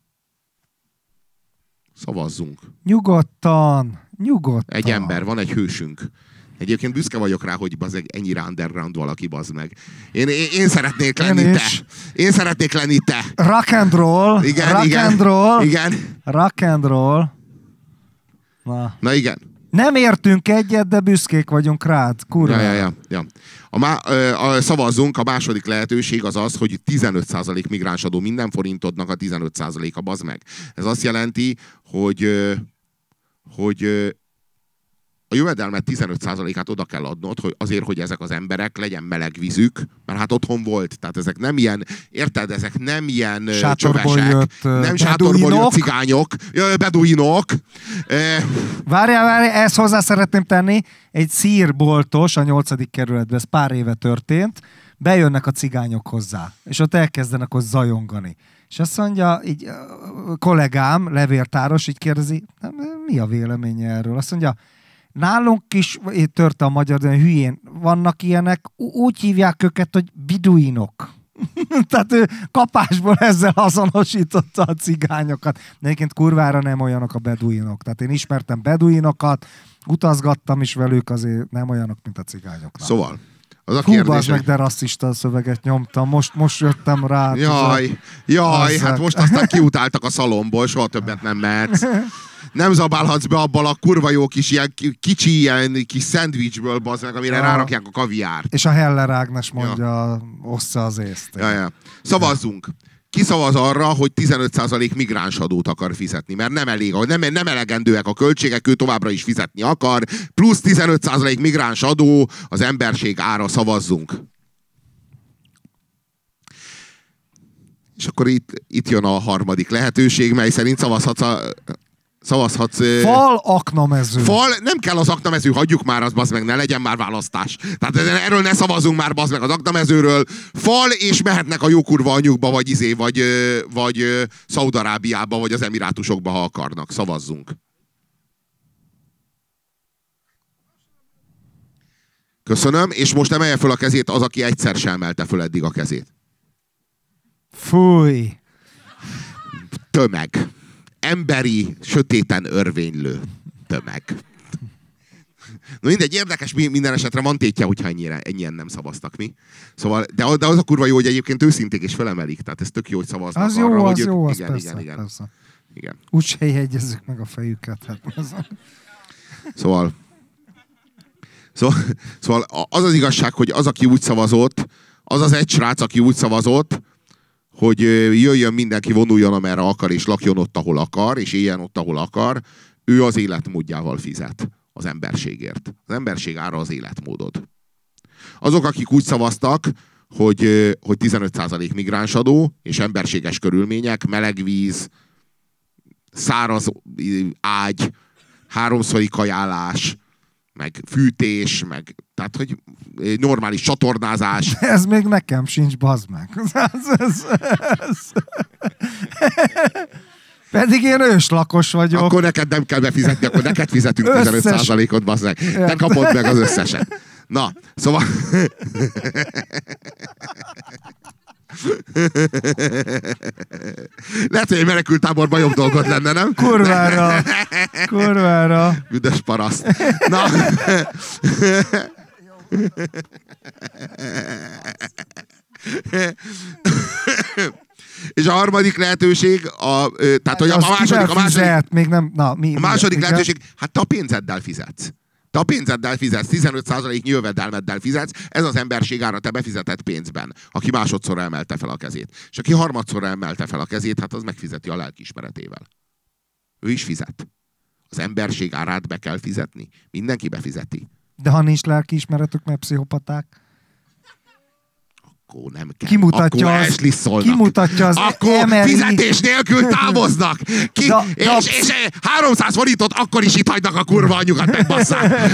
Szavazzunk. Nyugodtan. Egy ember, van egy hősünk. Egyébként büszke vagyok rá, hogy ennyire underground valaki, bazd meg. Én szeretnék lenni te. Én szeretnék lenni te. Rock and roll. Igen, rock igen. And roll. Igen. Rock and roll. Na igen. Nem értünk egyet, de büszkék vagyunk rád. Kurva. Ja. Szavazzunk, a második lehetőség az az, hogy 15% migráns adó, minden forintodnak a 15%-a, bazd meg. Ez azt jelenti, hogy a jövedelmet 15%-át oda kell adnod, hogy azért, hogy ezek az emberek legyen meleg vízük, mert hát otthon volt. Tehát ezek nem ilyen, érted, ezek nem ilyen csövesek, nem sátorból jött cigányok, beduinok. Várjál, ezt hozzá szeretném tenni. Egy szírboltos a 8. kerületben, ez pár éve történt, bejönnek a cigányok hozzá, és ott elkezdenek ott zajongani. És azt mondja, így kollégám, levéltáros, így kérdezi, mi a véleménye erről? Azt mondja, nálunk is, törte a magyar, de hülyén, vannak ilyenek, úgy hívják őket, hogy biduinok. Tehát ő kapásból ezzel azonosította a cigányokat. De egyébként kurvára nem olyanok a beduinok. Tehát én ismertem beduinokat, utazgattam is velük, azért nem olyanok, mint a cigányok. Szóval, az a kérdés... Hú, meg, de rasszista szöveget nyomtam. Most jöttem rá. Jaj, hát most aztán kiutáltak a szalomból, soha többet nem mehetsz. Nem zabálhatsz be abban a kurva jó kis ilyen kis szendvicsből, bazd meg, amire rárakják a kaviárt. És a Heller Ágnes mondja, ossza az észt. Ja. Szavazzunk. Ki szavaz arra, hogy 15% migráns adót akar fizetni, mert nem elég, nem elegendőek a költségek, ő továbbra is fizetni akar, plusz 15% migráns adó, az emberség ára, szavazzunk. És akkor itt jön a harmadik lehetőség, mely szerint szavazhatsz... Fal, aknamező. Fal, nem kell az aknamező, hagyjuk már azt, bazd meg, ne legyen már választás. Tehát erről ne szavazunk már, bazd meg, az aknamezőről. Fal, és mehetnek a jó kurva anyjukba, vagy Szaúd-Arábiába, vagy az Emirátusokba, ha akarnak. Szavazzunk. Köszönöm, és most emelje föl a kezét az, aki egyszer sem emelte föl eddig a kezét. Fúj. Tömeg. Emberi, sötéten örvénylő tömeg. No mindegy, érdekes, minden esetre van tétje, hogyha ennyien nem szavaztak mi. Szóval, de az a kurva jó, hogy egyébként őszinték és felemelik, tehát ez tök jó, hogy szavaznak az arra, jó, hogy az jó, az igen, persze, igen. persze. Igen. Úgy se jegyezzük meg a fejüket. Hát Szóval az az igazság, hogy az, aki úgy szavazott, az az egy srác, aki úgy szavazott, hogy jöjjön mindenki, vonuljon amerre akar, és lakjon ott, ahol akar, és éljen ott, ahol akar, ő az életmódjával fizet az emberségért. Az emberség ára az életmódod. Azok, akik úgy szavaztak, hogy 15% migránsadó, és emberséges körülmények, meleg víz, száraz ágy, 3-szori kajálás, meg fűtés, meg tehát, hogy normális csatornázás. Ez még nekem sincs, bazd meg. Pedig én őslakos vagyok. Akkor neked nem kell befizetni, akkor neked fizetünk 15%-ot, bazd meg. Te kapod meg az összeset. Na, szóval... Lehet, hogy egy menekülttáborban jobb dolgot lenne, nem? Kurvára. Kurvára. Büdös paraszt. Na. És a harmadik lehetőség, tehát hogy a második lehetőség, hát te a pénzeddel fizetsz. Te a pénzeddel fizetsz, 15% jövedelmeddel fizetsz, ez az emberség ára, te befizetett pénzben, aki másodszorra emelte fel a kezét. És aki harmadszorra emelte fel a kezét, hát az megfizeti a lelkiismeretével. Ő is fizet. Az emberség árát be kell fizetni. Mindenki befizeti. De ha nincs lelkiismeretük, mert pszichopaták? Akkor nem kell. Kimutatja az akkor emeri... fizetés nélkül távoznak. És 300 forintot akkor is itt hagynak a kurva anyukat, megbasszák.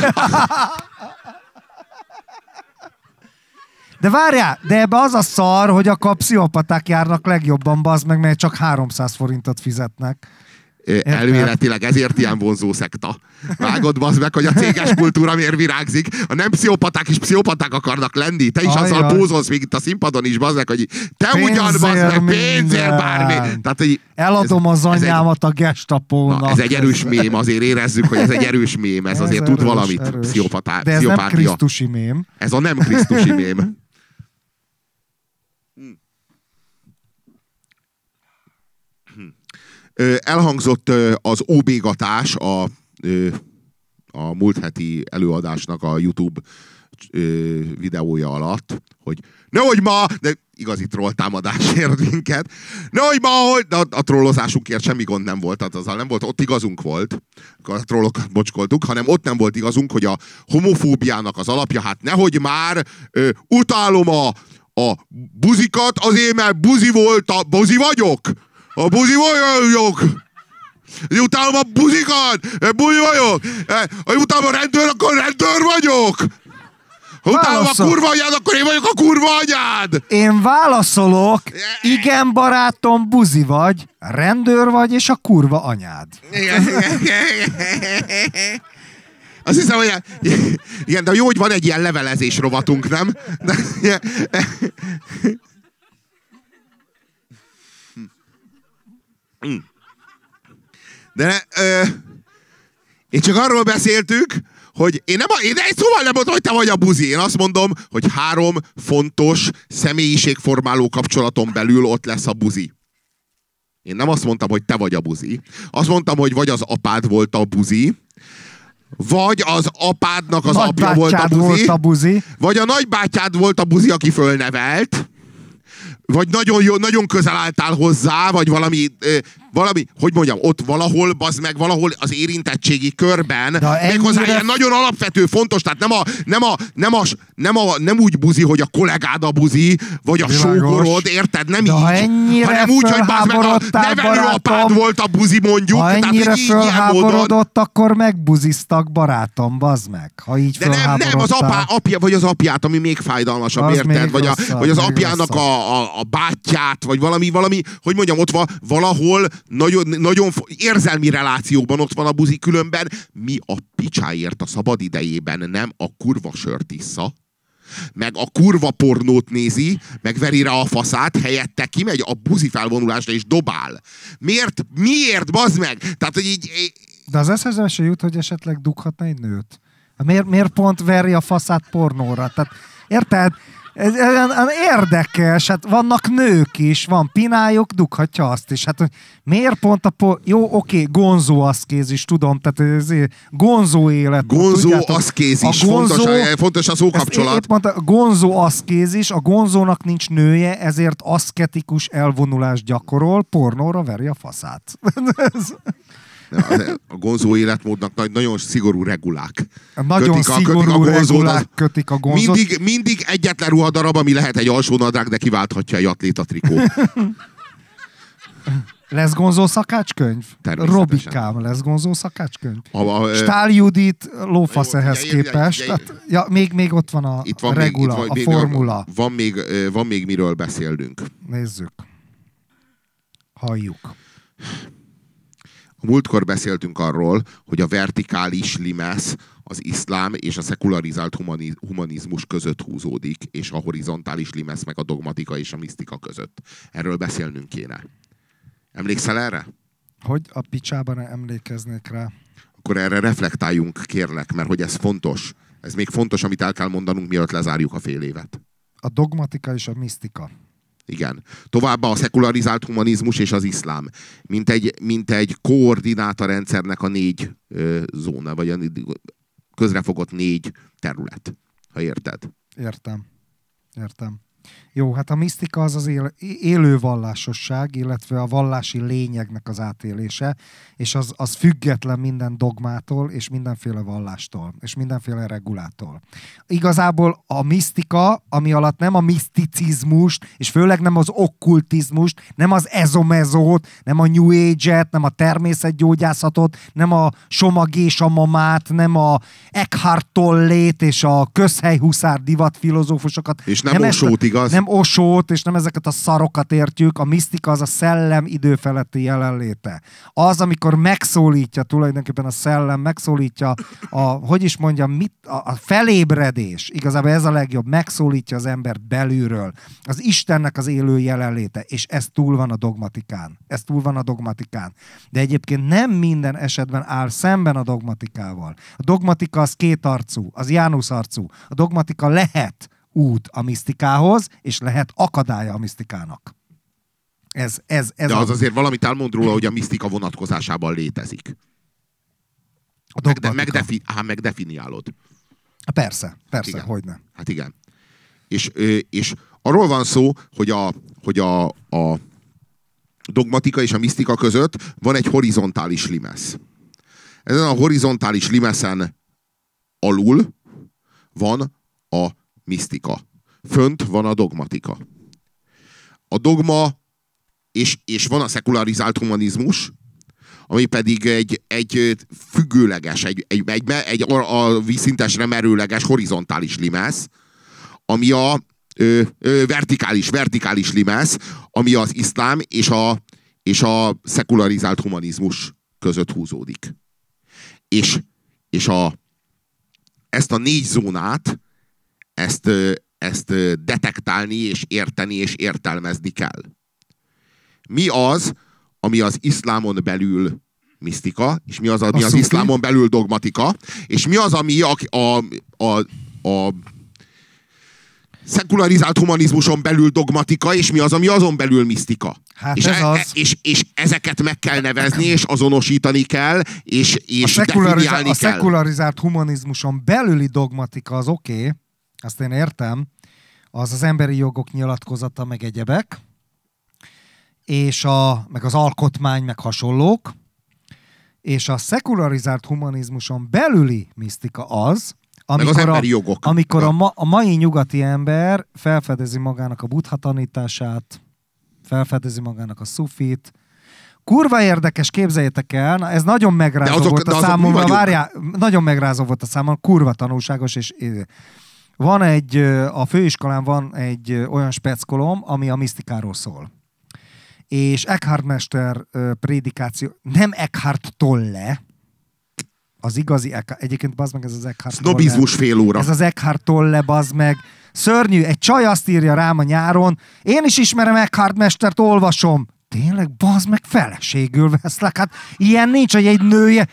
De várjál, de ebbe az a szar, hogy akkor a pszichopaták járnak legjobban, bazd meg, mert csak 300 forintot fizetnek. Elméletileg ezért ilyen vonzó szekta. Vágod, bazd meg, hogy a céges kultúra miért virágzik. A nem pszichopaták is pszichopaták akarnak lenni. Te is azzal pózolsz még itt a színpadon is, bazd meg, hogy te ugyan, bazd meg, pénzért bármi. Tehát, hogy eladom az anyámat a gestapónak. Ez egy erős mém, azért érezzük, hogy ez egy erős mém. Ez azért tud valamit. De ez nem krisztusi mém. Ez a nem krisztusi mém. Elhangzott az óbégatás a múlt heti előadásnak a YouTube videója alatt, hogy nehogy ma, de igazi trolltámadás ért minket, nehogy ma, de a trollozásunkért semmi gond nem volt, tehát azzal nem volt, ott igazunk volt, a trollokat bocskoltuk, hanem ott nem volt igazunk, hogy a homofóbiának az alapja, hát nehogy már utálom a buzikat, azért mert buzi vagyok. A buzi vagyok! Utálom a buzikat! Buzi vagyok! Utálom a rendőr, akkor rendőr vagyok! Utálom a kurva anyád, akkor én vagyok a kurva anyád! Én válaszolok, igen barátom, buzi vagy, rendőr vagy, és a kurva anyád. Azt hiszem, hogy igen, de jó, hogy van egy ilyen levelezés rovatunk, nem? De én csak arról beszéltük, hogy én egy szóval nem mondom, hogy te vagy a buzi. Én azt mondom, hogy 3 fontos személyiségformáló kapcsolaton belül ott lesz a buzi. Én nem azt mondtam, hogy te vagy a buzi. Azt mondtam, hogy vagy az apád volt a buzi, vagy az apádnak az apja volt a buzi, vagy a nagybátyád volt a buzi, aki fölnevelt, vagy nagyon közel álltál hozzá, vagy valami, hogy mondjam, ott valahol, bazd meg, valahol az érintettségi körben, méghozzá ilyen nagyon alapvető, fontos, tehát nem úgy buzi, hogy a kollégád a buzi, vagy a sógorod, érted? Nem így, hanem úgy, hogy bazd meg a nevelőapád volt a buzi, mondjuk. Ha ennyire fölháborodott, akkor megbuziztak, barátom, bazd meg. Ha így de nem, az apja, vagy az apját, ami még fájdalmasabb, az érted? Vagy az apjának a bátyját, vagy valami, hogy mondjam, ott van valahol nagyon érzelmi relációban ott van a buzi, különben mi a picsáért a szabad idejében nem a kurva sört issza, meg a kurva pornót nézi, meg veri rá a faszát, helyette kimegy a buzi felvonulásra és dobál. Miért, bazd meg? Tehát, hogy így... De az eszembe se jut, hogy esetleg dughatna egy nőt. Miért pont veri a faszát pornóra? Tehát, érted? Ez érdekes, hát vannak nők is, van pinályok, dughatja azt is. Hát miért pont jó, oké, gonzó aszkézis, tudom, tehát ez gonzó élet. Gonzó aszkézis, fontos a szókapcsolat. Épp mondta, gonzó aszkézis, a gonzónak nincs nője, ezért aszketikus elvonulást gyakorol, pornóra veri a faszát. A gonzó életmódnak nagyon szigorú regulák. Nagyon szigorú regulák kötik a gonzót. Mindig egyetlen ruhadarab, ami lehet egy alsónadrág, de kiválthatja egy atlétatrikó. Lesz gonzó szakácskönyv? Robikám, lesz gonzó szakácskönyv? Stál Judit lófasz ehhez képest. Még ott van a regula, a formula. Van még miről beszélnünk. Nézzük. Halljuk. Múltkor beszéltünk arról, hogy a vertikális limesz az iszlám és a szekularizált humanizmus között húzódik, és a horizontális limesz meg a dogmatika és a misztika között. Erről beszélnünk kéne. Emlékszel erre? Hogy a picsában emlékeznék rá? Akkor erre reflektáljunk, kérlek, mert hogy ez fontos. Ez még fontos, amit el kell mondanunk, mielőtt lezárjuk a fél évet. A dogmatika és a misztika. Igen. Továbbá a szekularizált humanizmus és az iszlám. Mint egy koordinátorrendszernek a 4 zóna, vagy a közrefogott 4 terület, ha érted. Értem. Jó, hát a misztika az élő vallásosság, illetve a vallási lényegnek az átélése, és az független minden dogmától, és mindenféle vallástól, és mindenféle regulától. Igazából a misztika, ami alatt nem a miszticizmust, és főleg nem az okkultizmust, nem az ezomezót, nem a New Age-et, nem a természetgyógyászatot, nem a Somagésa mamát, nem a Eckhart Tollét, és a közhelyhuszár divat filozófusokat. És nem Osót, igaz? Nem Osót, és nem ezeket a szarokat értjük. A misztika az a szellem időfeletti jelenléte. Az, amikor megszólítja tulajdonképpen a szellem, megszólítja a felébredés. Igazából ez a legjobb. Megszólítja az embert belülről. Az Istennek az élő jelenléte. És ez túl van a dogmatikán. De egyébként nem minden esetben áll szemben a dogmatikával. A dogmatika az kétarcú, az Jánusz arcú. A dogmatika lehet út a misztikához, és lehet akadálya a misztikának. De az azért valamit elmond róla, hogy a misztika vonatkozásában létezik. Megdefiniálod. Persze, hogyne. Hát igen. És arról van szó, hogy a dogmatika és a misztika között van egy horizontális limesz. Ezen a horizontális limeszen alul van a misztika. Fönt van a dogmatika. A dogma és van a szekularizált humanizmus, ami pedig egy függőleges, egy a vízszintesre merőleges horizontális limesz, ami a vertikális limesz, ami az iszlám és a szekularizált humanizmus között húzódik. És ezt a 4 zónát ezt detektálni, és érteni, és értelmezni kell. Mi az, ami az iszlámon belül misztika, és mi az, ami az iszlámon belül dogmatika, és mi az, ami a szekularizált humanizmuson belül dogmatika, és mi az, ami azon belül misztika. Hát és ezeket meg kell nevezni, és azonosítani kell, és definiálni kell. A szekularizált humanizmuson belüli dogmatika az oké, azt én értem, az emberi jogok nyilatkozata, meg egyebek, és meg az alkotmány, meg hasonlók, és a szekularizált humanizmuson belüli misztika az, amikor a mai nyugati ember felfedezi magának a Buddha tanítását, felfedezi magának a szufit. Kurva érdekes, képzeljétek el, ez nagyon megrázó volt a számomra, nagyon megrázó volt a számomra, kurva tanulságos, és van a főiskolán van egy olyan speckolom, ami a misztikáról szól. És Eckhart mester prédikáció, nem Eckhart Tolle, az igazi Eckhart, egyébként bazd meg ez az Eckhart Tolle. Sznobizmus fél óra. Ez az Eckhart Tolle, bazd meg. Szörnyű, egy csaj azt írja rám a nyáron, én is ismerem Eckhart mestert, olvasom. Tényleg, bazd meg, feleségül veszlek. Hát ilyen nincs, hogy egy nője.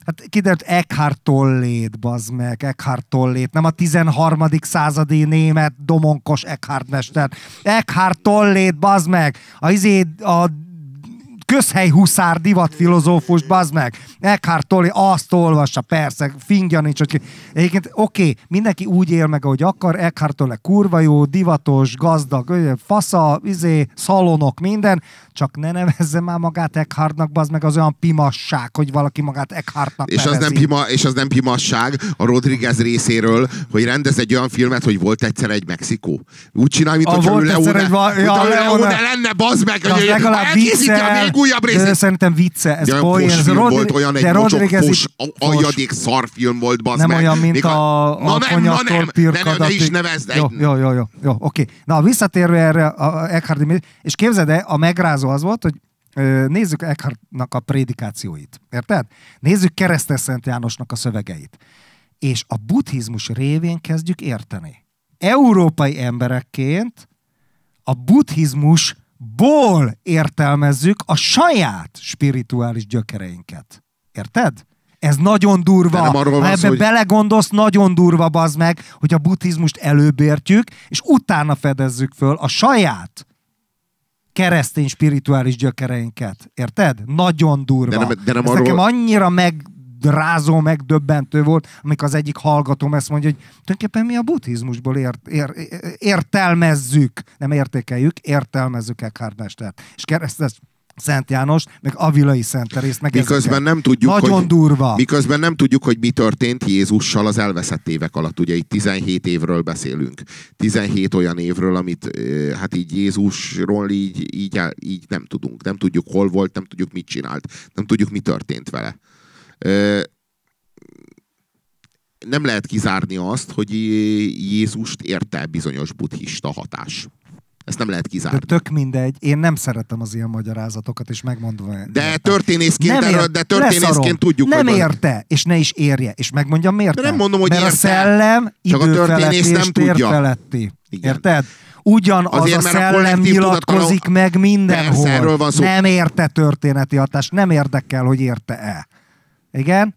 Hát kiderült Eckhart Tollét, bazd meg, Eckhart Tollét, nem a 13. századi német domonkos Eckhart mester. Eckhart Tollét, bazd meg, a közhelyhuszár divatfilozófus, bazd meg. Eckhart Tolle azt olvassa, persze, fingja nincs, hogy... Egyébként oké, mindenki úgy él meg, ahogy akar, Eckhart Tolle kurva jó, divatos, gazdag, fasza, szalonok, minden, csak ne nevezze már magát Eckhartnak, bazd meg, az olyan pimasság, hogy valaki magát Eckhartnak nevezi. És az nem pimasság a Rodriguez részéről, hogy rendez egy olyan filmet, hogy volt egyszer egy Mexikó. Úgy csinálj, mint hogyha ő Leone lenne, bazd meg, hogy legalább vicce, újabb részét. Szerintem vicce. Ez olyan volt, olyan egy mocsok, aljadék szarfilm volt, bazd meg. Nem olyan, mint a konyaktól pirkadat. Ne is nevezd. Jó, oké. Na, visszatérve erre a Eckhart, és képzeld el, a megrázó az volt, hogy nézzük Eckhartnak a prédikációit. Érted? Nézzük Keresztes Szent Jánosnak a szövegeit. És a buddhizmus révén kezdjük érteni. Európai emberekként a buddhizmusból értelmezzük a saját spirituális gyökereinket. Érted? Ez nagyon durva. Ha ebbe belegondolsz, nagyon durva, bazd meg, hogy a buddhizmust előbb értjük, és utána fedezzük föl a saját keresztény spirituális gyökereinket. Érted? Nagyon durva. Ez nekem annyira megrázó, megdöbbentő volt, amikor az egyik hallgatóm ezt mondja, hogy tulajdonképpen mi a buddhizmusból értelmezzük, nem értékeljük, értelmezzük Eckhart mestert. És Keresztes Szent János, meg Avilai Szent Terészt, meg miközben nem tudjuk, nagyon durva. Miközben nem tudjuk, hogy mi történt Jézussal az elveszett évek alatt. Ugye itt 17 évről beszélünk. 17 olyan évről, amit hát így Jézusról így nem tudunk. Nem tudjuk, hol volt, nem tudjuk, mit csinált. Nem tudjuk, mi történt vele. Nem lehet kizárni azt, hogy Jézust érte bizonyos buddhista hatás. Ezt nem lehet kizárni. De tök mindegy. Én nem szeretem az ilyen magyarázatokat, és megmondom. De történészként tudjuk. Nem érte, és ne is érje. És megmondjam miért. De nem mondom, hogy mert érte. A szellem időfeletti és térfeletti. Érted? Ugyanaz azért, a szellem nyilatkozik meg mindenhol. Persze, erről van szó. Nem érte történeti hatást. Nem érdekel, hogy érte-e. Igen?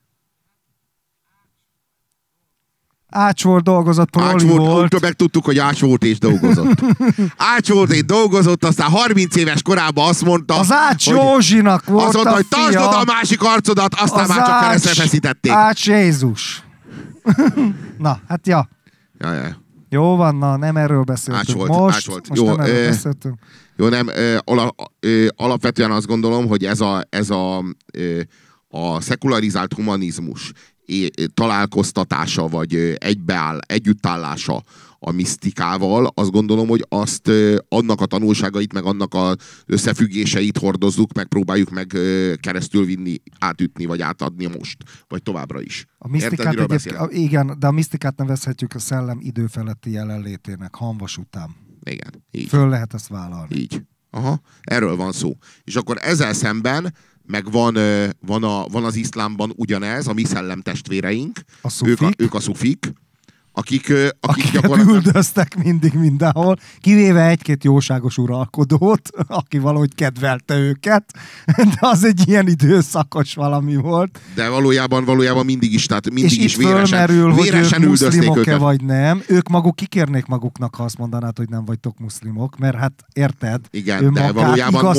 Ács volt, dolgozott, Proli volt. Megtudtuk, hogy Ács volt és dolgozott. Ács volt és dolgozott, aztán 30 éves korában azt mondta, az Ács Józsinak volt azt mondta, hogy tartsd oda a másik arcodat, aztán már csak keresztre feszítették. Ács Jézus. Na, hát ja. Jó van, na, nem erről beszéltünk. Ács volt, most Ács volt. Most jó, nem erről beszéltünk. Jó, nem, alapvetően azt gondolom, hogy ez a szekularizált humanizmus találkoztatása, vagy együttállása a misztikával, azt gondolom, hogy azt annak a tanulságait, meg annak az összefüggéseit hordozzuk, meg próbáljuk meg keresztül vinni, átütni, vagy átadni most, vagy továbbra is. A misztikát igen, de a misztikát nevezhetjük a szellem időfeletti jelenlétének, hamvas után. Igen, így. Föl lehet ezt vállalni. Így. Aha, erről van szó. És akkor ezzel szemben meg van az iszlámban ugyanez, a mi szellemtestvéreink, ők a szufik, akik gyakorlatilag üldöztek mindig mindenhol, kivéve egy-két jóságos uralkodót, aki valahogy kedvelte őket, de az egy ilyen időszakos valami volt. De valójában mindig is, tehát mindig és is véresen üldözték muszlimok-e vagy nem. Ők maguk kikérnék maguknak, ha azt mondanád, hogy nem vagytok muszlimok, mert hát érted? Igen, de valójában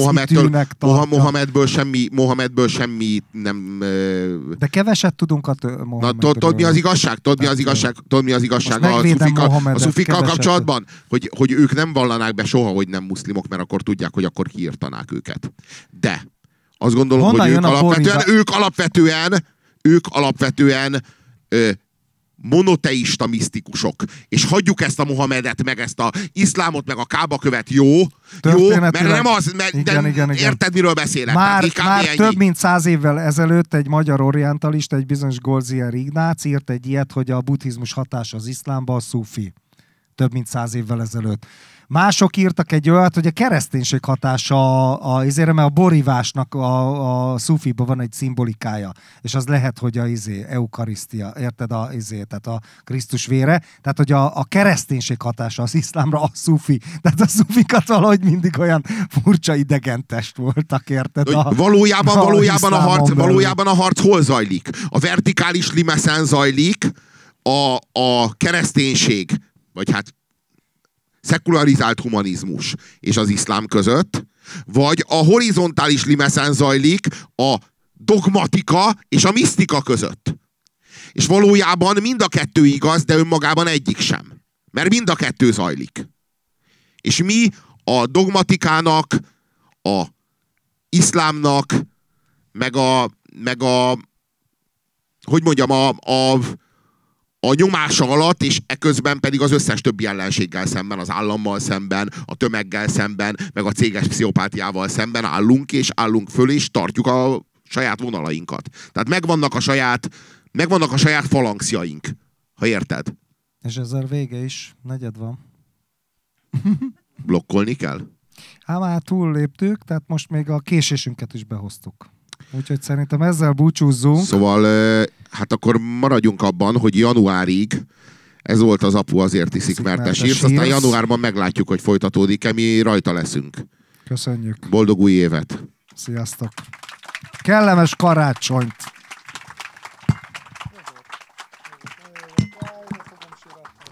Mohamedből semmi nem... De keveset tudunk a Mohamedről. Tudod mi az igazság? A szufikkal kapcsolatban, hogy ők nem vallanak be soha, hogy nem muszlimok, mert akkor tudják, hogy akkor kiirtanák őket. De azt gondolom, honnan, hogy ők alapvetően monoteista misztikusok. És hagyjuk ezt a Mohamedet, meg ezt a iszlámot, meg a Kába követ, jó, mert nem az, igen. Érted, miről beszélek? Már több mint 100 évvel ezelőtt egy magyar orientalista, egy bizonyos Goldziher Ignác írt egy ilyet, hogy a buddhizmus hatása az iszlámba a szufi. Több mint 100 évvel ezelőtt. Mások írtak egy olyat, hogy a kereszténység hatása mert a borívásnak a szufiban van egy szimbolikája, és az lehet, hogy a eukarisztia, érted, tehát a Krisztus vére, tehát hogy a kereszténység hatása az iszlámra a szufi, tehát a szufikat valahogy mindig olyan furcsa idegentest voltak, érted? Valójában a harc hol zajlik? A vertikális limeszen zajlik a kereszténység, vagy hát szekularizált humanizmus és az iszlám között, vagy a horizontális limeszen zajlik a dogmatika és a misztika között. És valójában mind a kettő igaz, de önmagában egyik sem. Mert mind a kettő zajlik. És mi a dogmatikának, a iszlámnak, meg hogy mondjam, a nyomása alatt, és eközben pedig az összes többi ellenséggel szemben, az állammal szemben, a tömeggel szemben, meg a céges pszichopátiával szemben állunk, és állunk föl, és tartjuk a saját vonalainkat. Tehát megvannak a saját falanxjaink, ha érted. És ezzel vége is, negyed van. Blokkolni kell? Hát már túlléptük, tehát most még a késésünket is behoztuk. Úgyhogy szerintem ezzel búcsúzzunk. Szóval, hát akkor maradjunk abban, hogy januárig ez volt az Apu azért iszik, mert te sírsz, aztán januárban meglátjuk, hogy folytatódik-e, mi rajta leszünk. Köszönjük. Boldog új évet. Sziasztok. Kellemes karácsonyt.